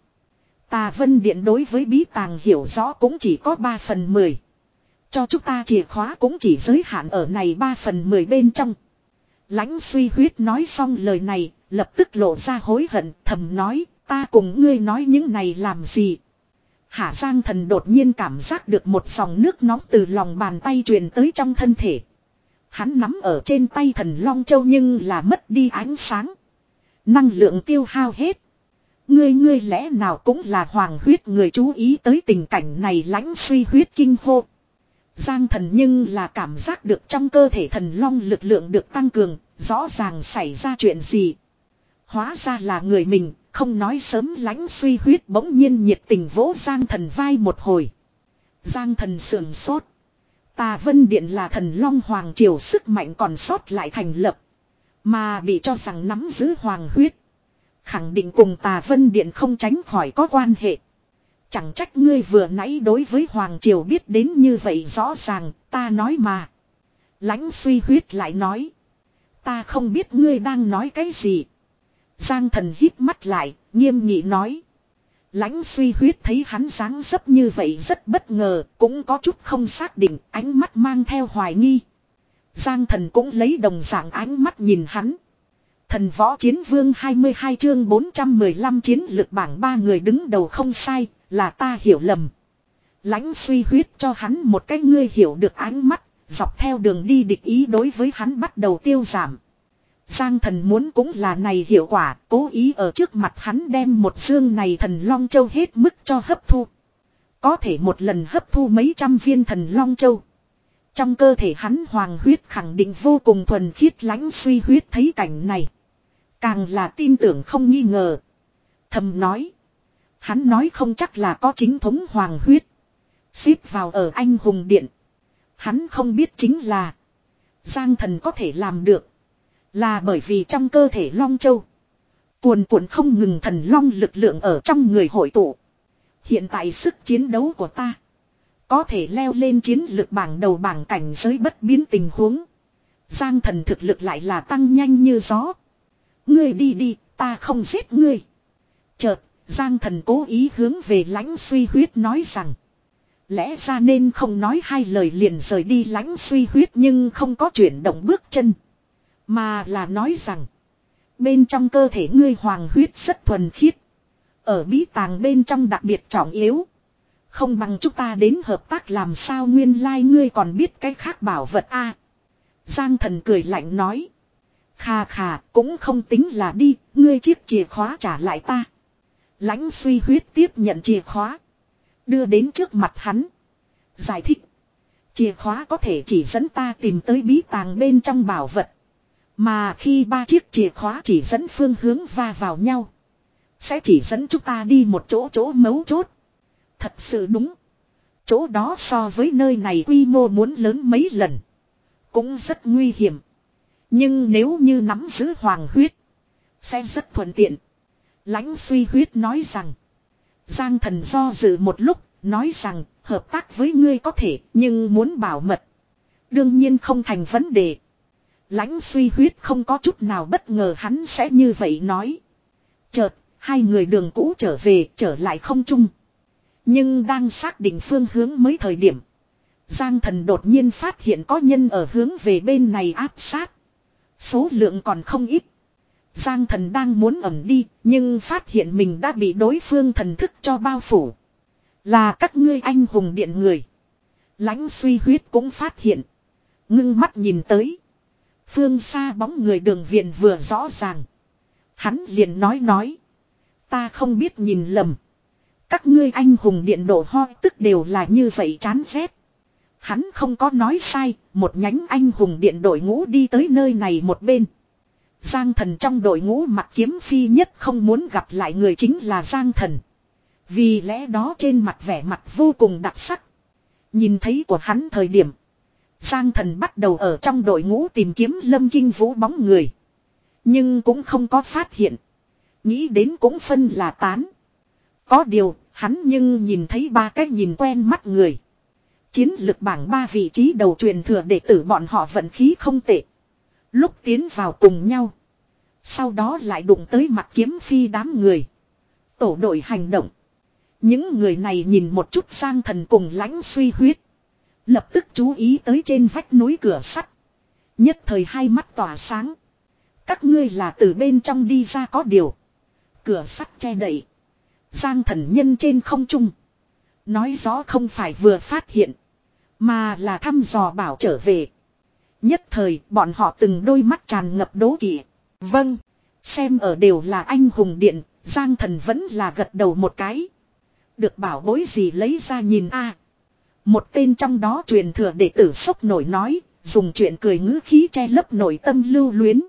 Tà Vân Điện đối với bí tàng hiểu rõ cũng chỉ có ba phần mười. Cho chúng ta chìa khóa cũng chỉ giới hạn ở này ba phần mười bên trong. Lãnh suy huyết nói xong lời này, lập tức lộ ra hối hận, thầm nói, ta cùng ngươi nói những này làm gì. Hả Giang Thần đột nhiên cảm giác được một dòng nước nóng từ lòng bàn tay truyền tới trong thân thể. Hắn nắm ở trên tay thần Long Châu nhưng là mất đi ánh sáng. Năng lượng tiêu hao hết. Ngươi ngươi lẽ nào cũng là hoàng huyết người chú ý tới tình cảnh này lãnh suy huyết kinh hô. Giang Thần nhưng là cảm giác được trong cơ thể thần long lực lượng được tăng cường, rõ ràng xảy ra chuyện gì. Hóa ra là người mình, không nói sớm lãnh suy huyết bỗng nhiên nhiệt tình vỗ Giang Thần vai một hồi. Giang Thần sườn sốt. Tà Vân Điện là thần long hoàng triều sức mạnh còn sót lại thành lập. Mà bị cho rằng nắm giữ hoàng huyết. Khẳng định cùng Tà Vân Điện không tránh khỏi có quan hệ. Chẳng trách ngươi vừa nãy đối với Hoàng Triều biết đến như vậy rõ ràng, ta nói mà. Lãnh suy huyết lại nói. Ta không biết ngươi đang nói cái gì. Giang Thần hít mắt lại, nghiêm nghị nói. Lãnh suy huyết thấy hắn dáng dấp như vậy rất bất ngờ, cũng có chút không xác định, ánh mắt mang theo hoài nghi. Giang Thần cũng lấy đồng dạng ánh mắt nhìn hắn. Thần võ chiến vương hai mươi hai chương bốn trăm mười lăm chiến lực bảng ba người đứng đầu không sai, là ta hiểu lầm. Lãnh suy huyết cho hắn một cái ngươi hiểu được ánh mắt, dọc theo đường đi địch ý đối với hắn bắt đầu tiêu giảm. Giang Thần muốn cũng là này hiệu quả, cố ý ở trước mặt hắn đem một dương này thần Long Châu hết mức cho hấp thu. Có thể một lần hấp thu mấy trăm viên thần Long Châu. Trong cơ thể hắn hoàng huyết khẳng định vô cùng thuần khiết. Lãnh suy huyết thấy cảnh này. Càng là tin tưởng không nghi ngờ. Thầm nói. Hắn nói không chắc là có chính thống hoàng huyết. Xếp vào ở anh hùng điện. Hắn không biết chính là. Giang thần có thể làm được. Là bởi vì trong cơ thể Long Châu. Cuồn cuộn không ngừng thần long lực lượng ở trong người hội tụ. Hiện tại sức chiến đấu của ta. Có thể leo lên chiến lược bảng đầu bảng cảnh giới bất biến tình huống. Giang thần thực lực lại là tăng nhanh như gió. Ngươi đi đi, ta không giết ngươi. Chợt, Giang thần cố ý hướng về Lãnh Suy Huyết nói rằng. Lẽ ra nên không nói hai lời liền rời đi Lãnh Suy Huyết nhưng không có chuyển động bước chân. Mà là nói rằng. Bên trong cơ thể ngươi hoàng huyết rất thuần khiết. Ở bí tàng bên trong đặc biệt trọng yếu. Không bằng chúng ta đến hợp tác làm sao nguyên lai like ngươi còn biết cái khác bảo vật a à, Giang thần cười lạnh nói. Khà khà cũng không tính là đi. Ngươi chiếc chìa khóa trả lại ta. Lãnh Suy Huyết tiếp nhận chìa khóa. Đưa đến trước mặt hắn. Giải thích. Chìa khóa có thể chỉ dẫn ta tìm tới bí tàng bên trong bảo vật. Mà khi ba chiếc chìa khóa chỉ dẫn phương hướng va vào nhau. Sẽ chỉ dẫn chúng ta đi một chỗ chỗ mấu chốt. Thật sự đúng. Chỗ đó so với nơi này quy mô muốn lớn mấy lần. Cũng rất nguy hiểm. Nhưng nếu như nắm giữ hoàng huyết. Sẽ rất thuận tiện. Lãnh Suy Huyết nói rằng. Giang thần do dự một lúc. Nói rằng hợp tác với ngươi có thể. Nhưng muốn bảo mật. Đương nhiên không thành vấn đề. Lãnh Suy Huyết không có chút nào bất ngờ hắn sẽ như vậy nói. Chợt, hai người đường cũ trở về, trở lại không trung. Nhưng đang xác định phương hướng mới thời điểm. Giang thần đột nhiên phát hiện có nhân ở hướng về bên này áp sát. Số lượng còn không ít. Giang thần đang muốn ẩn đi, nhưng phát hiện mình đã bị đối phương thần thức cho bao phủ. Là các ngươi anh hùng điện người. Lãnh Suy Huyết cũng phát hiện. Ngưng mắt nhìn tới. Phương xa bóng người đường viện vừa rõ ràng. Hắn liền nói nói. Ta không biết nhìn lầm. Các ngươi anh hùng điện độ hoi tức đều là như vậy chán ghét. Hắn không có nói sai. Một nhánh anh hùng điện đội ngũ đi tới nơi này một bên. Giang thần trong đội ngũ mặc kiếm phi nhất không muốn gặp lại người chính là Giang thần. Vì lẽ đó trên mặt vẻ mặt vô cùng đặc sắc. Nhìn thấy của hắn thời điểm. Giang thần bắt đầu ở trong đội ngũ tìm kiếm Lâm Kinh Vũ bóng người. Nhưng cũng không có phát hiện. Nghĩ đến cũng phân là tán. Có điều, hắn nhưng nhìn thấy ba cái nhìn quen mắt người. Chiến lực bảng ba vị trí đầu truyền thừa đệ tử bọn họ vận khí không tệ. Lúc tiến vào cùng nhau. Sau đó lại đụng tới mặt kiếm phi đám người. Tổ đội hành động. Những người này nhìn một chút Giang thần cùng Lãnh Suy Huyết. Lập tức chú ý tới trên vách núi cửa sắt. Nhất thời hai mắt tỏa sáng. Các ngươi là từ bên trong đi ra có điều. Cửa sắt che đậy. Giang thần nhân trên không trung. Nói rõ không phải vừa phát hiện. Mà là thăm dò bảo trở về. Nhất thời bọn họ từng đôi mắt tràn ngập đố kỵ. Vâng. Xem ở đều là anh hùng điện. Giang thần vẫn là gật đầu một cái. Được bảo bối gì lấy ra nhìn a. Một tên trong đó truyền thừa đệ tử sốc nổi nói. Dùng chuyện cười ngữ khí che lấp nội tâm lưu luyến.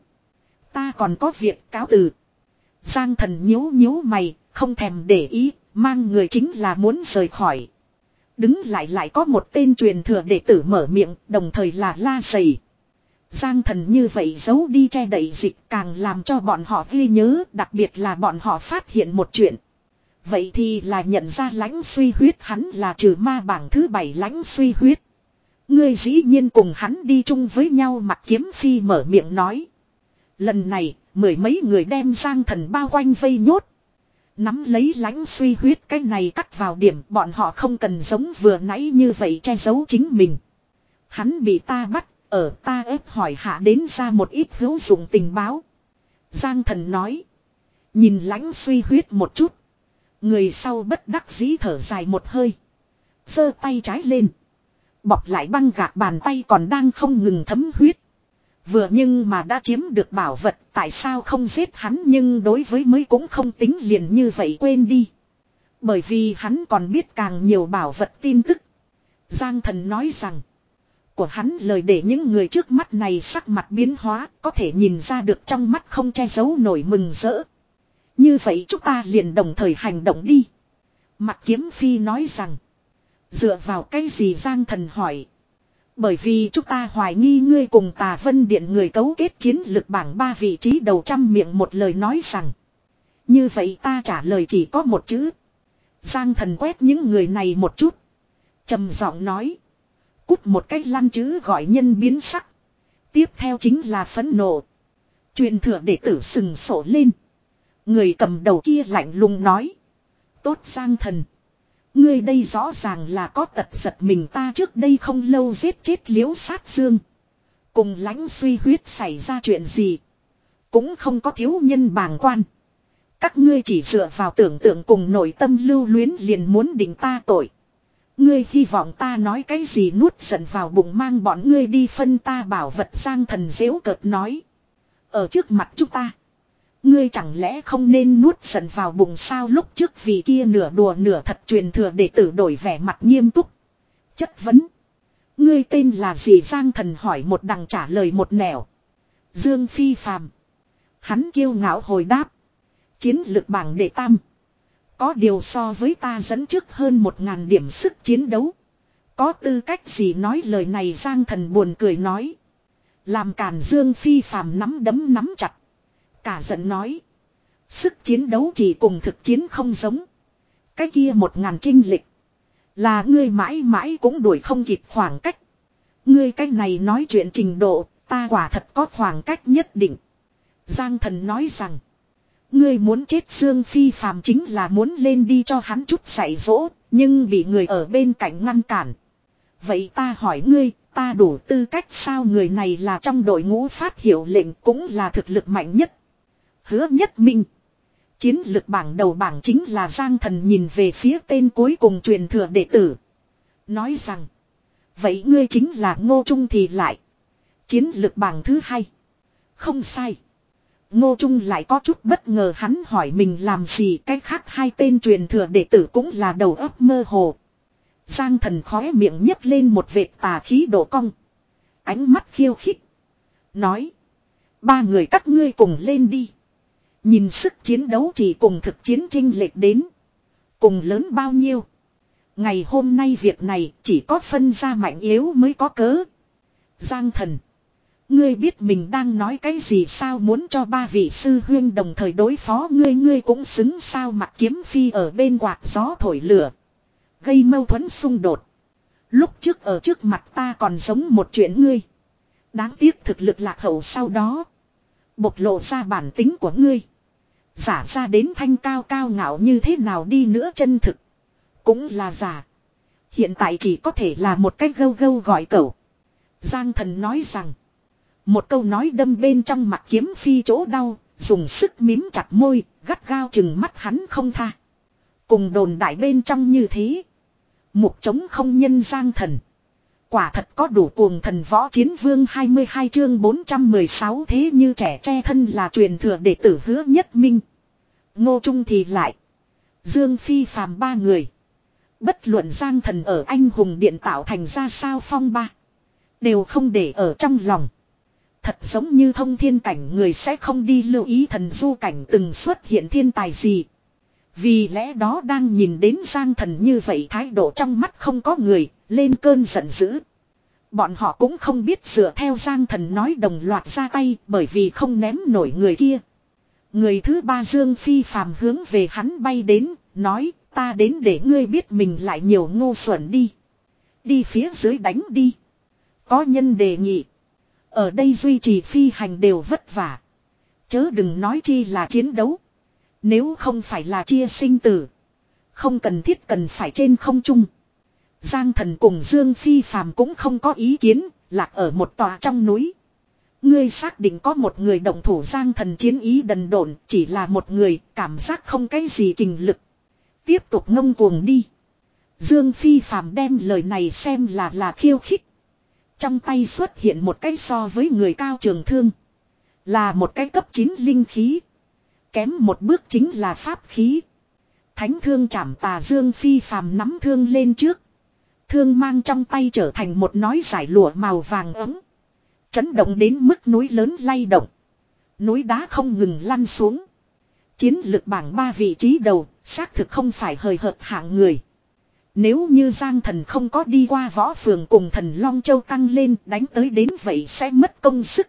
Ta còn có việc cáo từ. Giang thần nhíu nhíu mày. Không thèm để ý. Mang người chính là muốn rời khỏi. Đứng lại lại có một tên truyền thừa đệ tử mở miệng. Đồng thời là la dày. Giang thần như vậy giấu đi che đậy dịch càng làm cho bọn họ ghi nhớ. Đặc biệt là bọn họ phát hiện một chuyện. Vậy thì là nhận ra Lãnh Suy Huyết hắn là trừ ma bảng thứ bảy Lãnh Suy Huyết. Ngươi dĩ nhiên cùng hắn đi chung với nhau mặt kiếm phi mở miệng nói. Lần này, mười mấy người đem Giang thần bao quanh vây nhốt. Nắm lấy Lãnh Suy Huyết cái này cắt vào điểm bọn họ không cần giống vừa nãy như vậy che giấu chính mình. Hắn bị ta bắt, ở ta ép hỏi hạ đến ra một ít hữu dụng tình báo. Giang thần nói. Nhìn Lãnh Suy Huyết một chút. Người sau bất đắc dĩ thở dài một hơi. Giơ tay trái lên. Bọc lại băng gạc bàn tay còn đang không ngừng thấm huyết. Vừa nhưng mà đã chiếm được bảo vật. Tại sao không giết hắn nhưng đối với mới cũng không tính liền như vậy quên đi. Bởi vì hắn còn biết càng nhiều bảo vật tin tức. Giang thần nói rằng. Của hắn lời để những người trước mắt này sắc mặt biến hóa. Có thể nhìn ra được trong mắt không che giấu nổi mừng rỡ. Như vậy chúng ta liền đồng thời hành động đi. Mặt kiếm phi nói rằng. Dựa vào cái gì Giang Thần hỏi. Bởi vì chúng ta hoài nghi ngươi cùng Tà Vân Điện người cấu kết chiến lực bảng ba vị trí đầu trăm miệng một lời nói rằng. Như vậy ta trả lời chỉ có một chữ. Giang Thần quét những người này một chút. Trầm giọng nói. Cút một cách lăn chữ gọi nhân biến sắc. Tiếp theo chính là phẫn nộ. Truyền thừa đệ tử sừng sổ lên. Người cầm đầu kia lạnh lùng nói. Tốt Giang Thần. Ngươi đây rõ ràng là có tật giật mình, ta trước đây không lâu giết chết Liễu Sát Dương. Cùng Lãnh Suy Huyết xảy ra chuyện gì. Cũng không có thiếu nhân bàng quan. Các ngươi chỉ dựa vào tưởng tượng cùng nội tâm lưu luyến liền muốn định ta tội. Ngươi hy vọng ta nói cái gì nuốt giận vào bụng mang bọn ngươi đi phân ta bảo vật. Giang Thần giễu cợt nói. Ở trước mặt chúng ta. Ngươi chẳng lẽ không nên nuốt giận vào bụng sao? Lúc trước vì kia nửa đùa nửa thật truyền thừa đệ tử đổi vẻ mặt nghiêm túc. Chất vấn. Ngươi tên là gì? Giang Thần hỏi một đằng trả lời một nẻo. Dương Phi Phàm. Hắn kiêu ngạo hồi đáp. Chiến lực bảng đệ tam. Có điều so với ta dẫn trước hơn một ngàn điểm sức chiến đấu. Có tư cách gì nói lời này? Giang Thần buồn cười nói. Làm càn. Dương Phi Phàm nắm đấm nắm chặt. Cả giận nói. Sức chiến đấu chỉ cùng thực chiến không giống. Cái kia một ngàn trinh lịch. Là ngươi mãi mãi cũng đuổi không kịp khoảng cách. Ngươi cái này nói chuyện trình độ. Ta quả thật có khoảng cách nhất định. Giang Thần nói rằng. Ngươi muốn chết. Dương Phi Phàm chính là muốn lên đi cho hắn chút dạy dỗ. Nhưng bị người ở bên cạnh ngăn cản. Vậy ta hỏi ngươi. Ta đủ tư cách sao? Người này là trong đội ngũ phát hiệu lệnh, cũng là thực lực mạnh nhất. Hứa Nhất Minh. Chiến lực bảng đầu bảng chính là Giang Thần nhìn về phía tên cuối cùng truyền thừa đệ tử. Nói rằng. Vậy ngươi chính là Ngô Trung thì lại. Chiến lực bảng thứ hai. Không sai. Ngô Trung lại có chút bất ngờ, hắn hỏi mình làm gì, cái khác hai tên truyền thừa đệ tử cũng là đầu óc mơ hồ. Giang Thần khóe miệng nhấc lên một vệt tà khí độ cong. Ánh mắt khiêu khích. Nói. Ba người các ngươi cùng lên đi. Nhìn sức chiến đấu chỉ cùng thực chiến chênh lệch đến. Cùng lớn bao nhiêu. Ngày hôm nay việc này chỉ có phân ra mạnh yếu mới có cớ. Giang Thần. Ngươi biết mình đang nói cái gì sao? Muốn cho ba vị sư huyên đồng thời đối phó ngươi, ngươi cũng xứng sao? Mặt Kiếm Phi ở bên quạt gió thổi lửa. Gây mâu thuẫn xung đột. Lúc trước ở trước mặt ta còn giống một chuyện ngươi. Đáng tiếc thực lực lạc hậu, sau đó bộc lộ ra bản tính của ngươi. Giả ra đến thanh cao cao ngạo như thế nào đi nữa chân thực. Cũng là giả. Hiện tại chỉ có thể là một cách gâu gâu gọi cẩu. Giang Thần nói rằng. Một câu nói đâm bên trong Mặt Kiếm Phi chỗ đau. Dùng sức mím chặt môi. Gắt gao chừng mắt hắn không tha. Cùng đồn đại bên trong như thế. Mục chống không nhân Giang Thần. Quả thật có đủ cuồng thần võ chiến vương. Hai mươi hai chương bốn trăm mười sáu. Thế như trẻ tre thân là truyền thừa đệ tử Hứa Nhất Minh. Ngô Trung thì lại. Dương Phi Phàm ba người. Bất luận Giang Thần ở Anh Hùng Điện tạo thành ra sao phong ba. Đều không để ở trong lòng. Thật giống như thông thiên cảnh người sẽ không đi lưu ý thần du cảnh từng xuất hiện thiên tài gì. Vì lẽ đó đang nhìn đến Giang Thần như vậy thái độ trong mắt không có người, lên cơn giận dữ. Bọn họ cũng không biết dựa theo Giang Thần nói đồng loạt ra tay, bởi vì không ném nổi người kia. Người thứ ba Dương Phi Phàm hướng về hắn bay đến, nói ta đến để ngươi biết mình lại nhiều ngu xuẩn đi. Đi phía dưới đánh đi. Có nhân đề nghị. Ở đây duy trì phi hành đều vất vả. Chớ đừng nói chi là chiến đấu. Nếu không phải là chia sinh tử. Không cần thiết cần phải trên không trung. Giang Thần cùng Dương Phi Phàm cũng không có ý kiến. Lạc ở một tòa trong núi. Ngươi xác định có một người động thủ? Giang Thần chiến ý đần độn. Chỉ là một người, cảm giác không cái gì kình lực. Tiếp tục ngông cuồng đi. Dương Phi Phàm đem lời này xem là là khiêu khích. Trong tay xuất hiện một cái so với người cao trường thương. Là một cái cấp chín linh khí. Kém một bước chính là pháp khí. Thánh thương chảm tà. Dương Phi Phàm nắm thương lên trước. Thương mang trong tay trở thành một nói giải lụa màu vàng ấm. Chấn động đến mức núi lớn lay động. Núi đá không ngừng lăn xuống. Chiến lực bảng ba vị trí đầu, xác thực không phải hời hợt hạng người. Nếu như Giang Thần không có đi qua võ phường cùng Thần Long Châu tăng lên đánh tới đến vậy sẽ mất công sức.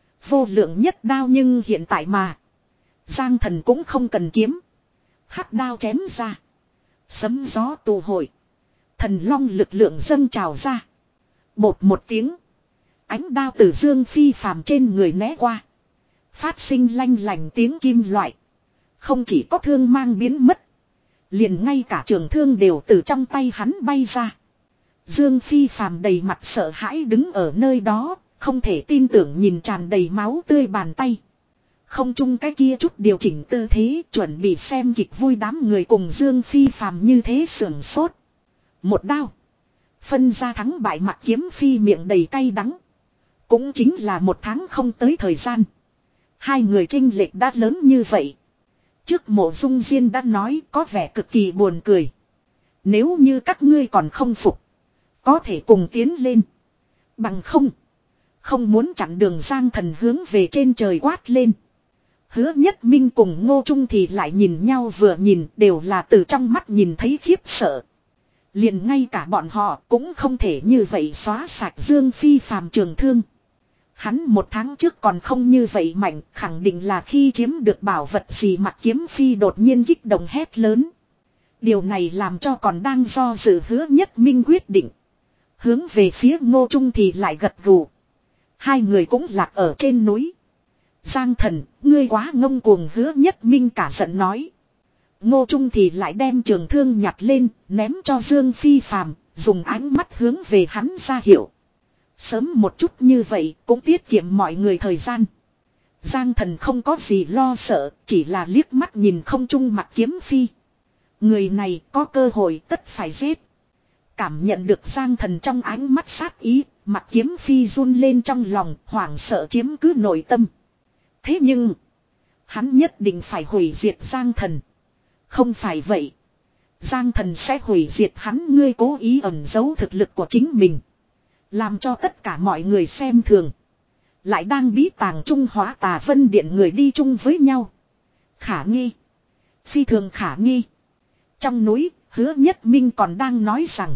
Vô lượng nhất đao nhưng hiện tại mà. Giang Thần cũng không cần kiếm. Hắc đao chém ra. Sấm gió tụ hội. Thần Long lực lượng dâng trào ra. Bột một tiếng. Ánh đao từ Dương Phi phàm trên người né qua. Phát sinh lanh lành tiếng kim loại. Không chỉ có thương mang biến mất. Liền ngay cả trường thương đều từ trong tay hắn bay ra. Dương Phi phàm đầy mặt sợ hãi đứng ở nơi đó. Không thể tin tưởng nhìn tràn đầy máu tươi bàn tay. Không chung cái kia chút điều chỉnh tư thế. Chuẩn bị xem kịch vui đám người cùng Dương Phi phàm như thế sưởng sốt. Một đao. Phân ra thắng bại mặt kiếm phi miệng đầy cay đắng. Cũng chính là một tháng không tới thời gian. Hai người chênh lệch đã lớn như vậy. Trước Mộ Dung Diên đã nói có vẻ cực kỳ buồn cười. Nếu như các ngươi còn không phục. Có thể cùng tiến lên. Bằng không. Không muốn chặn đường Giang Thần hướng về trên trời quát lên. Hứa Nhất Minh cùng Ngô Trung thì lại nhìn nhau vừa nhìn đều là từ trong mắt nhìn thấy khiếp sợ. Liền ngay cả bọn họ cũng không thể như vậy xóa sạch Dương Phi phàm trường thương. Hắn một tháng trước còn không như vậy mạnh, khẳng định là khi chiếm được bảo vật gì mặt kiếm phi đột nhiên kích động hét lớn. Điều này làm cho còn đang do dự Hứa Nhất Minh quyết định. Hướng về phía Ngô Trung thì lại gật gù. Hai người cũng lạc ở trên núi. Giang Thần, ngươi quá ngông cuồng, Hứa Nhất Minh cả giận nói. Ngô Trung thì lại đem trường thương nhặt lên, ném cho Dương Phi phàm, dùng ánh mắt hướng về hắn ra hiệu. Sớm một chút như vậy cũng tiết kiệm mọi người thời gian. Giang Thần không có gì lo sợ, chỉ là liếc mắt nhìn không trung mặt kiếm phi. Người này có cơ hội tất phải giết. Cảm nhận được Giang Thần trong ánh mắt sát ý, mặt kiếm phi run lên trong lòng, hoảng sợ chiếm cứ nội tâm. Thế nhưng, hắn nhất định phải hủy diệt Giang Thần. Không phải vậy, Giang Thần sẽ hủy diệt hắn. Ngươi cố ý ẩn giấu thực lực của chính mình, làm cho tất cả mọi người xem thường. Lại đang bí tàng Trung Hóa Tà Vân Điện người đi chung với nhau. Khả nghi. Phi thường khả nghi. Trong núi, Hứa Nhất Minh còn đang nói rằng.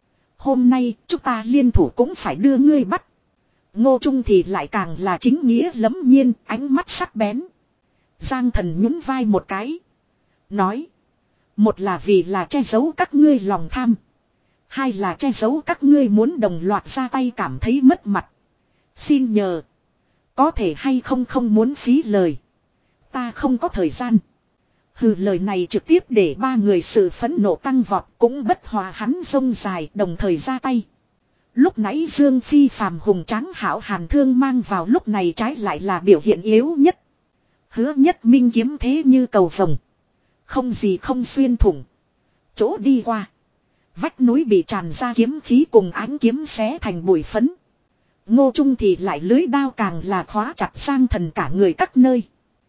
Hôm nay, chúng ta liên thủ cũng phải đưa ngươi bắt. Ngô Trung thì lại càng là chính nghĩa lẫm nhiên, ánh mắt sắc bén. Giang Thần nhún vai một cái. Nói. Một là vì là che giấu các ngươi lòng tham. Hai là che giấu các ngươi muốn đồng loạt ra tay cảm thấy mất mặt. Xin nhờ. Có thể hay không không muốn phí lời. Ta không có thời gian. Hừ, lời này trực tiếp để ba người sự phẫn nộ tăng vọt, cũng bất hòa hắn rông dài đồng thời ra tay. Lúc nãy Dương Phi phàm hùng tráng hảo hàn thương mang vào lúc này trái lại là biểu hiện yếu nhất. Hứa Nhất Minh kiếm thế như cầu vồng. Không gì không xuyên thủng. Chỗ đi qua. Vách núi bị tràn ra kiếm khí cùng ánh kiếm xé thành bụi phấn. Ngô Trung thì lại lưới đao càng là khóa chặt Giang Thần cả người các nơi.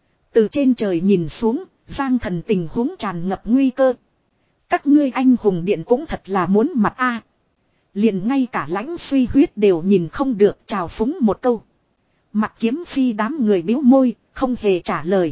Từ trên trời nhìn xuống, Giang Thần tình huống tràn ngập nguy cơ. Các ngươi anh hùng điện cũng thật là muốn mặt a. Liền ngay cả Lãnh Suy Huyết đều nhìn không được, chào phúng một câu. Mặt kiếm phi đám người biếu môi, không hề trả lời.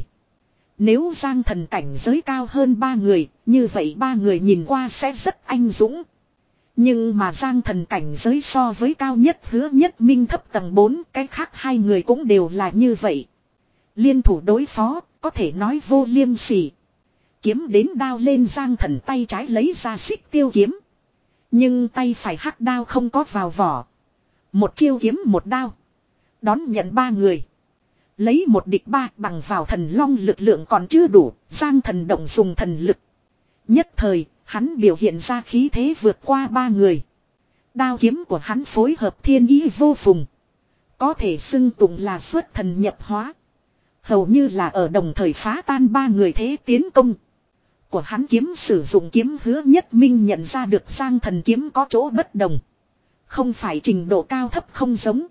Nếu Giang Thần cảnh giới cao hơn ba người, như vậy ba người nhìn qua sẽ rất anh dũng. Nhưng mà Giang Thần cảnh giới so với cao nhất Hứa Nhất Minh thấp tầng bốn, cái khác hai người cũng đều là như vậy. Liên thủ đối phó, có thể nói vô liêm sỉ. Kiếm đến đao lên, Giang Thần tay trái lấy ra xích tiêu kiếm. Nhưng tay phải hắc đao không có vào vỏ. Một chiêu kiếm một đao. Đón nhận ba người. Lấy một địch ba, bằng vào thần long lực lượng còn chưa đủ, Giang Thần động dùng thần lực. Nhất thời, hắn biểu hiện ra khí thế vượt qua ba người. Đao kiếm của hắn phối hợp thiên ý vô phùng. Có thể xưng tụng là xuất thần nhập hóa. Hầu như là ở đồng thời phá tan ba người thế tiến công. Của hắn kiếm sử dụng kiếm Hứa Nhất Minh nhận ra được Giang Thần kiếm có chỗ bất đồng. Không phải trình độ cao thấp không giống,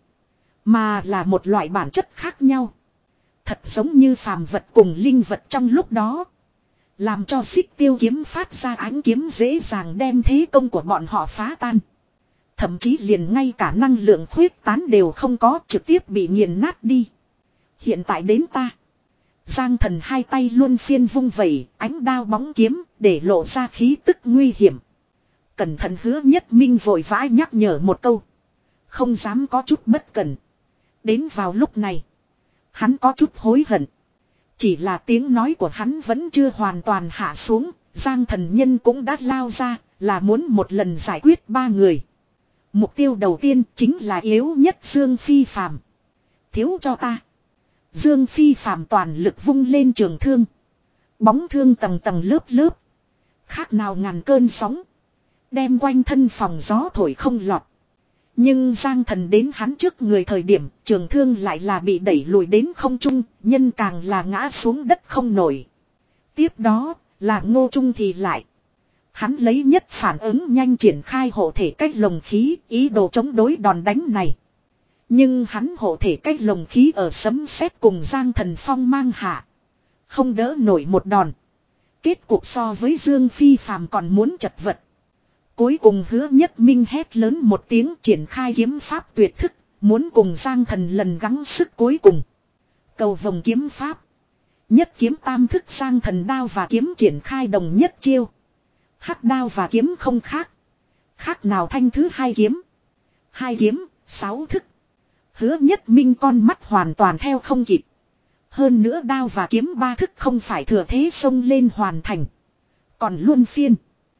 mà là một loại bản chất khác nhau. Thật giống như phàm vật cùng linh vật trong lúc đó. Làm cho xích tiêu kiếm phát ra ánh kiếm dễ dàng đem thế công của bọn họ phá tan. Thậm chí liền ngay cả năng lượng khuyết tán đều không có, trực tiếp bị nghiền nát đi. Hiện tại đến ta. Giang Thần hai tay luân phiên vung vẩy, ánh đao bóng kiếm, để lộ ra khí tức nguy hiểm. Cẩn thận Hứa Nhất Minh vội vã nhắc nhở một câu. Không dám có chút bất cẩn. Đến vào lúc này. Hắn có chút hối hận. Chỉ là tiếng nói của hắn vẫn chưa hoàn toàn hạ xuống. Giang Thần Nhân cũng đã lao ra. Là muốn một lần giải quyết ba người. Mục tiêu đầu tiên chính là yếu nhất Dương Phi Phàm. Thiếu cho ta. Dương Phi Phàm toàn lực vung lên trường thương. Bóng thương tầng tầng lớp lớp. Khác nào ngàn cơn sóng. Đem quanh thân phòng gió thổi không lọt. Nhưng Giang Thần đến hắn trước người thời điểm trường thương lại là bị đẩy lùi đến không trung. Nhân càng là ngã xuống đất không nổi. Tiếp đó là Ngô Trung thì lại. Hắn lấy nhất phản ứng nhanh triển khai hộ thể cách lồng khí ý đồ chống đối đòn đánh này. Nhưng hắn hộ thể cách lồng khí ở sấm sét cùng Giang Thần phong mang hạ. Không đỡ nổi một đòn. Kết cục so với Dương Phi Phàm còn muốn chật vật. Cuối cùng Hứa Nhất Minh hét lớn một tiếng triển khai kiếm pháp tuyệt thức. Muốn cùng Giang Thần lần gắng sức cuối cùng. Cầu vòng kiếm pháp. Nhất kiếm tam thức Giang Thần đao và kiếm triển khai đồng nhất chiêu. Hắc đao và kiếm không khác. Khác nào thanh thứ hai kiếm. Hai kiếm, sáu thức. Hứa Nhất Minh con mắt hoàn toàn theo không kịp. Hơn nữa đao và kiếm ba thức không phải thừa thế xông lên hoàn thành. Còn luân phiên.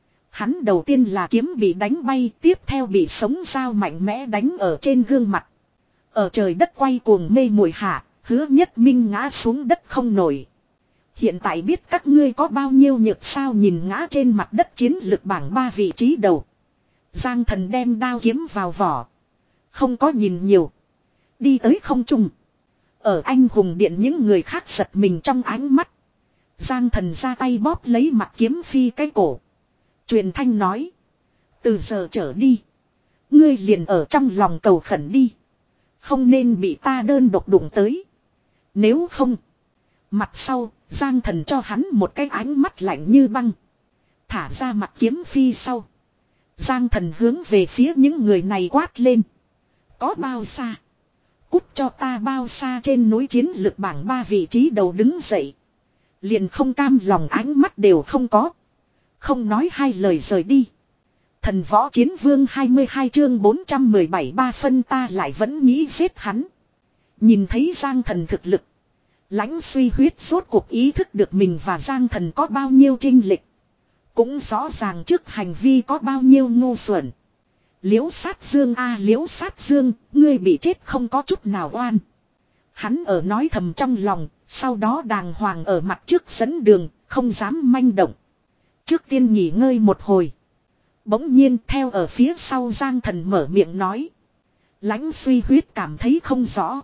Hắn đầu tiên là kiếm bị đánh bay, tiếp theo bị sống dao mạnh mẽ đánh ở trên gương mặt. Ở trời đất quay cuồng mê muội hạ, Hứa Nhất Minh ngã xuống đất không nổi. Hiện tại biết các ngươi có bao nhiêu nhược sao nhìn ngã trên mặt đất chiến lực bảng ba vị trí đầu. Giang Thần đem đao kiếm vào vỏ. Không có nhìn nhiều. Đi tới không trung. Ở anh hùng điện những người khác giật mình trong ánh mắt. Giang Thần ra tay bóp lấy mặt kiếm phi cái cổ. Truyền thanh nói. Từ giờ trở đi. Ngươi liền ở trong lòng cầu khẩn đi. Không nên bị ta đơn độc đụng tới. Nếu không. Mặt sau, Giang Thần cho hắn một cái ánh mắt lạnh như băng. Thả ra mặt kiếm phi sau. Giang Thần hướng về phía những người này quát lên. Có bao xa? Cút cho ta bao xa trên núi chiến lực bảng ba vị trí đầu đứng dậy. Liền không cam lòng ánh mắt đều không có. Không nói hai lời rời đi. Thần võ chiến vương hai mươi hai chương bốn trăm mười bảy ba phân ta lại vẫn nghĩ giết hắn. Nhìn thấy Giang Thần thực lực. Lãnh Suy Huyết rốt cuộc ý thức được mình và Giang Thần có bao nhiêu chênh lệch. Cũng rõ ràng trước hành vi có bao nhiêu ngu xuẩn. Liễu Sát Dương a Liễu Sát Dương, ngươi bị chết không có chút nào oan. Hắn ở nói thầm trong lòng, sau đó đàng hoàng ở mặt trước dẫn đường, không dám manh động. Trước tiên nghỉ ngơi một hồi. Bỗng nhiên theo ở phía sau Giang Thần mở miệng nói. Lãnh Suy Huyết cảm thấy không rõ.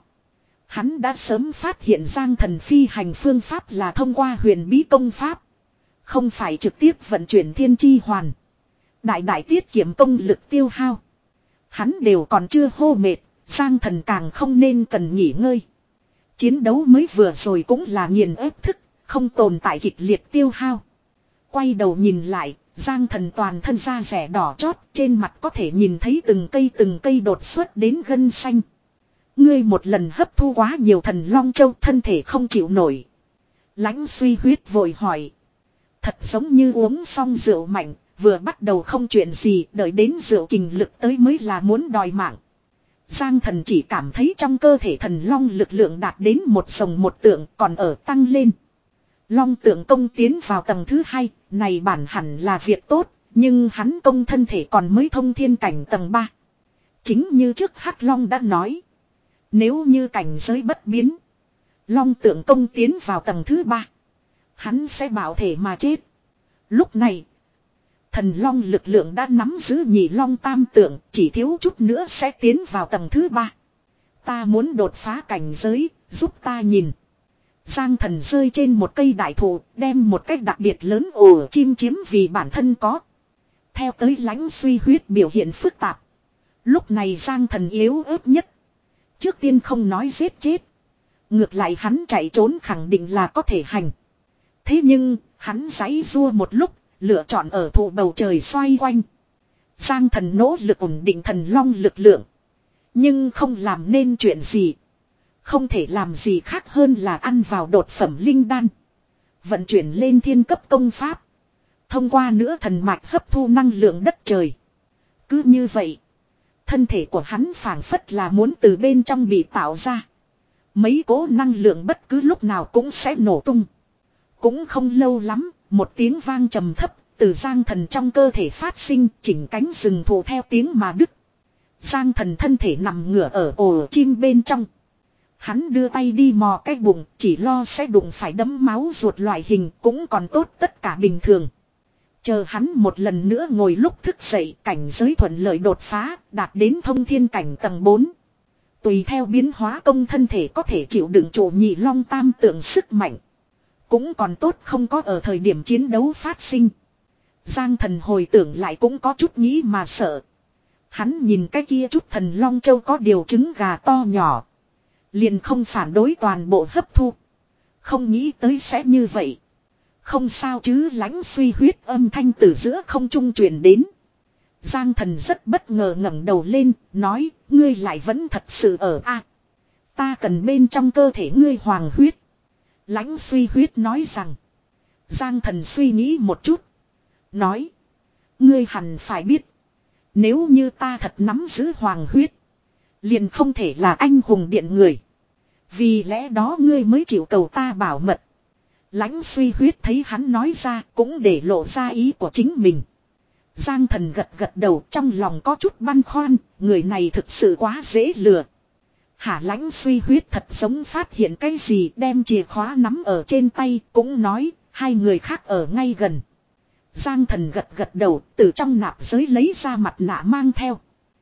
Hắn đã sớm phát hiện Giang Thần phi hành phương pháp là thông qua huyền bí công pháp. Không phải trực tiếp vận chuyển thiên chi hoàn. Đại đại tiết kiệm công lực tiêu hao. Hắn đều còn chưa hô mệt. Giang Thần càng không nên cần nghỉ ngơi. Chiến đấu mới vừa rồi cũng là nghiền ép thức. Không tồn tại kịch liệt tiêu hao. Quay đầu nhìn lại. Giang Thần toàn thân da rẻ đỏ chót. Trên mặt có thể nhìn thấy từng cây từng cây đột xuất đến gân xanh. Ngươi một lần hấp thu quá nhiều thần long châu thân thể không chịu nổi. Lãnh Suy Huyết vội hỏi. Thật giống như uống xong rượu mạnh, vừa bắt đầu không chuyện gì, đợi đến rượu kình lực tới mới là muốn đòi mạng. Giang Thần chỉ cảm thấy trong cơ thể thần long lực lượng đạt đến một sồng một tượng còn ở tăng lên. Long tượng công tiến vào tầng thứ hai, này bản hẳn là việc tốt, nhưng hắn công thân thể còn mới thông thiên cảnh tầng ba. Chính như trước Hắc Long đã nói. Nếu như cảnh giới bất biến. Long tượng công tiến vào tầng thứ ba. Hắn sẽ bảo thể mà chết. Lúc này. Thần long lực lượng đã nắm giữ nhị long tam tượng. Chỉ thiếu chút nữa sẽ tiến vào tầng thứ ba. Ta muốn đột phá cảnh giới. Giúp ta nhìn. Giang Thần rơi trên một cây đại thụ. Đem một cách đặc biệt lớn ổ chim chiếm vì bản thân có. Theo tới Lãnh Suy Huyết biểu hiện phức tạp. Lúc này Giang Thần yếu ớt nhất. Trước tiên không nói giết chết. Ngược lại hắn chạy trốn khẳng định là có thể hành. Thế nhưng, hắn giãy rua một lúc, lựa chọn ở thụ bầu trời xoay quanh. Giang Thần nỗ lực ổn định thần long lực lượng. Nhưng không làm nên chuyện gì. Không thể làm gì khác hơn là ăn vào đột phẩm linh đan. Vận chuyển lên thiên cấp công pháp. Thông qua nữa thần mạch hấp thu năng lượng đất trời. Cứ như vậy. Thân thể của hắn phảng phất là muốn từ bên trong bị tạo ra. Mấy cỗ năng lượng bất cứ lúc nào cũng sẽ nổ tung. Cũng không lâu lắm, một tiếng vang trầm thấp, từ Giang Thần trong cơ thể phát sinh, chỉnh cánh rừng thụ theo tiếng mà đứt. Giang Thần thân thể nằm ngửa ở ổ chim bên trong. Hắn đưa tay đi mò cái bụng, chỉ lo sẽ đụng phải đấm máu ruột loại hình, cũng còn tốt tất cả bình thường. Chờ hắn một lần nữa ngồi lúc thức dậy, cảnh giới thuận lợi đột phá, đạt đến thông thiên cảnh tầng bốn. Tùy theo biến hóa công thân thể có thể chịu đựng trụ nhị long tam tượng sức mạnh. Cũng còn tốt không có ở thời điểm chiến đấu phát sinh. Giang Thần hồi tưởng lại cũng có chút nghĩ mà sợ. Hắn nhìn cái kia chút thần long châu có điều trứng gà to nhỏ. Liền không phản đối toàn bộ hấp thu. Không nghĩ tới sẽ như vậy. Không sao chứ, lãnh suy huyết âm thanh từ giữa không trung truyền đến. Giang Thần rất bất ngờ ngẩng đầu lên, nói, ngươi lại vẫn thật sự ở a? Ta cần bên trong cơ thể ngươi hoàng huyết. Lãnh suy huyết nói rằng. Giang Thần suy nghĩ một chút. Nói, ngươi hẳn phải biết. Nếu như ta thật nắm giữ hoàng huyết, liền không thể là anh hùng điện người. Vì lẽ đó ngươi mới chịu cầu ta bảo mật. Lãnh suy huyết thấy hắn nói ra cũng để lộ ra ý của chính mình. Giang Thần gật gật đầu, trong lòng có chút băn khoăn, người này thực sự quá dễ lừa. Hả, lãnh suy huyết thật giống phát hiện cái gì, đem chìa khóa nắm ở trên tay, cũng nói, hai người khác ở ngay gần. Giang Thần gật gật đầu, từ trong nạp giới lấy ra mặt nạ mang theo.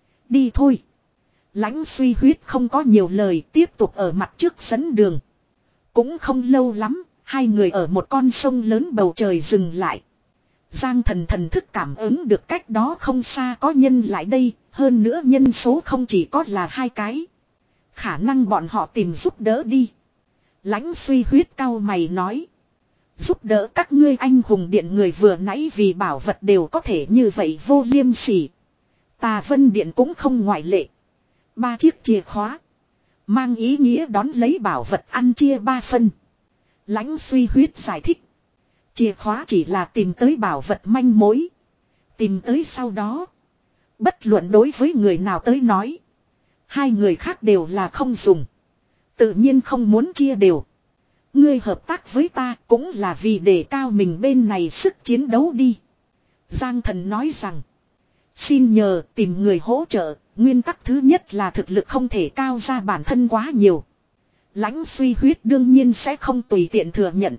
Đi thôi. Lãnh suy huyết không có nhiều lời, tiếp tục ở mặt trước dẫn đường. Cũng không lâu lắm, hai người ở một con sông lớn bầu trời dừng lại. Giang Thần thần thức cảm ứng được cách đó không xa có nhân lại đây, hơn nữa nhân số không chỉ có là hai cái. Khả năng bọn họ tìm giúp đỡ đi. Lãnh suy huyết cau mày nói. Giúp đỡ các ngươi anh hùng điện người vừa nãy vì bảo vật đều có thể như vậy vô liêm sỉ. Tà Vân Điện cũng không ngoại lệ. Ba chiếc chìa khóa. Mang ý nghĩa đón lấy bảo vật ăn chia ba phân. Lãnh suy huyết giải thích. Chìa khóa chỉ là tìm tới bảo vật manh mối. Tìm tới sau đó. Bất luận đối với người nào tới nói. Hai người khác đều là không dùng. Tự nhiên không muốn chia đều. Ngươi hợp tác với ta cũng là vì đề cao mình bên này sức chiến đấu đi. Giang Thần nói rằng. Xin nhờ tìm người hỗ trợ. Nguyên tắc thứ nhất là thực lực không thể cao ra bản thân quá nhiều. Lãnh suy huyết đương nhiên sẽ không tùy tiện thừa nhận.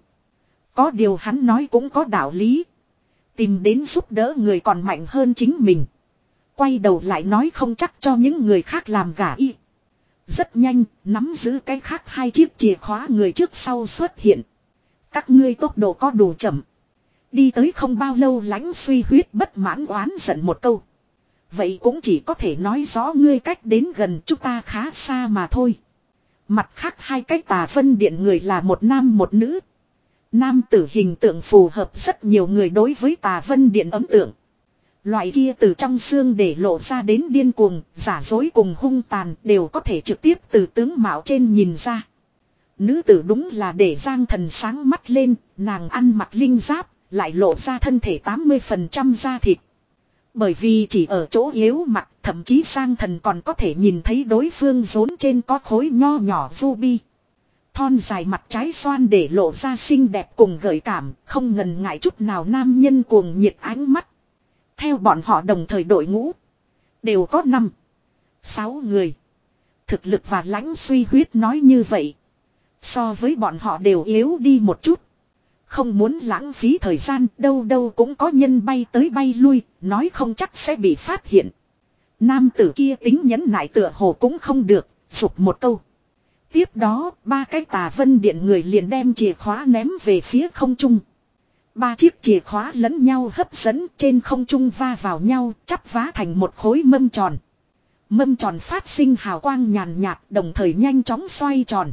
Có điều hắn nói cũng có đạo lý. Tìm đến giúp đỡ người còn mạnh hơn chính mình. Quay đầu lại nói không chắc cho những người khác làm gả y. Rất nhanh, nắm giữ cái khác hai chiếc chìa khóa người trước sau xuất hiện. Các ngươi tốc độ có đủ chậm. Đi tới không bao lâu lãnh suy huyết bất mãn oán giận một câu. Vậy cũng chỉ có thể nói rõ ngươi cách đến gần chúng ta khá xa mà thôi. Mặt khác hai cái Tà Vân Điện người là một nam một nữ. Nam tử hình tượng phù hợp rất nhiều người đối với Tà Vân Điện ấn tượng. Loại kia từ trong xương để lộ ra đến điên cuồng, giả dối cùng hung tàn đều có thể trực tiếp từ tướng mạo trên nhìn ra. Nữ tử đúng là để Giang Thần sáng mắt lên, nàng ăn mặc linh giáp, lại lộ ra thân thể tám mươi phần trăm da thịt. Bởi vì chỉ ở chỗ yếu mặt, thậm chí Giang Thần còn có thể nhìn thấy đối phương rốn trên có khối nho nhỏ ruby. Thon dài mặt trái xoan để lộ ra xinh đẹp cùng gợi cảm, không ngần ngại chút nào nam nhân cuồng nhiệt ánh mắt. Theo bọn họ đồng thời đội ngũ, đều có năm, sáu người. Thực lực và lãnh suy huyết nói như vậy. So với bọn họ đều yếu đi một chút. Không muốn lãng phí thời gian, đâu đâu cũng có nhân bay tới bay lui, nói không chắc sẽ bị phát hiện. Nam tử kia tính nhẫn nại tựa hồ cũng không được, sụp một câu. Tiếp đó, ba cái Tà Vân Điện người liền đem chìa khóa ném về phía không trung. Ba chiếc chìa khóa lẫn nhau hấp dẫn trên không trung va vào nhau, chắp vá thành một khối mâm tròn. Mâm tròn phát sinh hào quang nhàn nhạt, đồng thời nhanh chóng xoay tròn.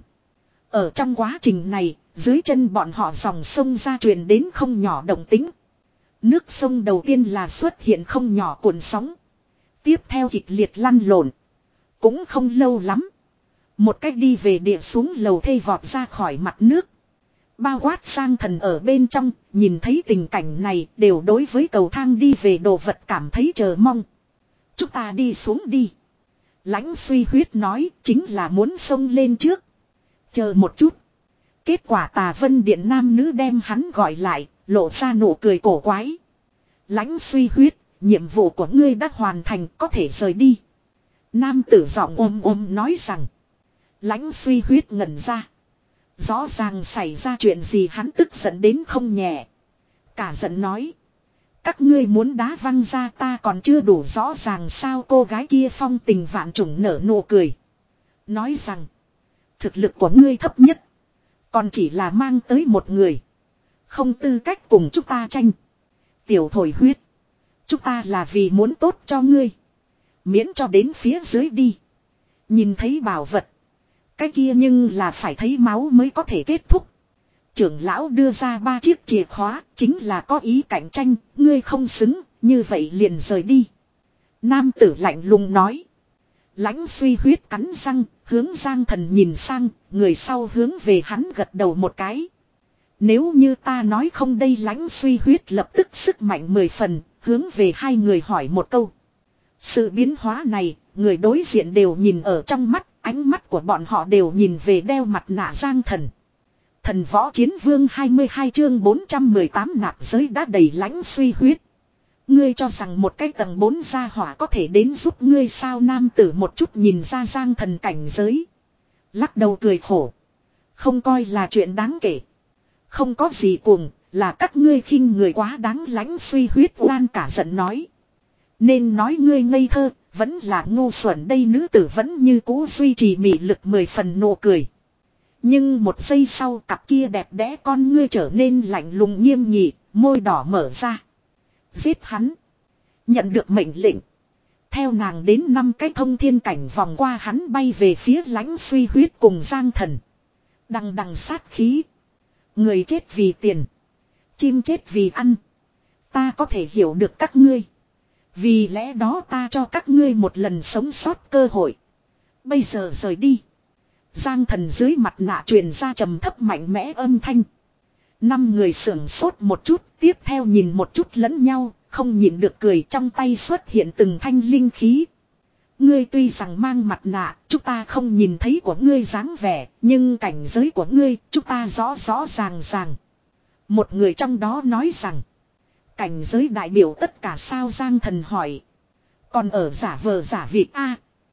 Ở trong quá trình này, dưới chân bọn họ dòng sông ra truyền đến không nhỏ động tĩnh. Nước sông đầu tiên là xuất hiện không nhỏ cuộn sóng. Tiếp theo kịch liệt lăn lộn. Cũng không lâu lắm. Một cách đi về địa xuống lầu thây vọt ra khỏi mặt nước. Bao quát Giang Thần ở bên trong, nhìn thấy tình cảnh này đều đối với cầu thang đi về đồ vật cảm thấy chờ mong. Chúng ta đi xuống đi. Lãnh Suy Huyết nói chính là muốn xông lên trước. Chờ một chút. Kết quả Tà Vân Điện nam nữ đem hắn gọi lại, lộ ra nụ cười cổ quái. Lãnh Suy Huyết, nhiệm vụ của ngươi đã hoàn thành, có thể rời đi. Nam tử giọng ôm ôm nói rằng. Lãnh Suy Huyết ngẩn ra. Rõ ràng xảy ra chuyện gì hắn tức giận đến không nhẹ. Cả giận nói. Các ngươi muốn đá văng ra ta còn chưa đủ rõ ràng sao cô gái kia phong tình vạn trùng nở nụ cười. Nói rằng. Thực lực của ngươi thấp nhất. Còn chỉ là mang tới một người. Không tư cách cùng chúng ta tranh. Tiểu thổi huyết. Chúng ta là vì muốn tốt cho ngươi. Miễn cho đến phía dưới đi. Nhìn thấy bảo vật. Cái kia nhưng là phải thấy máu mới có thể kết thúc. Trưởng lão đưa ra ba chiếc chìa khóa. Chính là có ý cạnh tranh. Ngươi không xứng. Như vậy liền rời đi. Nam tử lạnh lùng nói. Lãnh Suy Huyết cắn răng. Hướng Giang Thần nhìn sang. Người sau hướng về hắn gật đầu một cái. Nếu như ta nói không đây Lãnh Suy Huyết lập tức sức mạnh mười phần. Hướng về hai người hỏi một câu. Sự biến hóa này. Người đối diện đều nhìn ở trong mắt. Ánh mắt của bọn họ đều nhìn về đeo mặt nạ Giang Thần. Thần Võ Chiến Vương hai mươi hai chương bốn trăm mười tám nạp giới đã đầy Lãnh Suy Huyết. Ngươi cho rằng một cái tầng bốn gia hỏa có thể đến giúp ngươi sao? Nam tử một chút nhìn ra Giang Thần cảnh giới. Lắc đầu cười khổ. Không coi là chuyện đáng kể. Không có gì cuồng, là các ngươi khinh người quá đáng. Lãnh Suy Huyết oan cả giận nói. Nên nói ngươi ngây thơ, vẫn là ngu xuẩn đây. Nữ tử vẫn như cũ duy trì mị lực mười phần nụ cười. Nhưng một giây sau cặp kia đẹp đẽ con ngươi trở nên lạnh lùng nghiêm nghị, môi đỏ mở ra. Giết hắn. Nhận được mệnh lệnh. Theo nàng đến năm cái thông thiên cảnh vòng qua hắn bay về phía Lãnh Suy Huyết cùng Giang Thần. Đằng đằng sát khí. Người chết vì tiền. Chim chết vì ăn. Ta có thể hiểu được các ngươi. Vì lẽ đó ta cho các ngươi một lần sống sót cơ hội. Bây giờ rời đi. Giang Thần dưới mặt nạ truyền ra trầm thấp mạnh mẽ âm thanh. Năm người sưởng sốt một chút, tiếp theo nhìn một chút lẫn nhau, không nhìn được cười, trong tay xuất hiện từng thanh linh khí. Ngươi tuy rằng mang mặt nạ, chúng ta không nhìn thấy của ngươi dáng vẻ, nhưng cảnh giới của ngươi, chúng ta rõ rõ ràng ràng. Một người trong đó nói rằng, cảnh giới đại biểu tất cả sao? Giang Thần hỏi. Còn ở giả vờ giả vịt a?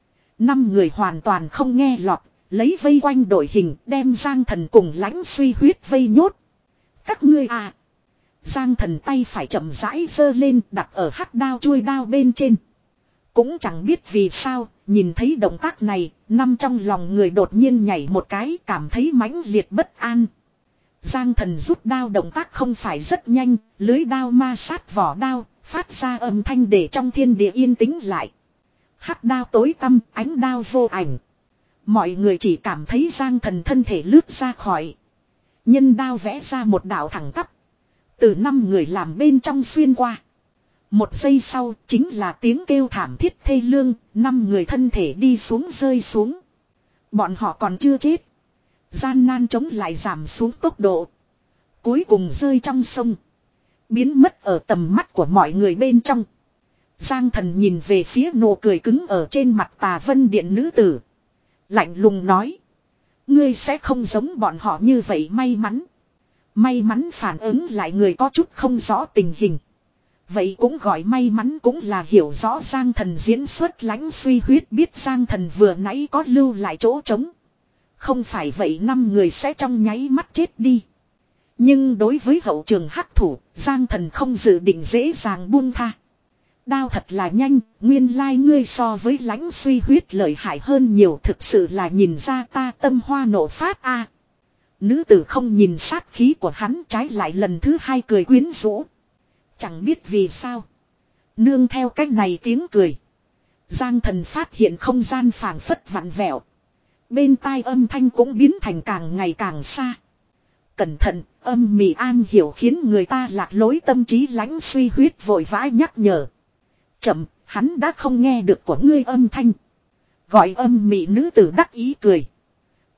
Năm người hoàn toàn không nghe lọt, lấy vây quanh đội hình đem Giang Thần cùng Lãnh Suy Huyết vây nhốt. Các ngươi à. Giang Thần tay phải chậm rãi giơ lên đặt ở hắc đao chuôi đao bên trên. Cũng chẳng biết vì sao, nhìn thấy động tác này, năm trong lòng người đột nhiên nhảy một cái, cảm thấy mãnh liệt bất an. Giang Thần rút đao động tác không phải rất nhanh, lưới đao ma sát vỏ đao, phát ra âm thanh để trong thiên địa yên tĩnh lại. Hắc đao tối tăm, ánh đao vô ảnh. Mọi người chỉ cảm thấy Giang Thần thân thể lướt ra khỏi. Nhân đao vẽ ra một đạo thẳng tắp. Từ năm người làm bên trong xuyên qua. Một giây sau chính là tiếng kêu thảm thiết thê lương, năm người thân thể đi xuống rơi xuống. Bọn họ còn chưa chết. Gian nan chống lại giảm xuống tốc độ. Cuối cùng rơi trong sông. Biến mất ở tầm mắt của mọi người bên trong. Giang Thần nhìn về phía nụ cười cứng ở trên mặt Tà Vân Điện nữ tử. Lạnh lùng nói. Ngươi sẽ không giống bọn họ như vậy may mắn. May mắn phản ứng lại người có chút không rõ tình hình. Vậy cũng gọi may mắn cũng là hiểu rõ Giang Thần diễn xuất. Lãnh Suy Huyết biết Giang Thần vừa nãy có lưu lại chỗ trống. Không phải vậy năm người sẽ trong nháy mắt chết đi. Nhưng đối với hậu trường hắc thủ, Giang Thần không dự định dễ dàng buông tha. Đao thật là nhanh, nguyên lai like ngươi so với Lãnh Suy Huyết lợi hại hơn nhiều, thực sự là nhìn ra ta tâm hoa nộ phát a. À, nữ tử không nhìn sát khí của hắn, trái lại lần thứ hai cười quyến rũ. Chẳng biết vì sao. Nương theo cách này tiếng cười. Giang Thần phát hiện không gian phảng phất vặn vẹo. Bên tai âm thanh cũng biến thành càng ngày càng xa. Cẩn thận, âm mị an hiểu khiến người ta lạc lối tâm trí. Lãnh Suy Huyết vội vã nhắc nhở. Chậm, hắn đã không nghe được của ngươi âm thanh. Gọi âm mị nữ tử đắc ý cười.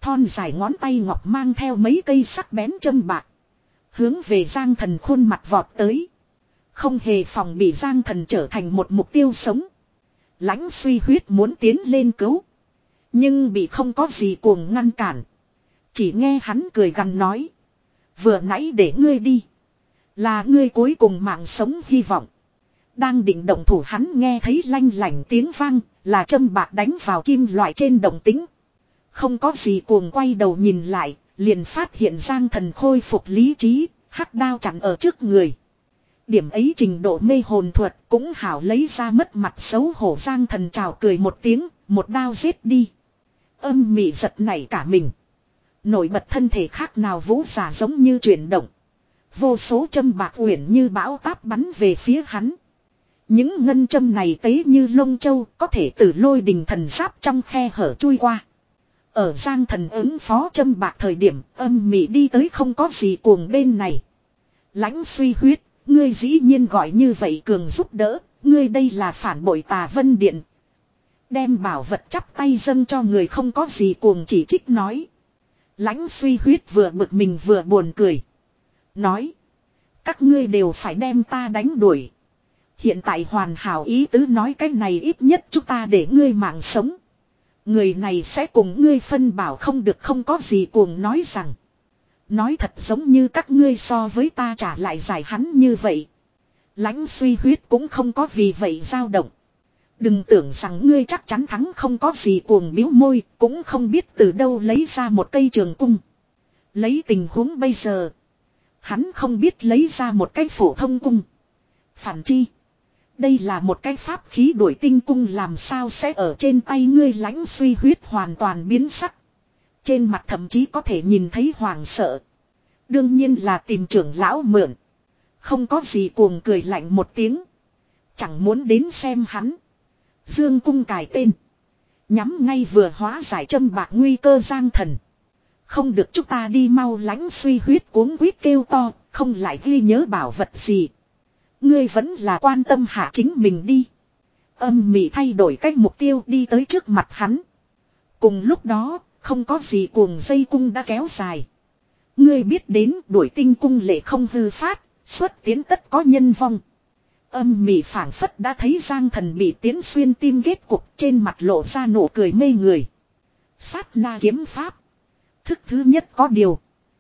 Thon dài ngón tay ngọc mang theo mấy cây sắc bén châm bạc. Hướng về Giang Thần khuôn mặt vọt tới. Không hề phòng bị Giang Thần trở thành một mục tiêu sống. Lãnh Suy Huyết muốn tiến lên cứu. Nhưng bị không có gì cuồng ngăn cản. Chỉ nghe hắn cười gằn nói. Vừa nãy để ngươi đi. Là ngươi cuối cùng mạng sống hy vọng. Đang định động thủ hắn nghe thấy lanh lảnh tiếng vang. Là châm bạc đánh vào kim loại trên đồng tính. Không có gì cuồng quay đầu nhìn lại. Liền phát hiện Giang Thần khôi phục lý trí. Hắc đao chặn ở trước người. Điểm ấy trình độ mê hồn thuật cũng hảo lấy ra mất mặt xấu hổ. Giang Thần chào cười một tiếng. Một đao giết đi. Âm mị giật nảy cả mình. Nổi bật thân thể khác nào vũ giả giống như chuyển động. Vô số châm bạc uyển như bão táp bắn về phía hắn. Những ngân châm này tế như lông châu có thể từ lôi đình thần giáp trong khe hở chui qua. Ở Giang Thần ứng phó châm bạc thời điểm âm mị đi tới không có gì cuồng bên này. Lãnh Suy Huyết, ngươi dĩ nhiên gọi như vậy cường giúp đỡ, ngươi đây là phản bội Tà Vân Điện. Đem bảo vật chắp tay dâng cho người không có gì cuồng chỉ trích nói. Lãnh Suy Huyết vừa bực mình vừa buồn cười. Nói. Các ngươi đều phải đem ta đánh đuổi. Hiện tại hoàn hảo ý tứ nói cái này ít nhất chúng ta để ngươi mạng sống. Người này sẽ cùng ngươi phân bảo không được không có gì cuồng nói rằng. Nói thật giống như các ngươi so với ta trả lại giải hắn như vậy. Lãnh Suy Huyết cũng không có vì vậy dao động. Đừng tưởng rằng ngươi chắc chắn thắng không có gì cuồng biếu môi, cũng không biết từ đâu lấy ra một cây trường cung. Lấy tình huống bây giờ, hắn không biết lấy ra một cái phổ thông cung. Phản chi, đây là một cái pháp khí đuổi tinh cung làm sao sẽ ở trên tay ngươi. Lãnh Suy Huyết hoàn toàn biến sắc. Trên mặt thậm chí có thể nhìn thấy hoàng sợ. Đương nhiên là tìm trưởng lão mượn. Không có gì cuồng cười lạnh một tiếng. Chẳng muốn đến xem hắn. Dương cung cài tên. Nhắm ngay vừa hóa giải châm bạc nguy cơ Giang Thần. Không được chúng ta đi mau. Lãnh Suy Huyết cuống quýt kêu to. Không lại ghi nhớ bảo vật gì. Ngươi vẫn là quan tâm hạ chính mình đi. Âm mị thay đổi cách mục tiêu đi tới trước mặt hắn. Cùng lúc đó, không có gì cuồng dây cung đã kéo dài. Ngươi biết đến đuổi tinh cung lệ không hư phát, xuất tiến tất có nhân vong. Âm mị phảng phất đã thấy Giang Thần bị tiến xuyên tim kết cục, trên mặt lộ ra nụ cười mê người. Sát na kiếm pháp. Thức thứ nhất có điều.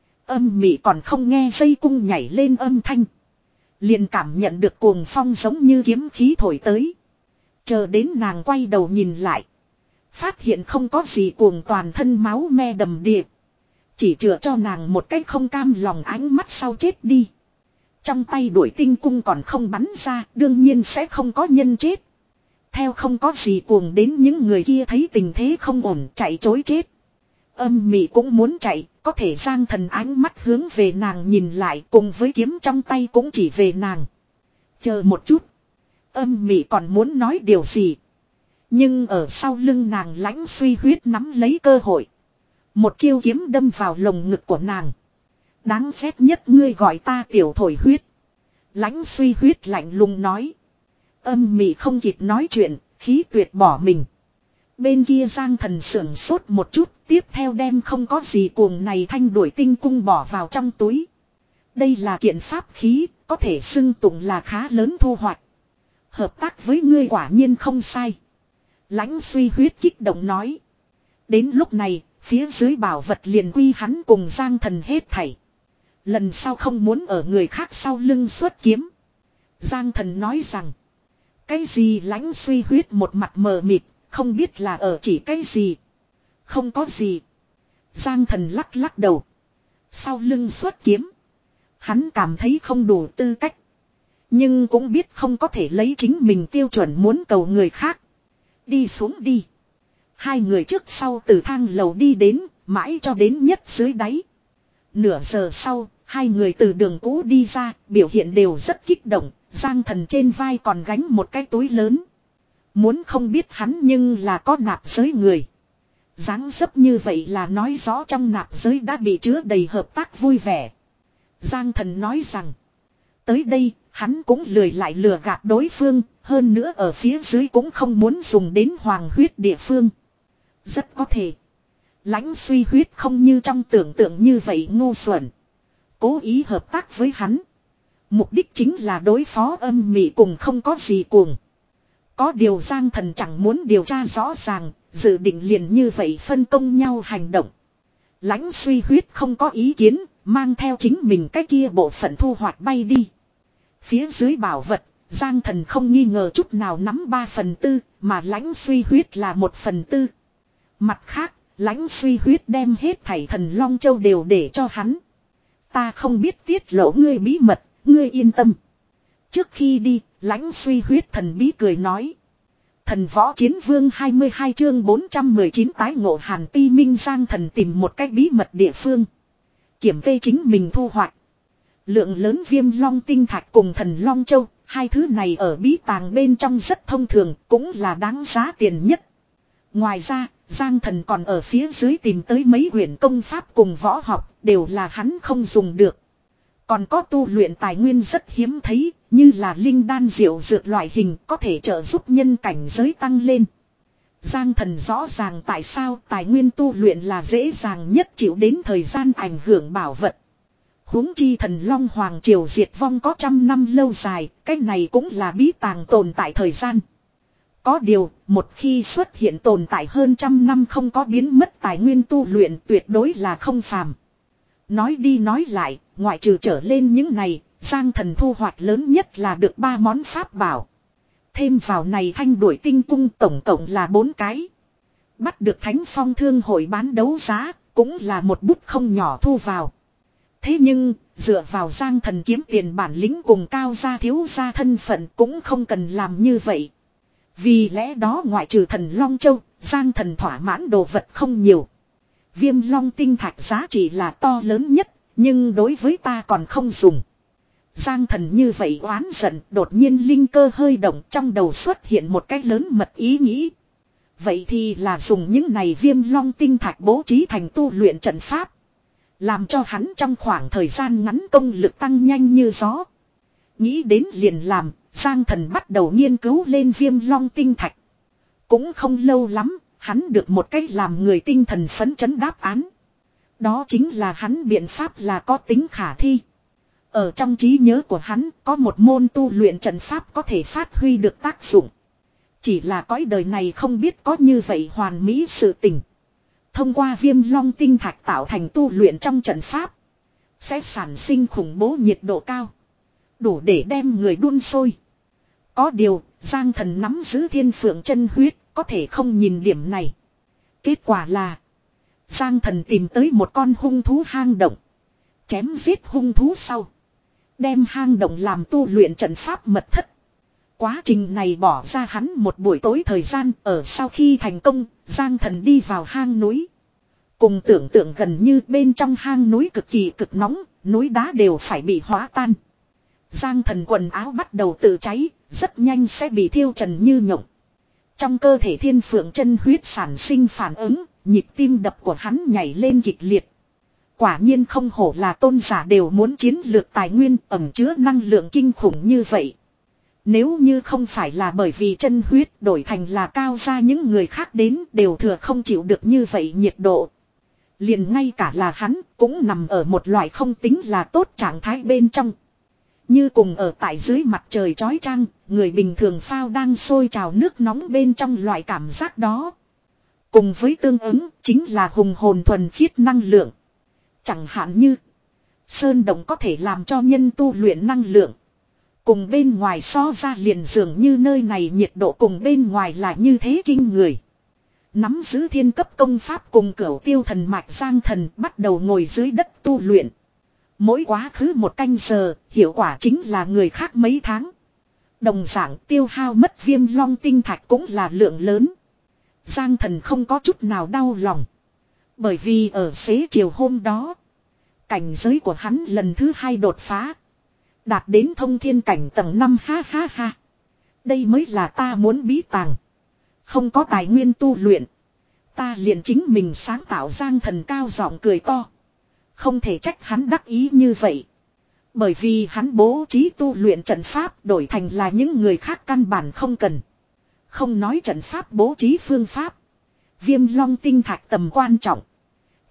Âm mị còn không nghe dây cung nhảy lên âm thanh. Liền cảm nhận được cuồng phong giống như kiếm khí thổi tới. Chờ đến nàng quay đầu nhìn lại. Phát hiện không có gì cuồng toàn thân máu me đầm đìa. Chỉ chừa cho nàng một cái không cam lòng ánh mắt sau chết đi. Trong tay đuổi tinh cung còn không bắn ra, đương nhiên sẽ không có nhân chết. Theo không có gì cuồng đến những người kia thấy tình thế không ổn chạy chối chết. Âm mị cũng muốn chạy, có thể Giang Thần ánh mắt hướng về nàng nhìn lại cùng với kiếm trong tay cũng chỉ về nàng. Chờ một chút. Âm mị còn muốn nói điều gì. Nhưng ở sau lưng nàng Lãnh Suy Huyết nắm lấy cơ hội. Một chiêu kiếm đâm vào lồng ngực của nàng. Đáng ghét nhất ngươi gọi ta tiểu thổi huyết. Lãnh Suy Huyết lạnh lùng nói. Âm mị không kịp nói chuyện, khí tuyệt bỏ mình. Bên kia Giang Thần sưởng sốt một chút, tiếp theo đem không có gì cuồng này thanh đuổi tinh cung bỏ vào trong túi. Đây là kiện pháp khí, có thể xưng tụng là khá lớn thu hoạch. Hợp tác với ngươi quả nhiên không sai. Lãnh Suy Huyết kích động nói. Đến lúc này, phía dưới bảo vật liền quy hắn cùng Giang Thần hết thảy. Lần sau không muốn ở người khác sau lưng xuất kiếm. Giang Thần nói rằng. Cái gì? Lãnh Suy Huyết một mặt mờ mịt, không biết là ở chỉ cái gì. Không có gì. Giang Thần lắc lắc đầu. Sau lưng xuất kiếm. Hắn cảm thấy không đủ tư cách. Nhưng cũng biết không có thể lấy chính mình tiêu chuẩn muốn cầu người khác. Đi xuống đi. Hai người trước sau từ thang lầu đi đến, mãi cho đến nhất dưới đáy. Nửa giờ sau, hai người từ đường cũ đi ra, biểu hiện đều rất kích động. Giang Thần trên vai còn gánh một cái túi lớn. Muốn không biết hắn nhưng là có nạp giới người. Dáng dấp như vậy là nói rõ trong nạp giới đã bị chứa đầy hợp tác vui vẻ. Giang Thần nói rằng. Tới đây, hắn cũng lười lại lừa gạt đối phương. Hơn nữa ở phía dưới cũng không muốn dùng đến hoàng huyết địa phương. Rất có thể Lãnh suy huyết không như trong tưởng tượng như vậy ngu xuẩn. Cố ý hợp tác với hắn. Mục đích chính là đối phó âm mị cùng không có gì cuồng. Có điều Giang Thần chẳng muốn điều tra rõ ràng, dự định liền như vậy phân công nhau hành động. Lãnh suy huyết không có ý kiến, mang theo chính mình cái kia bộ phận thu hoạch bay đi. Phía dưới bảo vật, Giang Thần không nghi ngờ chút nào nắm ba phần tư, mà lãnh suy huyết là một phần tư. Mặt khác, lãnh suy huyết đem hết thảy thần Long Châu đều để cho hắn. Ta không biết tiết lộ ngươi bí mật, ngươi yên tâm. Trước khi đi, lãnh suy huyết thần bí cười nói. Thần võ chiến vương hai mươi hai chương bốn trăm mười chín tái ngộ Hàn Ti Minh. Giang Thần tìm một cách bí mật địa phương. Kiểm kê chính mình thu hoạch. Lượng lớn viêm long tinh thạch cùng thần Long Châu, hai thứ này ở bí tàng bên trong rất thông thường, cũng là đáng giá tiền nhất. Ngoài ra, Giang Thần còn ở phía dưới tìm tới mấy quyển công pháp cùng võ học, đều là hắn không dùng được. Còn có tu luyện tài nguyên rất hiếm thấy, như là linh đan diệu dược loại hình có thể trợ giúp nhân cảnh giới tăng lên. Giang Thần rõ ràng tại sao tài nguyên tu luyện là dễ dàng nhất chịu đến thời gian ảnh hưởng bảo vật. Huống chi thần Long Hoàng Triều diệt vong có trăm năm lâu dài, cái này cũng là bí tàng tồn tại thời gian. Có điều, một khi xuất hiện tồn tại hơn trăm năm không có biến mất tài nguyên tu luyện tuyệt đối là không phàm. Nói đi nói lại, ngoại trừ trở lên những này, Giang Thần thu hoạch lớn nhất là được ba món pháp bảo. Thêm vào này thanh đuổi tinh cung tổng cộng là bốn cái. Bắt được Thánh Phong Thương hội bán đấu giá, cũng là một bút không nhỏ thu vào. Thế nhưng, dựa vào Giang Thần kiếm tiền bản lĩnh cùng cao gia thiếu gia thân phận cũng không cần làm như vậy. Vì lẽ đó ngoại trừ thần Long Châu, Giang Thần thỏa mãn đồ vật không nhiều. Viêm long tinh thạch giá trị là to lớn nhất, nhưng đối với ta còn không dùng. Giang Thần như vậy oán giận, đột nhiên linh cơ hơi động, trong đầu xuất hiện một cái lớn mật ý nghĩ. Vậy thì là dùng những này viêm long tinh thạch bố trí thành tu luyện trận pháp. Làm cho hắn trong khoảng thời gian ngắn công lực tăng nhanh như gió. Nghĩ đến liền làm, Giang Thần bắt đầu nghiên cứu lên viêm long tinh thạch. Cũng không lâu lắm, hắn được một cách làm người tinh thần phấn chấn đáp án. Đó chính là hắn biện pháp là có tính khả thi. Ở trong trí nhớ của hắn có một môn tu luyện trận pháp có thể phát huy được tác dụng. Chỉ là cõi đời này không biết có như vậy hoàn mỹ sự tình. Thông qua viêm long tinh thạch tạo thành tu luyện trong trận pháp. Sẽ sản sinh khủng bố nhiệt độ cao. Đủ để đem người đun sôi. Có điều, Giang Thần nắm giữ thiên phượng chân huyết, có thể không nhìn điểm này. Kết quả là, Giang Thần tìm tới một con hung thú hang động. Chém giết hung thú sau. Đem hang động làm tu luyện trận pháp mật thất. Quá trình này bỏ ra hắn một buổi tối thời gian. Ở sau khi thành công, Giang Thần đi vào hang núi. Cùng tưởng tượng gần như bên trong hang núi cực kỳ cực nóng, núi đá đều phải bị hóa tan. Giang Thần quần áo bắt đầu tự cháy, rất nhanh sẽ bị thiêu trần như nhộng. Trong cơ thể thiên phượng chân huyết sản sinh phản ứng, nhịp tim đập của hắn nhảy lên kịch liệt. Quả nhiên không hổ là tôn giả đều muốn chiến lược tài nguyên ẩn chứa năng lượng kinh khủng như vậy. Nếu như không phải là bởi vì chân huyết đổi thành là cao ra những người khác đến đều thừa không chịu được như vậy nhiệt độ. Liền ngay cả là hắn cũng nằm ở một loại không tính là tốt trạng thái bên trong. Như cùng ở tại dưới mặt trời chói chang, người bình thường phao đang sôi trào nước nóng bên trong loại cảm giác đó. Cùng với tương ứng chính là hùng hồn thuần khiết năng lượng. Chẳng hạn như sơn động có thể làm cho nhân tu luyện năng lượng. Cùng bên ngoài so ra liền dường như nơi này nhiệt độ cùng bên ngoài là như thế kinh người. Nắm giữ thiên cấp công pháp cùng cửu tiêu thần mạch Giang Thần bắt đầu ngồi dưới đất tu luyện. Mỗi quá khứ một canh giờ, hiệu quả chính là người khác mấy tháng. Đồng dạng tiêu hao mất viêm long tinh thạch cũng là lượng lớn. Giang Thần không có chút nào đau lòng. Bởi vì ở xế chiều hôm đó, cảnh giới của hắn lần thứ hai đột phá. Đạt đến thông thiên cảnh tầng năm ha ha ha. Đây mới là ta muốn bí tàng. Không có tài nguyên tu luyện. Ta liền chính mình sáng tạo. Giang Thần cao giọng cười to. Không thể trách hắn đắc ý như vậy. Bởi vì hắn bố trí tu luyện trận pháp đổi thành là những người khác căn bản không cần. Không nói trận pháp bố trí phương pháp. Viêm long tinh thạch tầm quan trọng.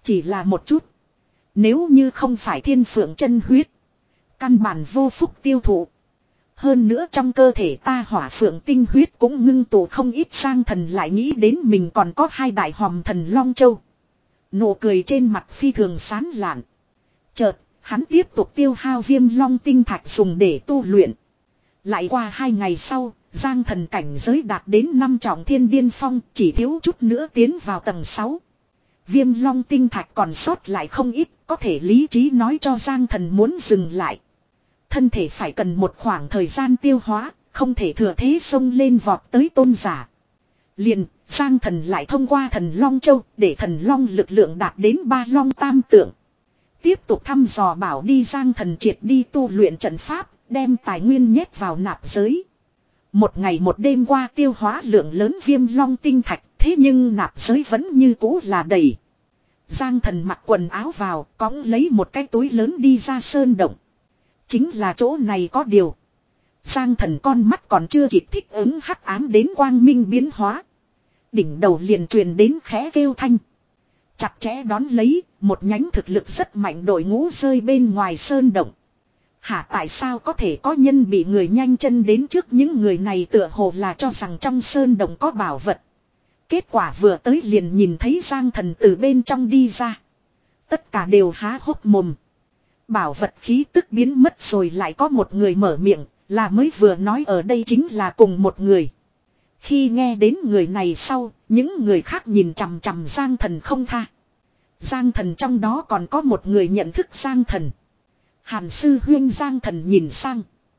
Chỉ là một chút. Nếu như không phải thiên phượng chân huyết. Căn bản vô phúc tiêu thụ. Hơn nữa trong cơ thể ta hỏa phượng tinh huyết cũng ngưng tụ không ít. Giang Thần lại nghĩ đến mình còn có hai đại hòm thần Long Châu. Nụ cười trên mặt phi thường sán lạn. Chợt, hắn tiếp tục tiêu hao viêm long tinh thạch dùng để tu luyện. Lại qua hai ngày sau, Giang Thần cảnh giới đạt đến năm trọng thiên điên phong, chỉ thiếu chút nữa tiến vào tầng sáu. Viêm long tinh thạch còn sót lại không ít, có thể lý trí nói cho Giang Thần muốn dừng lại. Thân thể phải cần một khoảng thời gian tiêu hóa, không thể thừa thế xông lên vọt tới tôn giả. Liền, Giang Thần lại thông qua thần Long Châu để thần Long lực lượng đạt đến ba Long tam tượng. Tiếp tục thăm dò bảo đi Giang Thần triệt đi tu luyện trận pháp, đem tài nguyên nhét vào nạp giới. Một ngày một đêm qua tiêu hóa lượng lớn viêm long tinh thạch, thế nhưng nạp giới vẫn như cũ là đầy. Giang Thần mặc quần áo vào, cõng lấy một cái túi lớn đi ra sơn động. Chính là chỗ này có điều. Giang Thần con mắt còn chưa kịp thích ứng hắc ám đến quang minh biến hóa. Đỉnh đầu liền truyền đến khẽ kêu thanh. Chặt chẽ đón lấy, một nhánh thực lực rất mạnh đội ngũ rơi bên ngoài sơn động. Hả, tại sao có thể có nhân bị người nhanh chân đến trước? Những người này tựa hồ là cho rằng trong sơn động có bảo vật. Kết quả vừa tới liền nhìn thấy Giang Thần từ bên trong đi ra. Tất cả đều há hốc mồm. Bảo vật khí tức biến mất rồi, lại có một người mở miệng, là mới vừa nói ở đây chính là cùng một người. Khi nghe đến người này sau, những người khác nhìn chằm chằm Giang Thần không tha. Giang Thần trong đó còn có một người nhận thức Giang Thần. Hàn sư huynh. Giang Thần nhìn sang,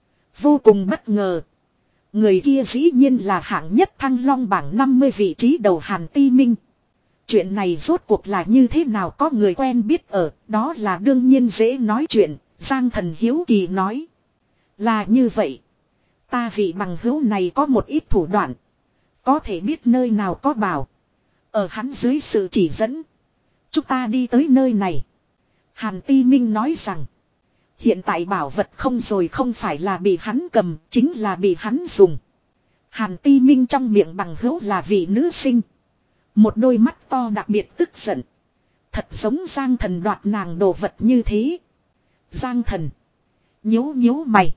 vô cùng bất ngờ. Người kia dĩ nhiên là hạng nhất Thăng Long bảng năm mươi vị trí đầu Hàn Ti Minh. Chuyện này rốt cuộc là như thế nào? Có người quen biết ở, đó là đương nhiên dễ nói chuyện. Giang Thần hiếu kỳ nói. Là như vậy. Ta vị bằng hữu này có một ít thủ đoạn. Có thể biết nơi nào có bảo. Ở hắn dưới sự chỉ dẫn, chúng ta đi tới nơi này. Hàn Ti Minh nói rằng. Hiện tại bảo vật không rồi, không phải là bị hắn cầm, chính là bị hắn dùng. Hàn Ti Minh trong miệng bằng hữu là vị nữ sinh. Một đôi mắt to đặc biệt tức giận. Thật giống Giang Thần đoạt nàng đồ vật như thế. Giang Thần nhíu nhíu mày.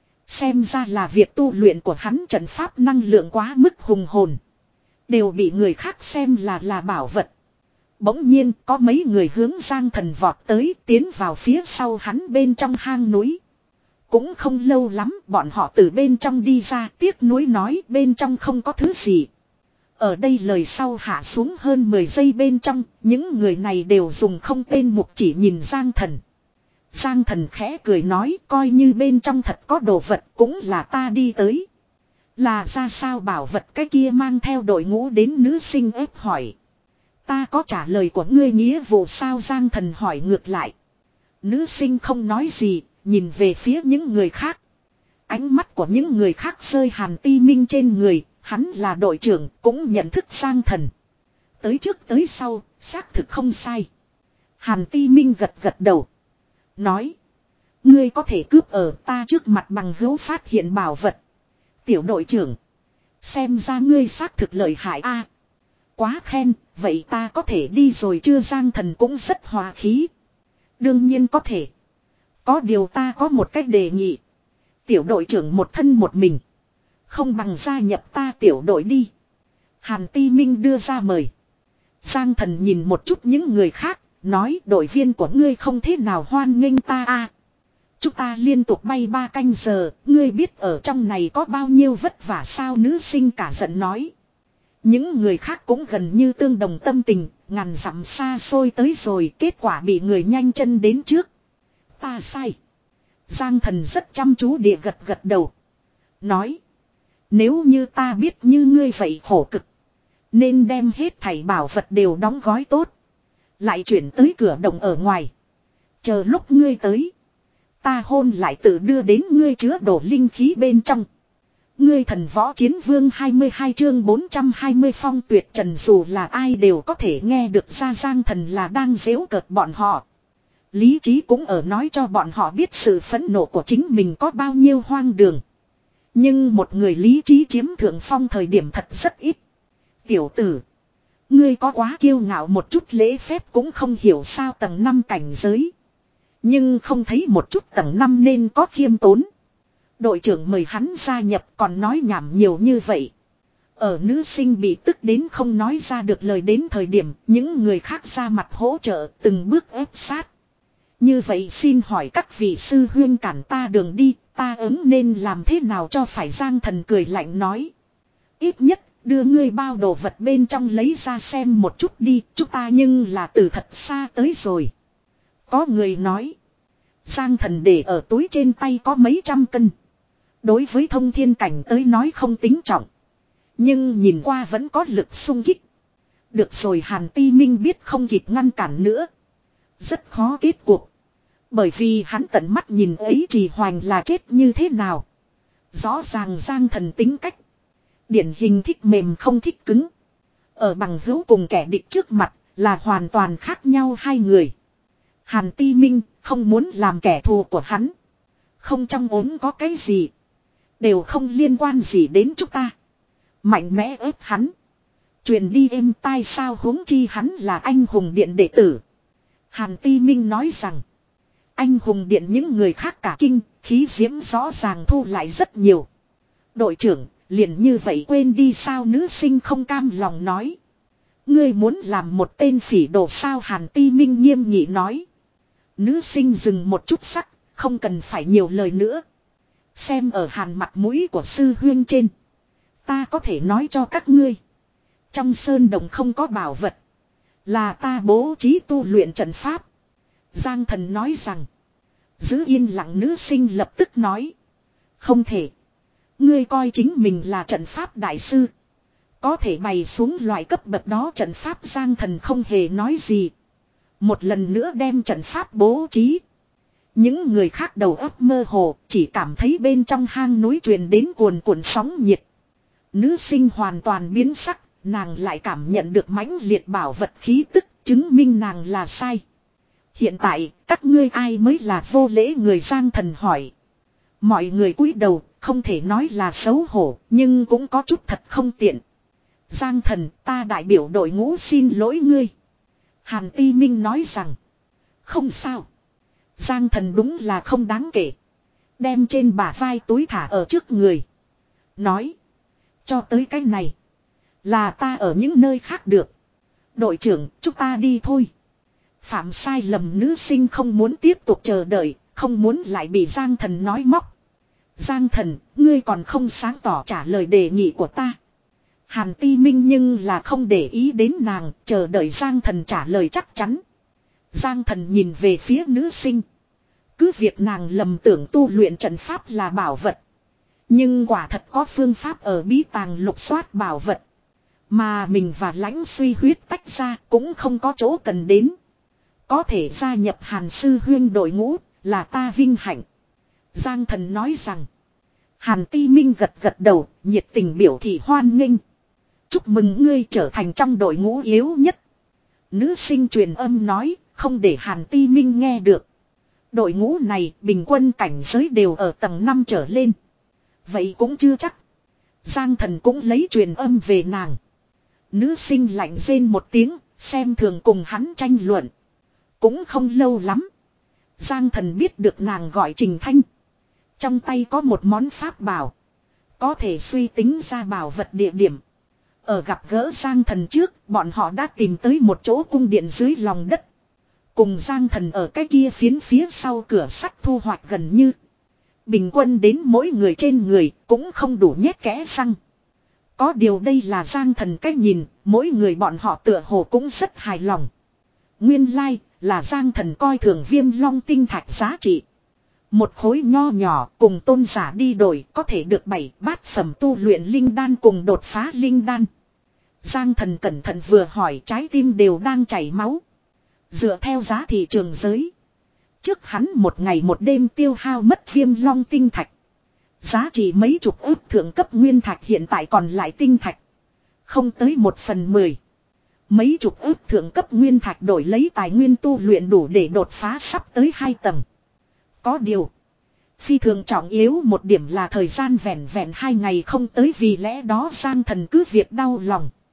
Xem ra là việc tu luyện của hắn trận pháp năng lượng quá mức hùng hồn. Đều bị người khác xem là là bảo vật. Bỗng nhiên có mấy người hướng Giang Thần vọt tới, tiến vào phía sau hắn bên trong hang núi. Cũng không lâu lắm bọn họ từ bên trong đi ra, tiếc nuối nói bên trong không có thứ gì. Ở đây lời sau hạ xuống hơn mười giây bên trong, những người này đều dùng không tên mục chỉ nhìn Giang Thần. Giang Thần khẽ cười nói, coi như bên trong thật có đồ vật cũng là ta đi tới. Là ra sao bảo vật? Cái kia mang theo đội ngũ đến nữ sinh ép hỏi. Ta có trả lời của ngươi nghĩa vụ sao? Giang Thần hỏi ngược lại. Nữ sinh không nói gì, nhìn về phía những người khác. Ánh mắt của những người khác rơi Hàn Ti Minh trên người, hắn là đội trưởng cũng nhận thức Giang Thần. Tới trước tới sau, xác thực không sai. Hàn Ti Minh gật gật đầu. Nói. Ngươi có thể cướp ở ta trước mặt bằng hữu phát hiện bảo vật. Tiểu đội trưởng. Xem ra ngươi xác thực lợi hại a. Quá khen, vậy ta có thể đi rồi chưa? Giang Thần cũng rất hòa khí. Đương nhiên có thể. Có điều ta có một cách đề nghị. Tiểu đội trưởng một thân một mình. Không bằng gia nhập ta tiểu đội đi. Hàn Ti Minh đưa ra mời. Giang Thần nhìn một chút những người khác. Nói đội viên của ngươi không thế nào hoan nghênh ta a. Chúng ta liên tục bay ba canh giờ. Ngươi biết ở trong này có bao nhiêu vất vả sao? Nữ sinh cả giận nói. Những người khác cũng gần như tương đồng tâm tình. Ngàn dặm xa xôi tới rồi, kết quả bị người nhanh chân đến trước. Ta sai. Giang Thần rất chăm chú địa gật gật đầu. Nói. Nếu như ta biết như ngươi vậy khổ cực, nên đem hết thảy bảo vật đều đóng gói tốt, lại chuyển tới cửa động ở ngoài. Chờ lúc ngươi tới, ta hôn lại tự đưa đến ngươi chứa đổ linh khí bên trong. Ngươi thần võ chiến vương hai mươi hai chương bốn trăm hai mươi phong tuyệt trần. Dù là ai đều có thể nghe được ra Giang Thần là đang giễu cợt bọn họ. Lý trí cũng ở nói cho bọn họ biết sự phẫn nộ của chính mình có bao nhiêu hoang đường. Nhưng một người lý trí chiếm thượng phong thời điểm thật rất ít. Tiểu tử, Ngươi có quá kiêu ngạo một chút lễ phép cũng không hiểu sao tầng năm cảnh giới. Nhưng không thấy một chút tầng năm nên có khiêm tốn. Đội trưởng mời hắn gia nhập còn nói nhảm nhiều như vậy. Ở nữ sinh bị tức đến không nói ra được lời đến thời điểm những người khác ra mặt hỗ trợ từng bước ép sát. Như vậy xin hỏi các vị sư huyên cản ta đường đi, ta ứng nên làm thế nào cho phải. Giang Thần cười lạnh nói. Ít nhất đưa ngươi bao đồ vật bên trong lấy ra xem một chút đi, chúng ta nhưng là từ thật xa tới rồi. Có người nói. Giang Thần để ở túi trên tay có mấy trăm cân. Đối với thông thiên cảnh tới nói không tính trọng. Nhưng nhìn qua vẫn có lực xung kích. Được rồi, Hàn Ti Minh biết không kịp ngăn cản nữa. Rất khó kết cuộc. Bởi vì hắn tận mắt nhìn ấy Trì Hoành là chết như thế nào. Rõ ràng Giang Thần tính cách. Điển hình thích mềm không thích cứng. Ở bằng hữu cùng kẻ địch trước mặt là hoàn toàn khác nhau hai người. Hàn Ti Minh không muốn làm kẻ thù của hắn. Không trong ốm có cái gì. Đều không liên quan gì đến chúng ta. Mạnh mẽ ép hắn. Truyền đi êm tai sao, huống chi hắn là anh hùng điện đệ tử. Hàn Ti Minh nói rằng. Anh hùng điện những người khác cả kinh, khí diễm rõ ràng thu lại rất nhiều. Đội trưởng, liền như vậy quên đi sao, nữ sinh không cam lòng nói. Ngươi muốn làm một tên phỉ đồ sao, Hàn Ti Minh nghiêm nghị nói. Nữ sinh dừng một chút sắc, không cần phải nhiều lời nữa. Xem ở Hàn mặt mũi của sư huyên trên. Ta có thể nói cho các ngươi. Trong sơn đồng không có bảo vật. Là ta bố trí tu luyện trận pháp. Giang Thần nói rằng. Giữ yên lặng nữ sinh lập tức nói. Không thể. Ngươi coi chính mình là trận pháp đại sư. Có thể bày xuống loại cấp bậc đó trận pháp. Giang Thần không hề nói gì. Một lần nữa đem trận pháp bố trí. Những người khác đầu óc mơ hồ chỉ cảm thấy bên trong hang núi truyền đến cuồn cuộn sóng nhiệt. Nữ sinh hoàn toàn biến sắc. Nàng lại cảm nhận được mãnh liệt bảo vật khí tức, chứng minh nàng là sai. Hiện tại, các ngươi ai mới là vô lễ người? Giang Thần hỏi. Mọi người cúi đầu, không thể nói là xấu hổ, nhưng cũng có chút thật không tiện. Giang Thần, ta đại biểu đội ngũ xin lỗi ngươi. Hàn Ti Minh nói rằng. Không sao. Giang Thần đúng là không đáng kể. Đem trên bả vai túi thả ở trước người. Nói. Cho tới cái này. Là ta ở những nơi khác được. Đội trưởng, chúng ta đi thôi. Phạm sai lầm nữ sinh không muốn tiếp tục chờ đợi, không muốn lại bị Giang Thần nói móc. Giang Thần, ngươi còn không sáng tỏ trả lời đề nghị của ta. Hàn Ti Minh nhưng là không để ý đến nàng, chờ đợi Giang Thần trả lời chắc chắn. Giang Thần nhìn về phía nữ sinh. Cứ việc nàng lầm tưởng tu luyện trận pháp là bảo vật. Nhưng quả thật có phương pháp ở bí tàng lục soát bảo vật. Mà mình và Lãnh Suy huyết tách ra cũng không có chỗ cần đến. Có thể gia nhập Hàn sư huyên đội ngũ là ta vinh hạnh. Giang Thần nói rằng. Hàn Ti Minh gật gật đầu, nhiệt tình biểu thị hoan nghênh. Chúc mừng ngươi trở thành trong đội ngũ yếu nhất. Nữ sinh truyền âm nói, không để Hàn Ti Minh nghe được. Đội ngũ này bình quân cảnh giới đều ở tầng năm trở lên. Vậy cũng chưa chắc. Giang Thần cũng lấy truyền âm về nàng. Nữ sinh lạnh rên một tiếng, xem thường cùng hắn tranh luận. Cũng không lâu lắm. Giang Thần biết được nàng gọi Trình Thanh. Trong tay có một món pháp bảo. Có thể suy tính ra bảo vật địa điểm. Ở gặp gỡ Giang Thần trước, bọn họ đã tìm tới một chỗ cung điện dưới lòng đất. Cùng Giang Thần ở cái kia phiến phía sau cửa sắt thu hoạch gần như. Bình quân đến mỗi người trên người cũng không đủ nhét kẽ răng. Có điều đây là Giang Thần cách nhìn, mỗi người bọn họ tựa hồ cũng rất hài lòng. Nguyên lai like, là Giang Thần coi thường Viêm Long tinh thạch giá trị. Một khối nho nhỏ cùng tôn giả đi đổi có thể được bảy bát phẩm tu luyện linh đan cùng đột phá linh đan. Giang Thần cẩn thận vừa hỏi, trái tim đều đang chảy máu. Dựa theo giá thị trường giới. Trước hắn một ngày một đêm tiêu hao mất Viêm Long tinh thạch. Giá trị mấy chục ước thượng cấp nguyên thạch, hiện tại còn lại tinh thạch. Không tới một phần mười. Mấy chục ước thượng cấp nguyên thạch đổi lấy tài nguyên tu luyện đủ để đột phá sắp tới hai tầng. Có điều. Phi thường trọng yếu một điểm là thời gian vẹn vẹn hai ngày không tới, vì lẽ đó Giang Thần cứ việc đau lòng.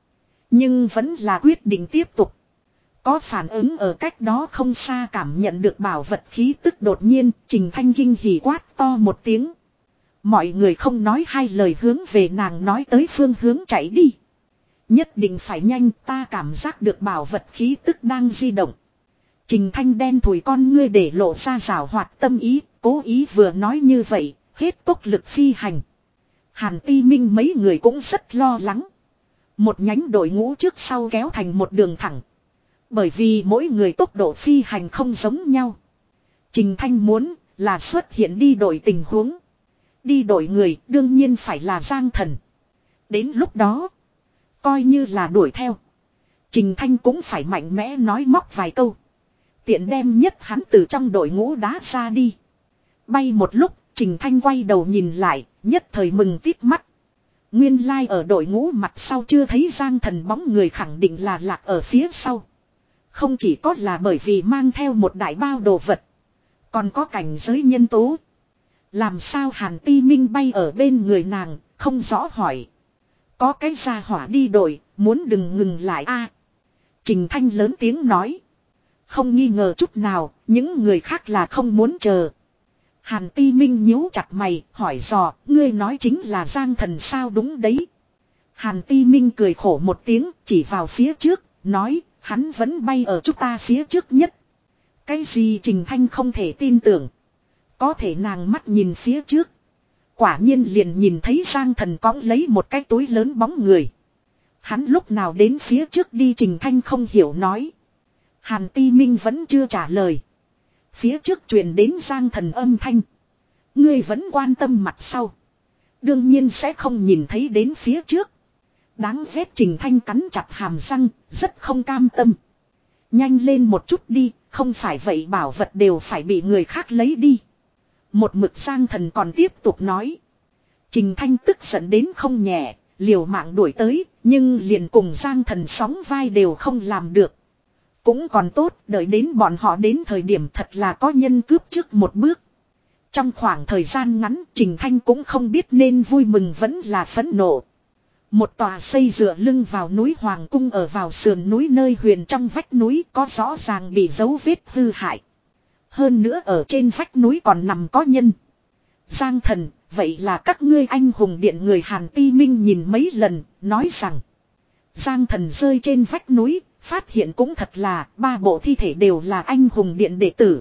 Nhưng vẫn là quyết định tiếp tục. Có phản ứng ở cách đó không xa cảm nhận được bảo vật khí tức đột nhiên, Trình Thanh kinh hỉ quát to một tiếng. Mọi người không nói hai lời hướng về nàng nói tới phương hướng chạy đi. Nhất định phải nhanh, ta cảm giác được bảo vật khí tức đang di động. Trình Thanh đen thùi con ngươi để lộ ra rào hoạt tâm ý, cố ý vừa nói như vậy, hết tốc lực phi hành. Hàn Ti Minh mấy người cũng rất lo lắng. Một nhánh đội ngũ trước sau kéo thành một đường thẳng. Bởi vì mỗi người tốc độ phi hành không giống nhau. Trình Thanh muốn là xuất hiện đi đổi tình huống. Đi đổi người đương nhiên phải là Giang Thần. Đến lúc đó, coi như là đuổi theo. Trình Thanh cũng phải mạnh mẽ nói móc vài câu. Tiện đem nhất hắn từ trong đội ngũ đá ra đi. Bay một lúc, Trình Thanh quay đầu nhìn lại, nhất thời mừng tít mắt. Nguyên lai like ở đội ngũ mặt sau chưa thấy Giang Thần bóng người khẳng định là lạc ở phía sau. Không chỉ có là bởi vì mang theo một đại bao đồ vật. Còn có cảnh giới nhân tố. Làm sao Hàn Ti Minh bay ở bên người nàng, không rõ hỏi. Có cái gia hỏa đi đổi, muốn đừng ngừng lại a. Trình Thanh lớn tiếng nói. Không nghi ngờ chút nào, những người khác là không muốn chờ. Hàn Ti Minh nhíu chặt mày, hỏi dò, ngươi nói chính là Giang Thần sao đúng đấy. Hàn Ti Minh cười khổ một tiếng, chỉ vào phía trước, nói, hắn vẫn bay ở chúng ta phía trước nhất. Cái gì Trình Thanh không thể tin tưởng. Có thể nàng mắt nhìn phía trước. Quả nhiên liền nhìn thấy Giang Thần cõng lấy một cái túi lớn bóng người. Hắn lúc nào đến phía trước đi Trình Thanh không hiểu nói. Hàn Ti Minh vẫn chưa trả lời. Phía trước truyền đến Giang Thần âm thanh. Ngươi vẫn quan tâm mặt sau. Đương nhiên sẽ không nhìn thấy đến phía trước. Đáng ghét Trình Thanh cắn chặt hàm răng, rất không cam tâm. Nhanh lên một chút đi, không phải vậy bảo vật đều phải bị người khác lấy đi. Một mực Giang Thần còn tiếp tục nói. Trình Thanh tức giận đến không nhẹ, liều mạng đuổi tới, nhưng liền cùng Giang Thần sóng vai đều không làm được. Cũng còn tốt, đợi đến bọn họ đến thời điểm thật là có nhân cướp trước một bước. Trong khoảng thời gian ngắn, Trình Thanh cũng không biết nên vui mừng vẫn là phẫn nộ. Một tòa xây dựa lưng vào núi Hoàng Cung ở vào sườn núi nơi huyền trong vách núi có rõ ràng bị dấu vết hư hại. Hơn nữa ở trên vách núi còn nằm có nhân. Giang Thần, vậy là các ngươi anh hùng điện người Hàn Ti Minh nhìn mấy lần, nói rằng. Giang Thần rơi trên vách núi, phát hiện cũng thật là ba bộ thi thể đều là anh hùng điện đệ tử.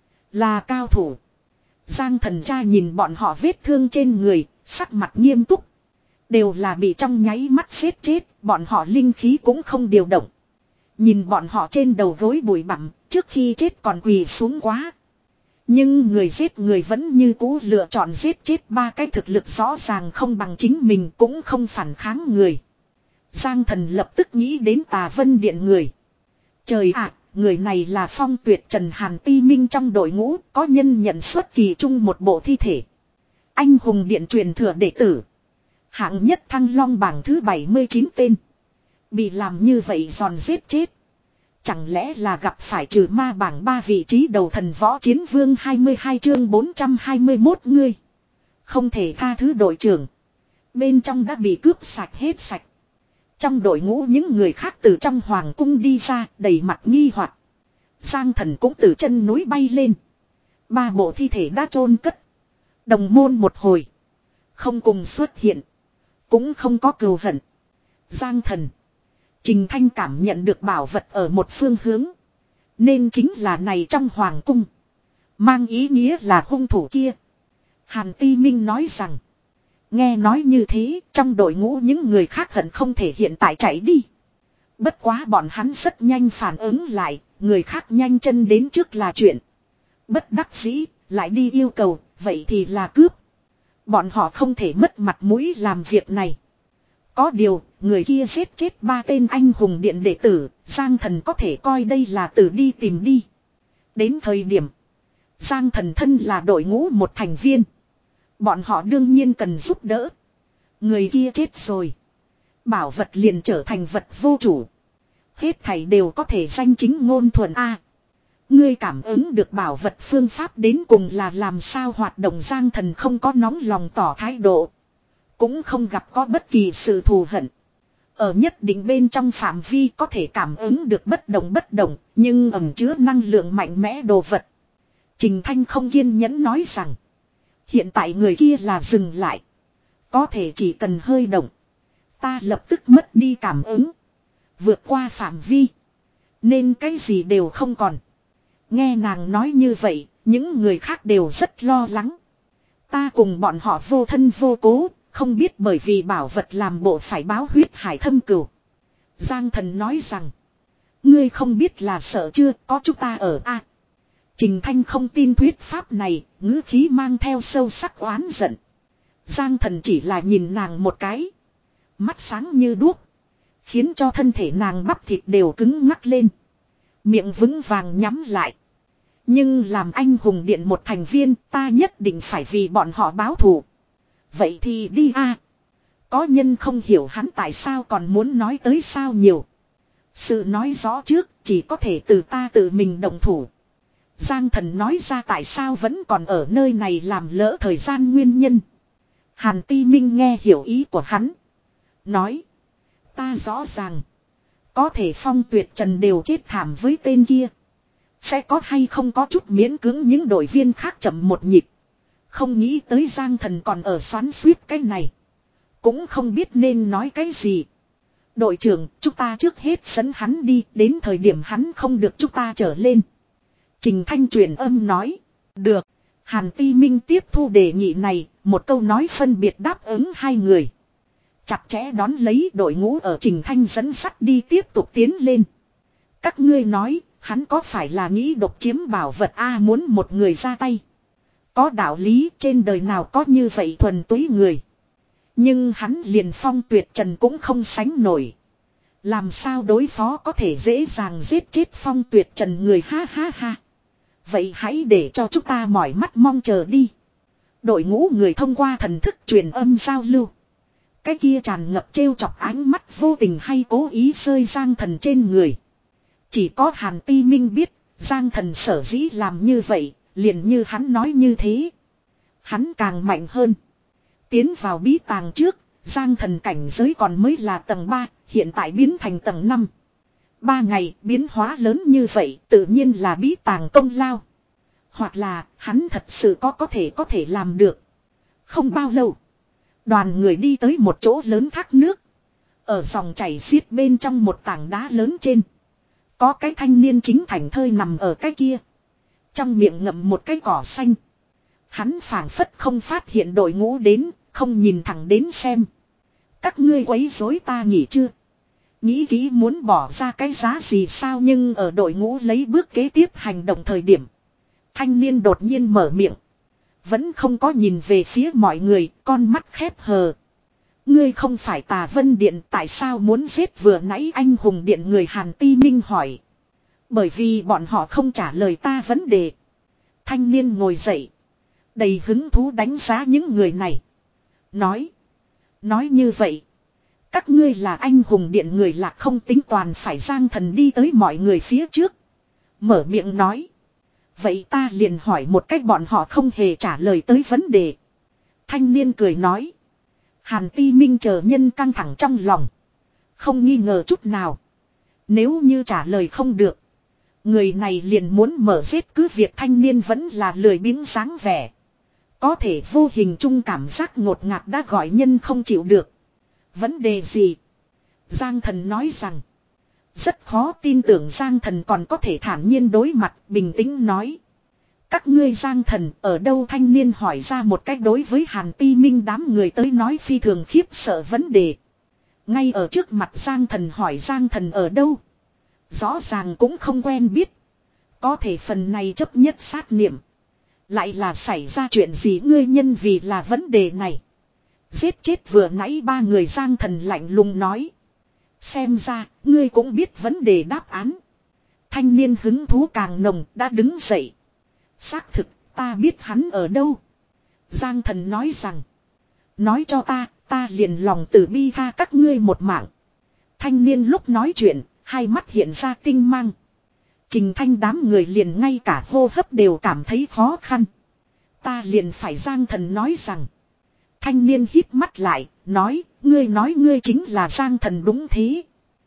Là cao thủ. Giang Thần cha nhìn bọn họ vết thương trên người, sắc mặt nghiêm túc. Đều là bị trong nháy mắt xếp chết, bọn họ linh khí cũng không điều động. Nhìn bọn họ trên đầu gối bụi bặm, trước khi chết còn quỳ xuống quá. Nhưng người giết người vẫn như cũ lựa chọn giết chết ba cái thực lực rõ ràng không bằng chính mình cũng không phản kháng người. Giang Thần lập tức nghĩ đến Tà Vân Điện người. Trời ạ, người này là Phong Tuyệt Trần Hàn Ti Minh trong đội ngũ, có nhân nhận xuất kỳ chung một bộ thi thể. Anh hùng điện truyền thừa đệ tử. Hạng nhất Thăng Long bảng thứ bảy mươi chín tên. Bị làm như vậy giòn giết chết. Chẳng lẽ là gặp phải trừ ma bảng ba vị trí đầu thần võ chiến vương hai mươi hai chương bốn trăm hai mươi mốt ngươi. Không thể tha thứ đội trưởng. Bên trong đã bị cướp sạch hết sạch. Trong đội ngũ những người khác từ trong hoàng cung đi ra đầy mặt nghi hoặc. Giang Thần cũng từ chân núi bay lên. Ba bộ thi thể đã chôn cất. Đồng môn một hồi. Không cùng xuất hiện. Cũng không có cừu hận. Giang Thần. Trình Thanh cảm nhận được bảo vật ở một phương hướng. Nên chính là này trong hoàng cung. Mang ý nghĩa là hung thủ kia. Hàn Ti Minh nói rằng. Nghe nói như thế, trong đội ngũ những người khác hận không thể hiện tại chạy đi. Bất quá bọn hắn rất nhanh phản ứng lại, người khác nhanh chân đến trước là chuyện. Bất đắc dĩ, lại đi yêu cầu, vậy thì là cướp. Bọn họ không thể mất mặt mũi làm việc này. Có điều, người kia giết chết ba tên anh hùng điện đệ tử, Giang Thần có thể coi đây là từ đi tìm đi. Đến thời điểm, Giang Thần thân là đội ngũ một thành viên. Bọn họ đương nhiên cần giúp đỡ. Người kia chết rồi. Bảo vật liền trở thành vật vô chủ. Hết thảy đều có thể danh chính ngôn thuận A. Ngươi cảm ứng được bảo vật phương pháp đến cùng là làm sao hoạt động. Giang Thần không có nóng lòng tỏ thái độ. Cũng không gặp có bất kỳ sự thù hận. Ở nhất định bên trong phạm vi có thể cảm ứng được bất động bất động, nhưng ẩn chứa năng lượng mạnh mẽ đồ vật. Trình Thanh không kiên nhẫn nói rằng. Hiện tại người kia là dừng lại. Có thể chỉ cần hơi động. Ta lập tức mất đi cảm ứng. Vượt qua phạm vi. Nên cái gì đều không còn. Nghe nàng nói như vậy, những người khác đều rất lo lắng. Ta cùng bọn họ vô thân vô cố, không biết bởi vì bảo vật làm bộ phải báo huyết hải thâm cửu. Giang Thần nói rằng. Ngươi không biết là sợ chưa, có chúng ta ở a. Trình Thanh không tin thuyết pháp này, ngữ khí mang theo sâu sắc oán giận. Giang Thần chỉ là nhìn nàng một cái. Mắt sáng như đuốc. Khiến cho thân thể nàng bắp thịt đều cứng ngắc lên. Miệng vững vàng nhắm lại. Nhưng làm anh hùng điện một thành viên, ta nhất định phải vì bọn họ báo thù. Vậy thì đi a. Có nhân không hiểu hắn tại sao còn muốn nói tới sao nhiều. Sự nói rõ trước, chỉ có thể từ ta tự mình động thủ. Giang Thần nói ra tại sao vẫn còn ở nơi này làm lỡ thời gian nguyên nhân. Hàn Ti Minh nghe hiểu ý của hắn. Nói. Ta rõ ràng. Có thể Phong Tuyệt Trần đều chết thảm với tên kia. Sẽ có hay không có chút miễn cưỡng những đội viên khác chậm một nhịp. Không nghĩ tới Giang Thần còn ở xoắn suýt cái này. Cũng không biết nên nói cái gì. Đội trưởng, chúng ta trước hết dẫn hắn đi, đến thời điểm hắn không được chúng ta trở lên. Trình Thanh truyền âm nói. Được. Hàn Ti Minh tiếp thu đề nghị này, một câu nói phân biệt đáp ứng hai người. Chặt chẽ đón lấy đội ngũ ở Trình Thanh dẫn sắt đi tiếp tục tiến lên. Các ngươi nói, hắn có phải là nghĩ độc chiếm bảo vật A muốn một người ra tay. Có đạo lý trên đời nào có như vậy thuần túy người. Nhưng hắn liền Phong Tuyệt Trần cũng không sánh nổi. Làm sao đối phó có thể dễ dàng giết chết Phong Tuyệt Trần người ha ha ha. Vậy hãy để cho chúng ta mỏi mắt mong chờ đi. Đội ngũ người thông qua thần thức truyền âm giao lưu. Cái kia tràn ngập trêu chọc ánh mắt vô tình hay cố ý rơi Giang Thần trên người. Chỉ có Hàn Ti Minh biết, Giang Thần sở dĩ làm như vậy, liền như hắn nói như thế. Hắn càng mạnh hơn. Tiến vào bí tàng trước, Giang Thần cảnh giới còn mới là tầng ba, hiện tại biến thành tầng năm. Ba ngày biến hóa lớn như vậy tự nhiên là bí tàng công lao. Hoặc là hắn thật sự có có thể có thể làm được. Không bao lâu. Đoàn người đi tới một chỗ lớn thác nước. Ở dòng chảy xiết bên trong một tảng đá lớn trên. Có cái thanh niên chính thảnh thơi nằm ở cái kia. Trong miệng ngậm một cái cỏ xanh. Hắn phảng phất không phát hiện đội ngũ đến, không nhìn thẳng đến xem. Các ngươi quấy rối ta nghỉ chưa? Nghĩ kỹ muốn bỏ ra cái giá gì sao nhưng ở đội ngũ lấy bước kế tiếp hành động thời điểm. Thanh niên đột nhiên mở miệng. Vẫn không có nhìn về phía mọi người, con mắt khép hờ. Ngươi không phải Tà Vân Điện, tại sao muốn giết vừa nãy anh hùng điện người? Hàn Ti Minh hỏi. Bởi vì bọn họ không trả lời ta vấn đề. Thanh niên ngồi dậy. Đầy hứng thú đánh giá những người này. Nói. Nói như vậy. Các ngươi là anh hùng điện người là không tính toàn phải. Giang Thần đi tới mọi người phía trước. Mở miệng nói. Vậy ta liền hỏi một cách bọn họ không hề trả lời tới vấn đề. Thanh niên cười nói. Hàn Ti Minh chờ nhân căng thẳng trong lòng. Không nghi ngờ chút nào. Nếu như trả lời không được. Người này liền muốn mở giết cứ việc thanh niên vẫn là lười biếng dáng vẻ. Có thể vô hình chung cảm giác ngột ngạt đã gọi nhân không chịu được. Vấn đề gì? Giang Thần nói rằng. Rất khó tin tưởng Giang Thần còn có thể thản nhiên đối mặt, bình tĩnh nói. Các ngươi Giang Thần ở đâu? Thanh niên hỏi ra một cách đối với Hàn Ti Minh đám người tới nói phi thường khiếp sợ vấn đề. Ngay ở trước mặt Giang Thần hỏi Giang Thần ở đâu? Rõ ràng cũng không quen biết. Có thể phần này chấp nhất sát niệm. Lại là xảy ra chuyện gì ngươi nhân vì là vấn đề này. Giết chết vừa nãy ba người. Giang Thần lạnh lùng nói. Xem ra ngươi cũng biết vấn đề đáp án. Thanh niên hứng thú càng nồng đã đứng dậy. Xác thực ta biết hắn ở đâu. Giang Thần nói rằng. Nói cho ta, ta liền lòng từ bi tha các ngươi một mạng. Thanh niên lúc nói chuyện, hai mắt hiện ra tinh mang. Trình Thanh đám người liền ngay cả hô hấp đều cảm thấy khó khăn. Ta liền phải. Giang Thần nói rằng. Thanh niên hít mắt lại, nói, Ngươi nói ngươi chính là Giang Thần đúng thế.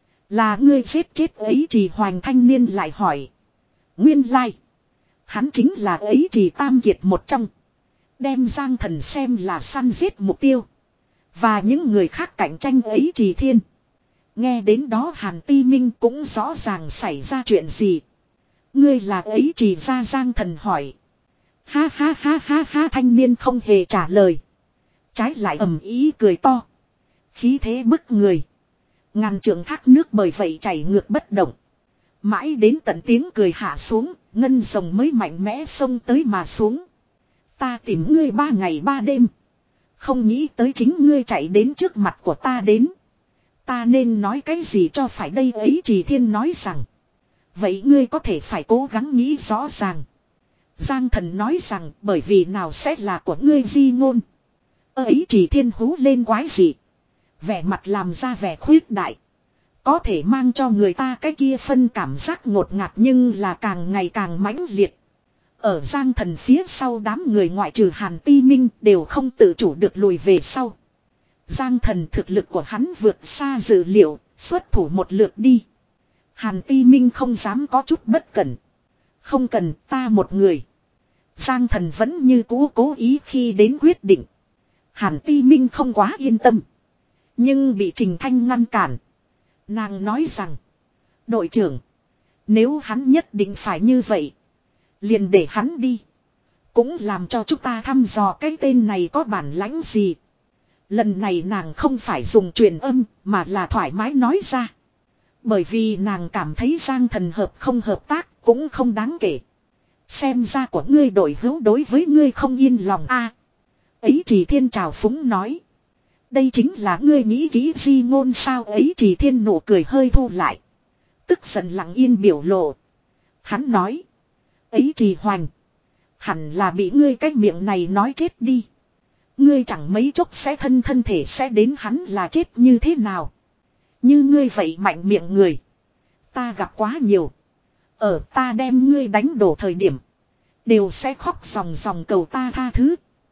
Là ngươi giết chết ấy Trì Hoành thanh niên lại hỏi. Nguyên lai. Hắn chính là ấy Trì Tam Kiệt một trong. Đem Giang Thần xem là săn giết mục tiêu. Và những người khác cạnh tranh ấy Trì Thiên. Nghe đến đó Hàn Ti Minh cũng rõ ràng xảy ra chuyện gì. Ngươi là ấy Trì ra Giang Thần hỏi. Ha ha ha ha ha thanh niên không hề trả lời. Trái lại ầm ý cười to. Khí thế bức người. Ngàn trượng thác nước bởi vậy chảy ngược bất động. Mãi đến tận tiếng cười hạ xuống, ngân rồng mới mạnh mẽ xông tới mà xuống. Ta tìm ngươi ba ngày ba đêm. Không nghĩ tới chính ngươi chạy đến trước mặt của ta đến. Ta nên nói cái gì cho phải đây ấy Trì Thiên nói rằng. Vậy ngươi có thể phải cố gắng nghĩ rõ ràng. Giang Thần nói rằng bởi vì nào sẽ là của ngươi di ngôn. Ấy Trì Thiên hú lên quái gì. Vẻ mặt làm ra vẻ khuyết đại. Có thể mang cho người ta cái kia phân cảm giác ngột ngạt nhưng là càng ngày càng mãnh liệt. Ở Giang Thần phía sau đám người ngoại trừ Hàn Ti Minh đều không tự chủ được lùi về sau. Giang Thần thực lực của hắn vượt xa dự liệu, xuất thủ một lượt đi. Hàn Ti Minh không dám có chút bất cẩn. Không cần ta một người. Giang Thần vẫn như cũ cố ý khi đến quyết định. Hàn Ti Minh không quá yên tâm. Nhưng bị Trình Thanh ngăn cản. Nàng nói rằng. Đội trưởng. Nếu hắn nhất định phải như vậy. Liền để hắn đi. Cũng làm cho chúng ta thăm dò cái tên này có bản lãnh gì. Lần này nàng không phải dùng truyền âm mà là thoải mái nói ra. Bởi vì nàng cảm thấy Giang Thần hợp không hợp tác cũng không đáng kể. Xem ra của ngươi đội hữu đối với ngươi không yên lòng a. Ấy Trì Thiên trào phúng nói. Đây chính là ngươi nghĩ kỹ di ngôn sao ấy Trì Thiên nụ cười hơi thu lại. Tức giận lặng yên biểu lộ. Hắn nói. Ấy Trì Hoành. Hẳn là bị ngươi cái miệng này nói chết đi. Ngươi chẳng mấy chốc sẽ thân thân thể sẽ đến hắn là chết như thế nào. Như ngươi vậy mạnh miệng người. Ta gặp quá nhiều. Ở ta đem ngươi đánh đổ thời điểm. Đều sẽ khóc ròng ròng cầu ta tha thứ.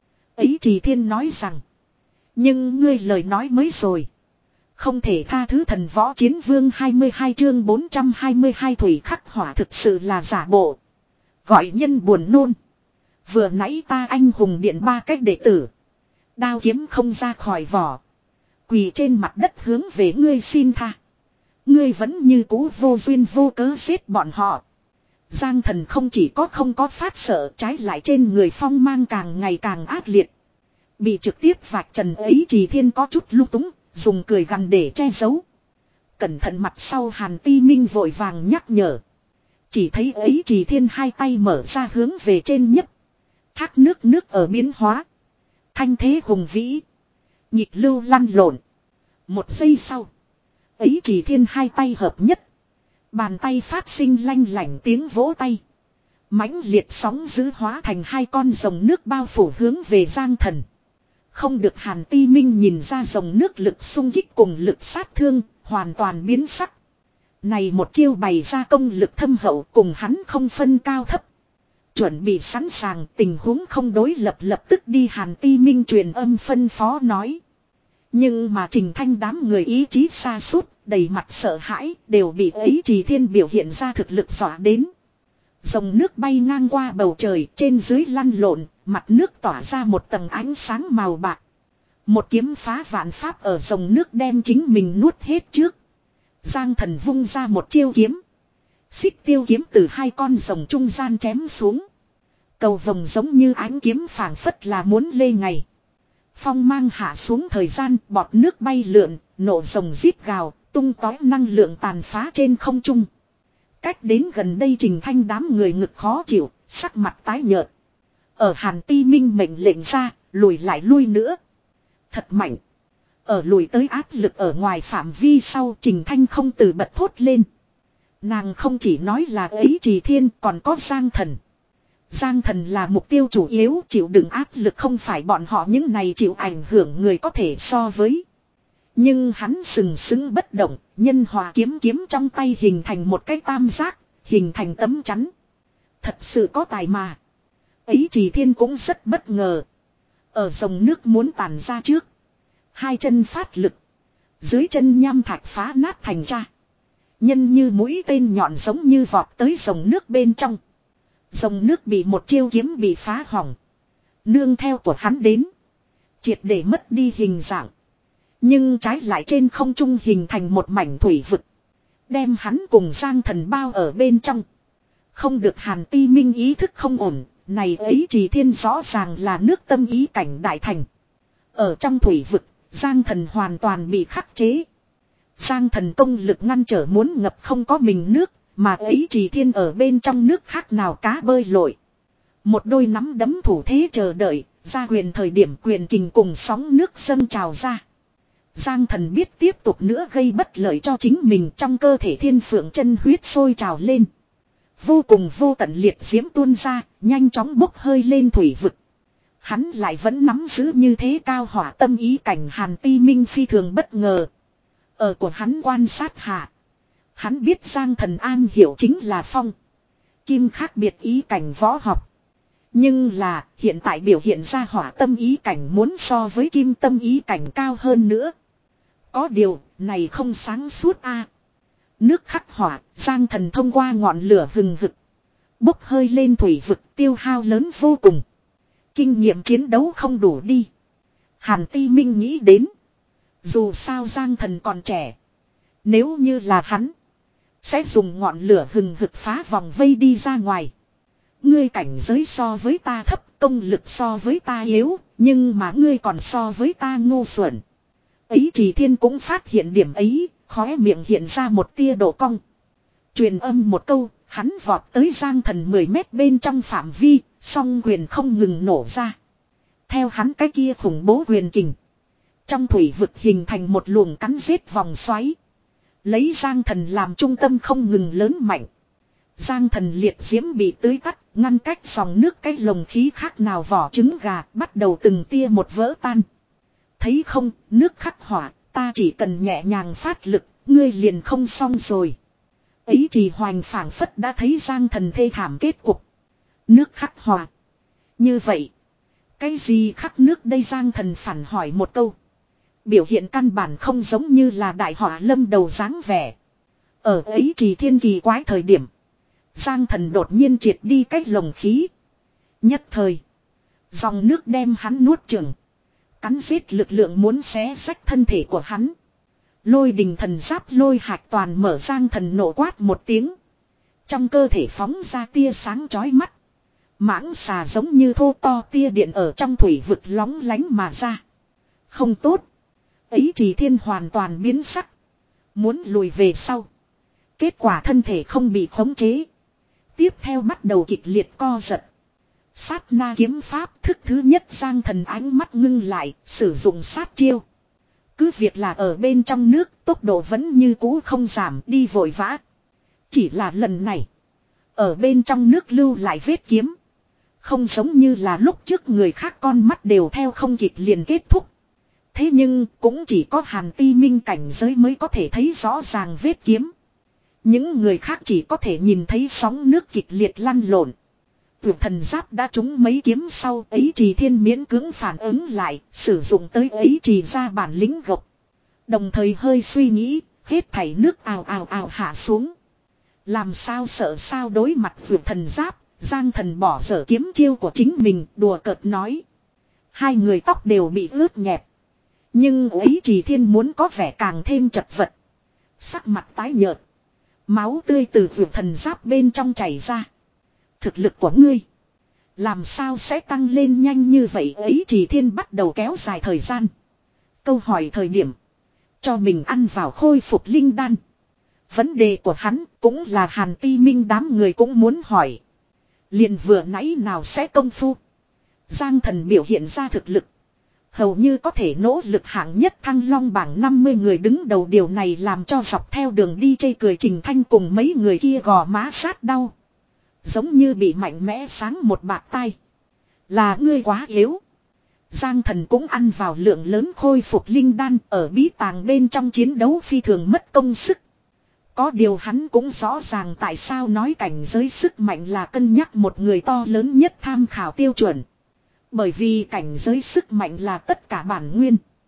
Ấy Trì Thiên nói rằng. Nhưng ngươi lời nói mới rồi. Không thể tha thứ thần võ chiến vương hai mươi hai chương bốn trăm hai mươi hai thủy khắc hỏa thực sự là giả bộ. Gọi nhân buồn nôn. Vừa nãy ta anh hùng điện ba cách đệ tử. Đao kiếm không ra khỏi vỏ. Quỳ trên mặt đất hướng về ngươi xin tha. Ngươi vẫn như cũ vô duyên vô cớ giết bọn họ. Giang Thần không chỉ có không có phát sợ trái lại trên người phong mang càng ngày càng ác liệt. Bị trực tiếp vạch trần ấy Trì Thiên có chút lung túng, dùng cười gằn để che giấu. Cẩn thận mặt sau Hàn Ti Minh vội vàng nhắc nhở. Chỉ thấy ấy Trì Thiên hai tay mở ra hướng về trên nhấp. Thác nước nước ở biến hóa. Thanh thế hùng vĩ. Nhịp lưu lăn lộn. Một giây sau. Ấy Trì Thiên hai tay hợp nhất. Bàn tay phát sinh lanh lảnh tiếng vỗ tay. Mãnh liệt sóng dữ hóa thành hai con rồng nước bao phủ hướng về Giang Thần. Không được Hàn Ti Minh nhìn ra rồng nước lực xung kích cùng lực sát thương, hoàn toàn biến sắc. Này một chiêu bày ra công lực thâm hậu cùng hắn không phân cao thấp. Chuẩn bị sẵn sàng tình huống không đối lập lập tức đi Hàn Ti Minh truyền âm phân phó nói. Nhưng mà Trình Thanh đám người ý chí xa sút đầy mặt sợ hãi, đều bị ấy Trì Thiên biểu hiện ra thực lực dọa đến. Dòng nước bay ngang qua bầu trời, trên dưới lăn lộn, mặt nước tỏa ra một tầng ánh sáng màu bạc. Một kiếm phá vạn pháp ở dòng nước đem chính mình nuốt hết trước. Giang Thần vung ra một chiêu kiếm. Xích tiêu kiếm từ hai con rồng trung gian chém xuống. Cầu vồng giống như ánh kiếm phảng phất là muốn lê ngày. Phong mang hạ xuống thời gian, bọt nước bay lượn, nổ rồng rít gào, tung tói năng lượng tàn phá trên không trung. Cách đến gần đây Trình Thanh đám người ngực khó chịu, sắc mặt tái nhợt. Ở Hàn Ti Minh mệnh lệnh ra, lùi lại lui nữa. Thật mạnh. Ở lùi tới áp lực ở ngoài phạm vi sau Trình Thanh không từ bật thốt lên. Nàng không chỉ nói là ấy Trì Thiên còn có Giang Thần. Giang Thần là mục tiêu chủ yếu chịu đựng áp lực không phải bọn họ những này chịu ảnh hưởng người có thể so với. Nhưng hắn sừng sững bất động, nhân hòa kiếm kiếm trong tay hình thành một cái tam giác, hình thành tấm chắn. Thật sự có tài mà. Ấy Trì Thiên cũng rất bất ngờ. Ở dòng nước muốn tàn ra trước. Hai chân phát lực. Dưới chân nham thạch phá nát thành ra. Nhân như mũi tên nhọn giống như vọt tới dòng nước bên trong. Dòng nước bị một chiêu kiếm bị phá hỏng. Nương theo của hắn đến. Triệt để mất đi hình dạng. Nhưng trái lại trên không trung hình thành một mảnh thủy vực. Đem hắn cùng Giang Thần bao ở bên trong. Không được Hàn Ti Minh ý thức không ổn. Này ấy Trì Thiên rõ ràng là nước tâm ý cảnh đại thành. Ở trong thủy vực, Giang Thần hoàn toàn bị khắc chế. Giang Thần công lực ngăn trở muốn ngập không có mình nước. Mà ấy Trì Thiên ở bên trong nước khác nào cá bơi lội. Một đôi nắm đấm thủ thế chờ đợi. Ra quyền thời điểm quyền kình cùng sóng nước dâng trào ra. Giang Thần biết tiếp tục nữa gây bất lợi cho chính mình, trong cơ thể thiên phượng chân huyết sôi trào lên. Vô cùng vô tận liệt diễm tuôn ra, nhanh chóng bốc hơi lên thủy vực. Hắn lại vẫn nắm giữ như thế cao hỏa tâm ý cảnh. Hàn Ti Minh phi thường bất ngờ. Ở của hắn quan sát hạ. Hắn biết Giang Thần an hiểu chính là phong. Kim khác biệt ý cảnh võ học. Nhưng là hiện tại biểu hiện ra hỏa tâm ý cảnh muốn so với kim tâm ý cảnh cao hơn nữa. Có điều này không sáng suốt a. Nước khắc hỏa, Giang Thần thông qua ngọn lửa hừng hực. Bốc hơi lên thủy vực tiêu hao lớn vô cùng. Kinh nghiệm chiến đấu không đủ đi. Hàn Ti Minh nghĩ đến. Dù sao Giang Thần còn trẻ. Nếu như là hắn. Sẽ dùng ngọn lửa hừng hực phá vòng vây đi ra ngoài. Ngươi cảnh giới so với ta thấp, công lực so với ta yếu, nhưng mà ngươi còn so với ta ngu xuẩn. Ấy Trì Thiên cũng phát hiện điểm ấy, khóe miệng hiện ra một tia độ cong. Truyền âm một câu, hắn vọt tới Giang Thần mười mét bên trong phạm vi, song quyền không ngừng nổ ra. Theo hắn cái kia khủng bố quyền kình. Trong thủy vực hình thành một luồng cắn giết vòng xoáy. Lấy Giang Thần làm trung tâm không ngừng lớn mạnh. Giang Thần liệt diễm bị tưới tắt, ngăn cách dòng nước cái lồng khí khác nào vỏ trứng gà, bắt đầu từng tia một vỡ tan. Thấy không, nước khắc hỏa, ta chỉ cần nhẹ nhàng phát lực, ngươi liền không xong rồi. Ấy Trì Hoành phảng phất đã thấy Giang Thần thê thảm kết cục. Nước khắc hỏa. Như vậy, cái gì khắc nước đây? Giang Thần phản hỏi một câu. Biểu hiện căn bản không giống như là đại họa lâm đầu dáng vẻ. Ở ấy Trì Thiên kỳ quái thời điểm. Giang Thần đột nhiên triệt đi cái lồng khí. Nhất thời. Dòng nước đem hắn nuốt chửng. Cắn giết lực lượng muốn xé rách thân thể của hắn. Lôi đình thần giáp lôi hạch toàn mở. Giang Thần nổ quát một tiếng. Trong cơ thể phóng ra tia sáng chói mắt. Mãng xà giống như thô to tia điện ở trong thủy vực lóng lánh mà ra. Không tốt. Ấy Trì Thiên hoàn toàn biến sắc. Muốn lùi về sau. Kết quả thân thể không bị khống chế. Tiếp theo bắt đầu kịch liệt co giật. Sát na kiếm pháp thức thứ nhất. Giang Thần ánh mắt ngưng lại, sử dụng sát chiêu. Cứ việc là ở bên trong nước, tốc độ vẫn như cũ không giảm, đi vội vã. Chỉ là lần này, ở bên trong nước lưu lại vết kiếm. Không giống như là lúc trước người khác con mắt đều theo không kịp liền kết thúc. Thế nhưng cũng chỉ có Hàn Ti Minh cảnh giới mới có thể thấy rõ ràng vết kiếm. Những người khác chỉ có thể nhìn thấy sóng nước kịch liệt lăn lộn. Tuyệt thần giáp đã trúng mấy kiếm sau, ấy Trì Thiên miễn cưỡng phản ứng lại, sử dụng tới ấy Trì ra bản lĩnh gộc. Đồng thời hơi suy nghĩ, hết thảy nước ào ào ào hạ xuống. Làm sao sợ sao đối mặt tuyệt thần giáp, Giang Thần bỏ dở kiếm chiêu của chính mình, đùa cợt nói. Hai người tóc đều bị ướt nhẹp. Nhưng ấy Trì Thiên muốn có vẻ càng thêm chật vật. Sắc mặt tái nhợt. Máu tươi từ vượt thần giáp bên trong chảy ra. Thực lực của ngươi làm sao sẽ tăng lên nhanh như vậy? Ấy Trì Thiên bắt đầu kéo dài thời gian. Câu hỏi thời điểm. Cho mình ăn vào khôi phục linh đan. Vấn đề của hắn cũng là Hàn Ti Minh đám người cũng muốn hỏi. Liền vừa nãy nào sẽ công phu. Giang Thần biểu hiện ra thực lực. Hầu như có thể nỗ lực hạng nhất Thăng Long bảng năm mươi người đứng đầu, điều này làm cho dọc theo đường đi chê cười Trình Thanh cùng mấy người kia gò má sát đau. Giống như bị mạnh mẽ sáng một bạt tay. Là ngươi quá yếu. Giang Thần cũng ăn vào lượng lớn khôi phục linh đan, ở bí tàng bên trong chiến đấu phi thường mất công sức. Có điều hắn cũng rõ ràng tại sao nói cảnh giới sức mạnh là cân nhắc một người to lớn nhất tham khảo tiêu chuẩn. Bởi vì cảnh giới sức mạnh là tất cả bản nguyên.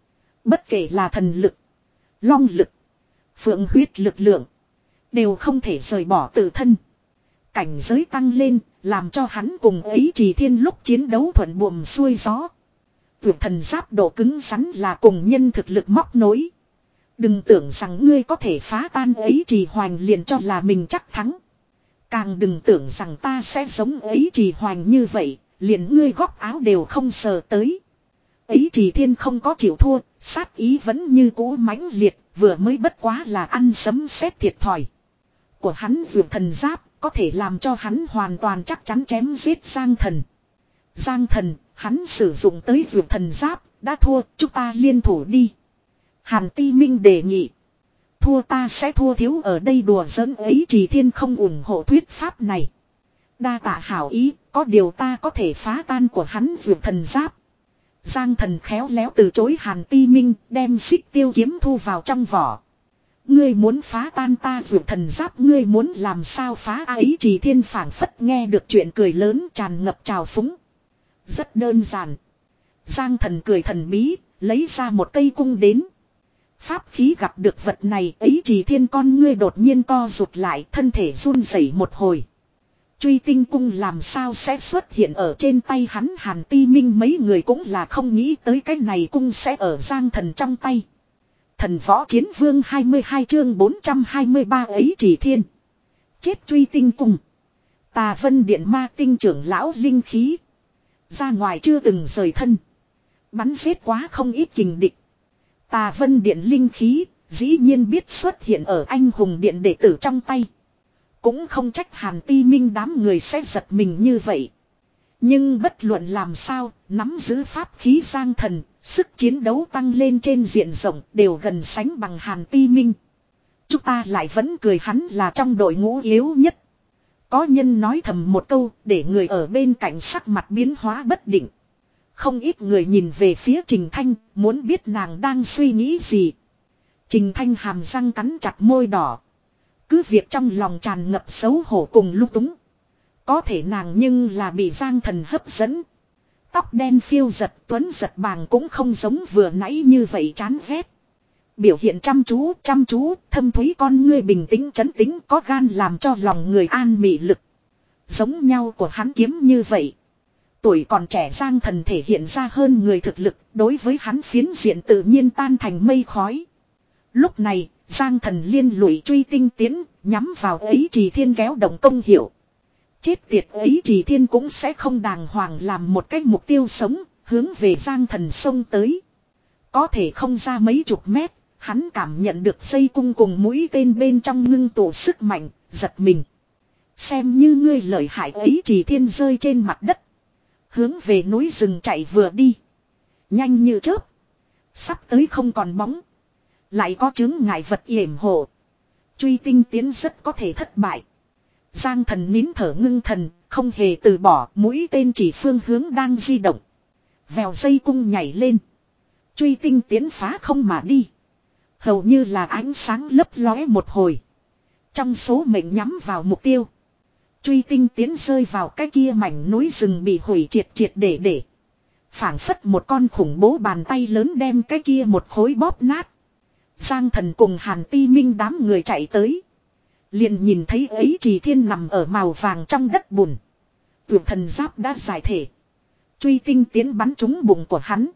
Bất kể là thần lực, long lực, phượng huyết lực lượng, đều không thể rời bỏ tự thân. Cảnh giới tăng lên, làm cho hắn cùng ấy Trì Thiên lúc chiến đấu thuận buồm xuôi gió. Vượt thần giáp độ cứng rắn là cùng nhân thực lực móc nối. Đừng tưởng rằng ngươi có thể phá tan ấy Trì Hoành liền cho là mình chắc thắng. Càng đừng tưởng rằng ta sẽ giống ấy Trì Hoành như vậy, liền ngươi góc áo đều không sờ tới. Ấy Trì Thiên không có chịu thua, sát ý vẫn như cũ mãnh liệt, vừa mới bất quá là ăn sấm sét thiệt thòi. Của hắn vượt thần giáp, có thể làm cho hắn hoàn toàn chắc chắn chém giết Giang Thần. Giang Thần, hắn sử dụng tới vượt thần giáp, đã thua, chúng ta liên thủ đi. Hàn Ti Minh đề nghị. Thua ta sẽ thua thiếu ở đây đùa giỡn ấy Trì Thiên không ủng hộ thuyết pháp này. Đa tạ hảo ý, có điều ta có thể phá tan của hắn vượt thần giáp. Giang Thần khéo léo từ chối Hàn Ti Minh, đem xích tiêu kiếm thu vào trong vỏ. Ngươi muốn phá tan ta vượt thần giáp, ngươi muốn làm sao phá ấy Trì Thiên phảng phất nghe được chuyện cười lớn tràn ngập trào phúng. Rất đơn giản. Giang Thần cười thần bí, lấy ra một cây cung đến. Pháp khí gặp được vật này, ấy Trì Thiên con ngươi đột nhiên co rụt lại, thân thể run rẩy một hồi. Truy tinh cung làm sao sẽ xuất hiện ở trên tay hắn. Hàn Ti Minh mấy người cũng là không nghĩ tới cái này cung sẽ ở Giang Thần trong tay. Thần võ chiến vương hai mươi hai chương bốn trăm hai mươi ba ấy Trì Thiên. Chết truy tinh cung. Tà Vân Điện ma tinh trưởng lão linh khí. Ra ngoài chưa từng rời thân. Bắn giết quá không ít kình địch. Tà Vân Điện linh khí, dĩ nhiên biết xuất hiện ở anh hùng điện đệ tử trong tay. Cũng không trách Hàn Ti Minh đám người sẽ giật mình như vậy. Nhưng bất luận làm sao, nắm giữ pháp khí Giang Thần, sức chiến đấu tăng lên trên diện rộng đều gần sánh bằng Hàn Ti Minh. Chúng ta lại vẫn cười hắn là trong đội ngũ yếu nhất. Có nhân nói thầm một câu để người ở bên cạnh sắc mặt biến hóa bất định. Không ít người nhìn về phía Trình Thanh, muốn biết nàng đang suy nghĩ gì. Trình Thanh hàm răng cắn chặt môi đỏ. Cứ việc trong lòng tràn ngập xấu hổ cùng lung túng. Có thể nàng nhưng là bị Giang Thần hấp dẫn. Tóc đen phiêu giật tuấn giật bàng cũng không giống vừa nãy như vậy chán ghét. Biểu hiện chăm chú, chăm chú, thâm thúy con ngươi bình tĩnh trấn tĩnh có gan làm cho lòng người an mị lực. Giống nhau của hắn kiếm như vậy. Tuổi còn trẻ Giang Thần thể hiện ra hơn người thực lực, đối với hắn phiến diện tự nhiên tan thành mây khói. Lúc này, Giang Thần liên lụy truy tinh tiến, nhắm vào ấy Trì Thiên kéo động công hiệu. Chết tiệt ấy Trì Thiên cũng sẽ không đàng hoàng làm một cách mục tiêu sống, hướng về Giang Thần xông tới. Có thể không ra mấy chục mét, hắn cảm nhận được dây cung cùng mũi tên bên trong ngưng tụ sức mạnh, giật mình. Xem như ngươi lợi hại ấy Trì Thiên rơi trên mặt đất. Hướng về núi rừng chạy vừa đi. Nhanh như chớp. Sắp tới không còn bóng. Lại có chứng ngại vật yểm hộ. Truy tinh tiến rất có thể thất bại. Giang Thần nín thở ngưng thần, không hề từ bỏ, mũi tên chỉ phương hướng đang di động. Vèo dây cung nhảy lên. Truy tinh tiến phá không mà đi. Hầu như là ánh sáng lấp lóe một hồi. Trong số mệnh nhắm vào mục tiêu. Truy tinh tiến rơi vào cái kia mảnh núi rừng bị hủy triệt triệt để để. Phảng phất một con khủng bố bàn tay lớn đem cái kia một khối bóp nát. Giang Thần cùng Hàn Ti Minh đám người chạy tới. Liền nhìn thấy ấy Trì Thiên nằm ở màu vàng trong đất bùn. Tuyệt thần giáp đã giải thể. Truy tinh tiến bắn trúng bụng của hắn.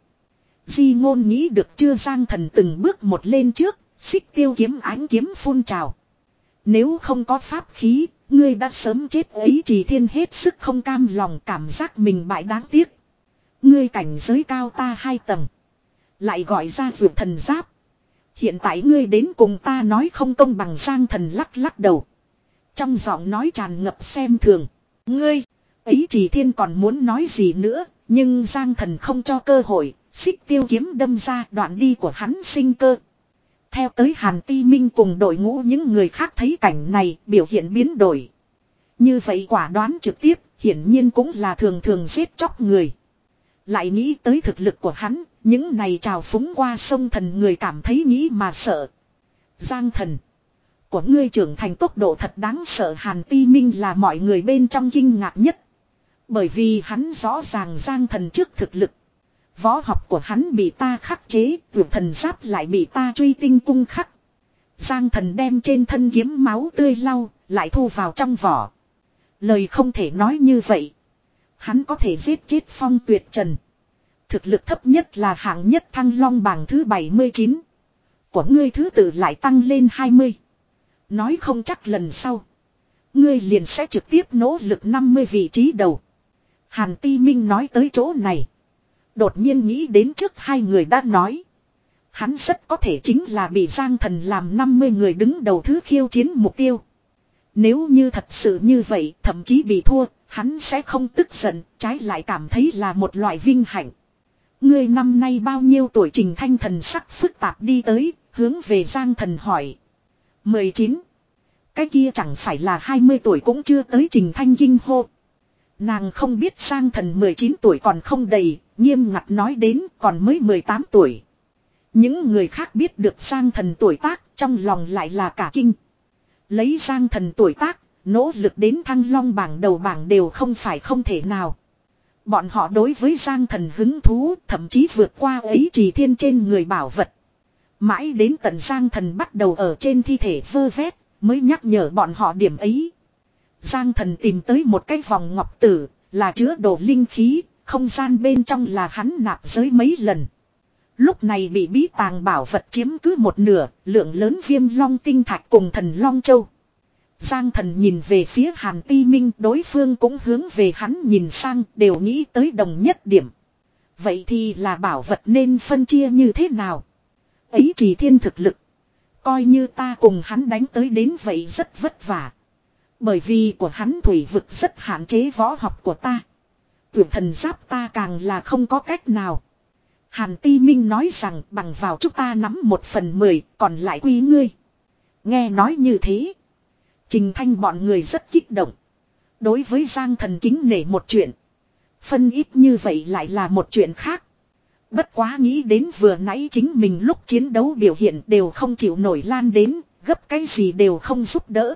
Di ngôn nghĩ được chưa, Giang Thần từng bước một lên trước, xích tiêu kiếm ánh kiếm phun trào. Nếu không có pháp khí, ngươi đã sớm chết. Ấy Trì Thiên hết sức không cam lòng, cảm giác mình bại đáng tiếc. Ngươi cảnh giới cao ta hai tầng. Lại gọi ra vượt thần giáp. Hiện tại ngươi đến cùng ta nói không công bằng. Giang Thần lắc lắc đầu. Trong giọng nói tràn ngập xem thường. Ngươi, ấy Trì Thiên còn muốn nói gì nữa, nhưng Giang Thần không cho cơ hội, xích tiêu kiếm đâm ra đoạn đi của hắn sinh cơ. Theo tới Hàn Ti Minh cùng đội ngũ những người khác thấy cảnh này biểu hiện biến đổi. Như vậy quả đoán trực tiếp, hiển nhiên cũng là thường thường giết chóc người. Lại nghĩ tới thực lực của hắn, những này trào phúng qua sông thần người cảm thấy nghĩ mà sợ. Giang Thần, của ngươi trưởng thành tốc độ thật đáng sợ. Hàn Ti Minh là mọi người bên trong kinh ngạc nhất. Bởi vì hắn rõ ràng Giang Thần trước thực lực. Võ học của hắn bị ta khắc chế, vượt thần giáp lại bị ta truy tinh cung khắc. Giang Thần đem trên thân kiếm máu tươi lau, lại thu vào trong vỏ. Lời không thể nói như vậy. Hắn có thể giết chết Phong Tuyệt Trần. Thực lực thấp nhất là hạng nhất Thăng Long bảng thứ bảy mươi chín. Của ngươi thứ tự lại tăng lên hai mươi. Nói không chắc lần sau. Ngươi liền sẽ trực tiếp nỗ lực năm mươi vị trí đầu. Hàn Ti Minh nói tới chỗ này. Đột nhiên nghĩ đến trước hai người đã nói. Hắn rất có thể chính là bị Giang Thần làm năm mươi người đứng đầu thứ khiêu chiến mục tiêu. Nếu như thật sự như vậy, thậm chí bị thua, hắn sẽ không tức giận, trái lại cảm thấy là một loại vinh hạnh. Ngươi năm nay bao nhiêu tuổi? Trình Thanh thần sắc phức tạp đi tới, hướng về Giang Thần hỏi. mười chín. Cái kia chẳng phải là hai mươi tuổi cũng chưa tới. Trình Thanh kinh hô. Nàng không biết Giang Thần mười chín tuổi còn không đầy, nghiêm ngặt nói đến còn mới mười tám tuổi. Những người khác biết được Giang Thần tuổi tác, trong lòng lại là cả kinh. Lấy Giang Thần tuổi tác, nỗ lực đến Thăng Long bảng đầu bảng đều không phải không thể nào. Bọn họ đối với Giang Thần hứng thú, thậm chí vượt qua ấy Trì Thiên trên người bảo vật. Mãi đến tận Giang Thần bắt đầu ở trên thi thể vơ vét, mới nhắc nhở bọn họ điểm ấy. Giang Thần tìm tới một cái vòng ngọc tử, là chứa đồ linh khí, không gian bên trong là hắn nạp giới mấy lần. Lúc này bị bí tàng bảo vật chiếm cứ một nửa, lượng lớn viêm long tinh thạch cùng thần long châu. Giang Thần nhìn về phía Hàn Ti Minh, đối phương cũng hướng về hắn nhìn sang, đều nghĩ tới đồng nhất điểm. Vậy thì là bảo vật nên phân chia như thế nào? Ấy Trì Thiên thực lực. Coi như ta cùng hắn đánh tới đến vậy rất vất vả. Bởi vì của hắn thủy vực rất hạn chế võ học của ta. Tuyệt thần giáp ta càng là không có cách nào. Hàn Ti Minh nói rằng bằng vào chúng ta nắm một phần mười, còn lại quy ngươi. Nghe nói như thế. Trình Thanh bọn người rất kích động. Đối với Giang Thần kính nể một chuyện. Phân ít như vậy lại là một chuyện khác. Bất quá nghĩ đến vừa nãy chính mình lúc chiến đấu biểu hiện đều không chịu nổi lan đến, gấp cái gì đều không giúp đỡ.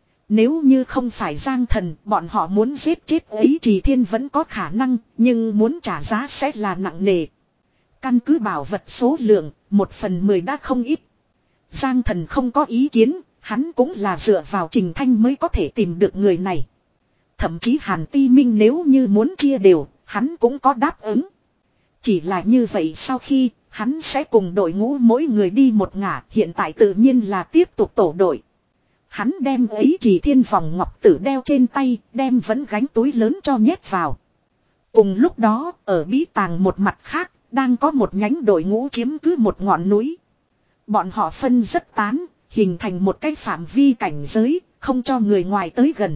Nếu như không phải Giang Thần, bọn họ muốn giết chết ấy Trì Thiên vẫn có khả năng, nhưng muốn trả giá sẽ là nặng nề. Căn cứ bảo vật số lượng, một phần mười đã không ít. Giang Thần không có ý kiến, hắn cũng là dựa vào Trình Thanh mới có thể tìm được người này. Thậm chí Hàn Ti Minh nếu như muốn chia đều, hắn cũng có đáp ứng. Chỉ là như vậy sau khi, hắn sẽ cùng đội ngũ mỗi người đi một ngả, hiện tại tự nhiên là tiếp tục tổ đội. Hắn đem ấy Trì Thiên vòng ngọc tử đeo trên tay, đem vẫn gánh túi lớn cho nhét vào. Cùng lúc đó, ở bí tàng một mặt khác, đang có một nhánh đội ngũ chiếm cứ một ngọn núi. Bọn họ phân rất tán, hình thành một cái phạm vi cảnh giới, không cho người ngoài tới gần.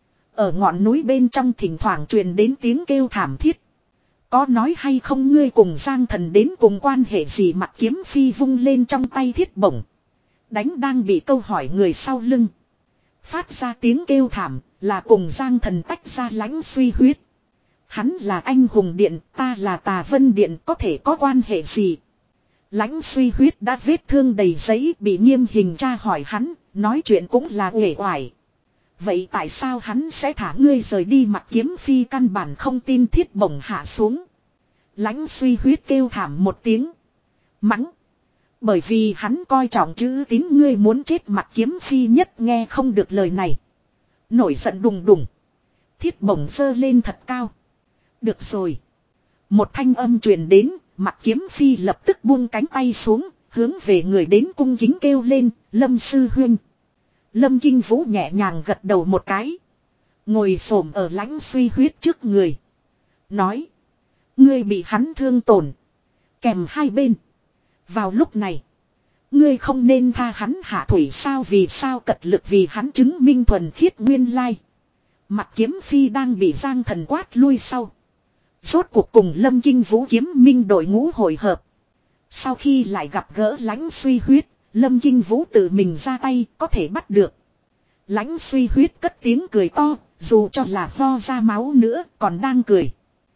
Ở ngọn núi bên trong thỉnh thoảng truyền đến tiếng kêu thảm thiết. Có nói hay không ngươi cùng Giang Thần đến cùng quan hệ gì? Mặt kiếm phi vung lên trong tay thiết bổng. Đánh đang bị câu hỏi người sau lưng. Phát ra tiếng kêu thảm là cùng Giang Thần tách ra Lãnh Suy Huyết. Hắn là anh hùng điện, ta là Tà Vân điện, có thể có quan hệ gì? Lãnh Suy Huyết đã vết thương đầy giấy, bị nghiêm hình tra hỏi hắn, nói chuyện cũng là uể oải. Vậy tại sao hắn sẽ thả ngươi rời đi? Mặt kiếm phi căn bản không tin, thiết bổng hạ xuống. Lãnh Suy Huyết kêu thảm một tiếng. Mắng. Bởi vì hắn coi trọng chữ tín, ngươi muốn chết. Mặt kiếm phi nhất nghe không được lời này. Nổi giận đùng đùng. Thiết bổng giơ lên thật cao. Được rồi. Một thanh âm truyền đến, mặt kiếm phi lập tức buông cánh tay xuống, hướng về người đến cung kính kêu lên, Lâm sư huynh. Lâm Kinh Vũ nhẹ nhàng gật đầu một cái. Ngồi xổm ở Lãnh Suy Huyết trước người. Nói. Ngươi bị hắn thương tổn. Kèm hai bên. Vào lúc này. Ngươi không nên tha hắn hạ thủy sao? Vì sao cật lực vì hắn chứng minh thuần khiết nguyên lai. Mặt kiếm phi đang bị Giang Thần quát lui sau. Rốt cuộc cùng Lâm Kinh Vũ kiếm minh đội ngũ hội hợp. Sau khi lại gặp gỡ Lãnh Suy Huyết, Lâm Kinh Vũ tự mình ra tay có thể bắt được. Lãnh Suy Huyết cất tiếng cười to, dù cho là ho ra máu nữa còn đang cười.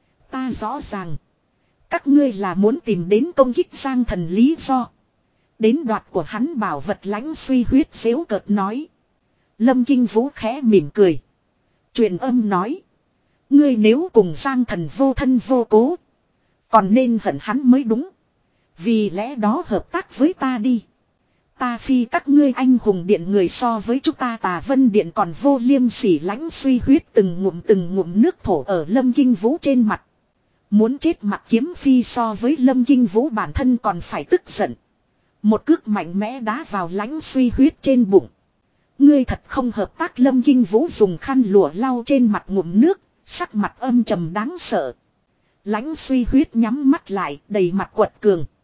Ta rõ ràng. Các ngươi là muốn tìm đến công kích Giang Thần lý do. Đến đoạt của hắn bảo vật. Lãnh Suy Huyết xếu cợt nói. Lâm Kinh Vũ khẽ mỉm cười. Truyền âm nói. Ngươi nếu cùng Giang Thần vô thân vô cố. Còn nên hận hắn mới đúng. Vì lẽ đó hợp tác với ta đi. Ta phi các ngươi anh hùng điện người so với chúng ta Tà Vân điện còn vô liêm sỉ. Lãnh Suy Huyết từng ngụm từng ngụm nước thổ ở Lâm Kinh Vũ trên mặt. Muốn chết mặt kiếm phi so với Lâm Kinh Vũ bản thân còn phải tức giận. Một cước mạnh mẽ đá vào Lãnh Suy Huyết trên bụng. Ngươi thật không hợp tác. Lâm Kinh Vũ dùng khăn lụa lau trên mặt ngụm nước, sắc mặt âm trầm đáng sợ. Lãnh Suy Huyết nhắm mắt lại, đầy mặt quật cường.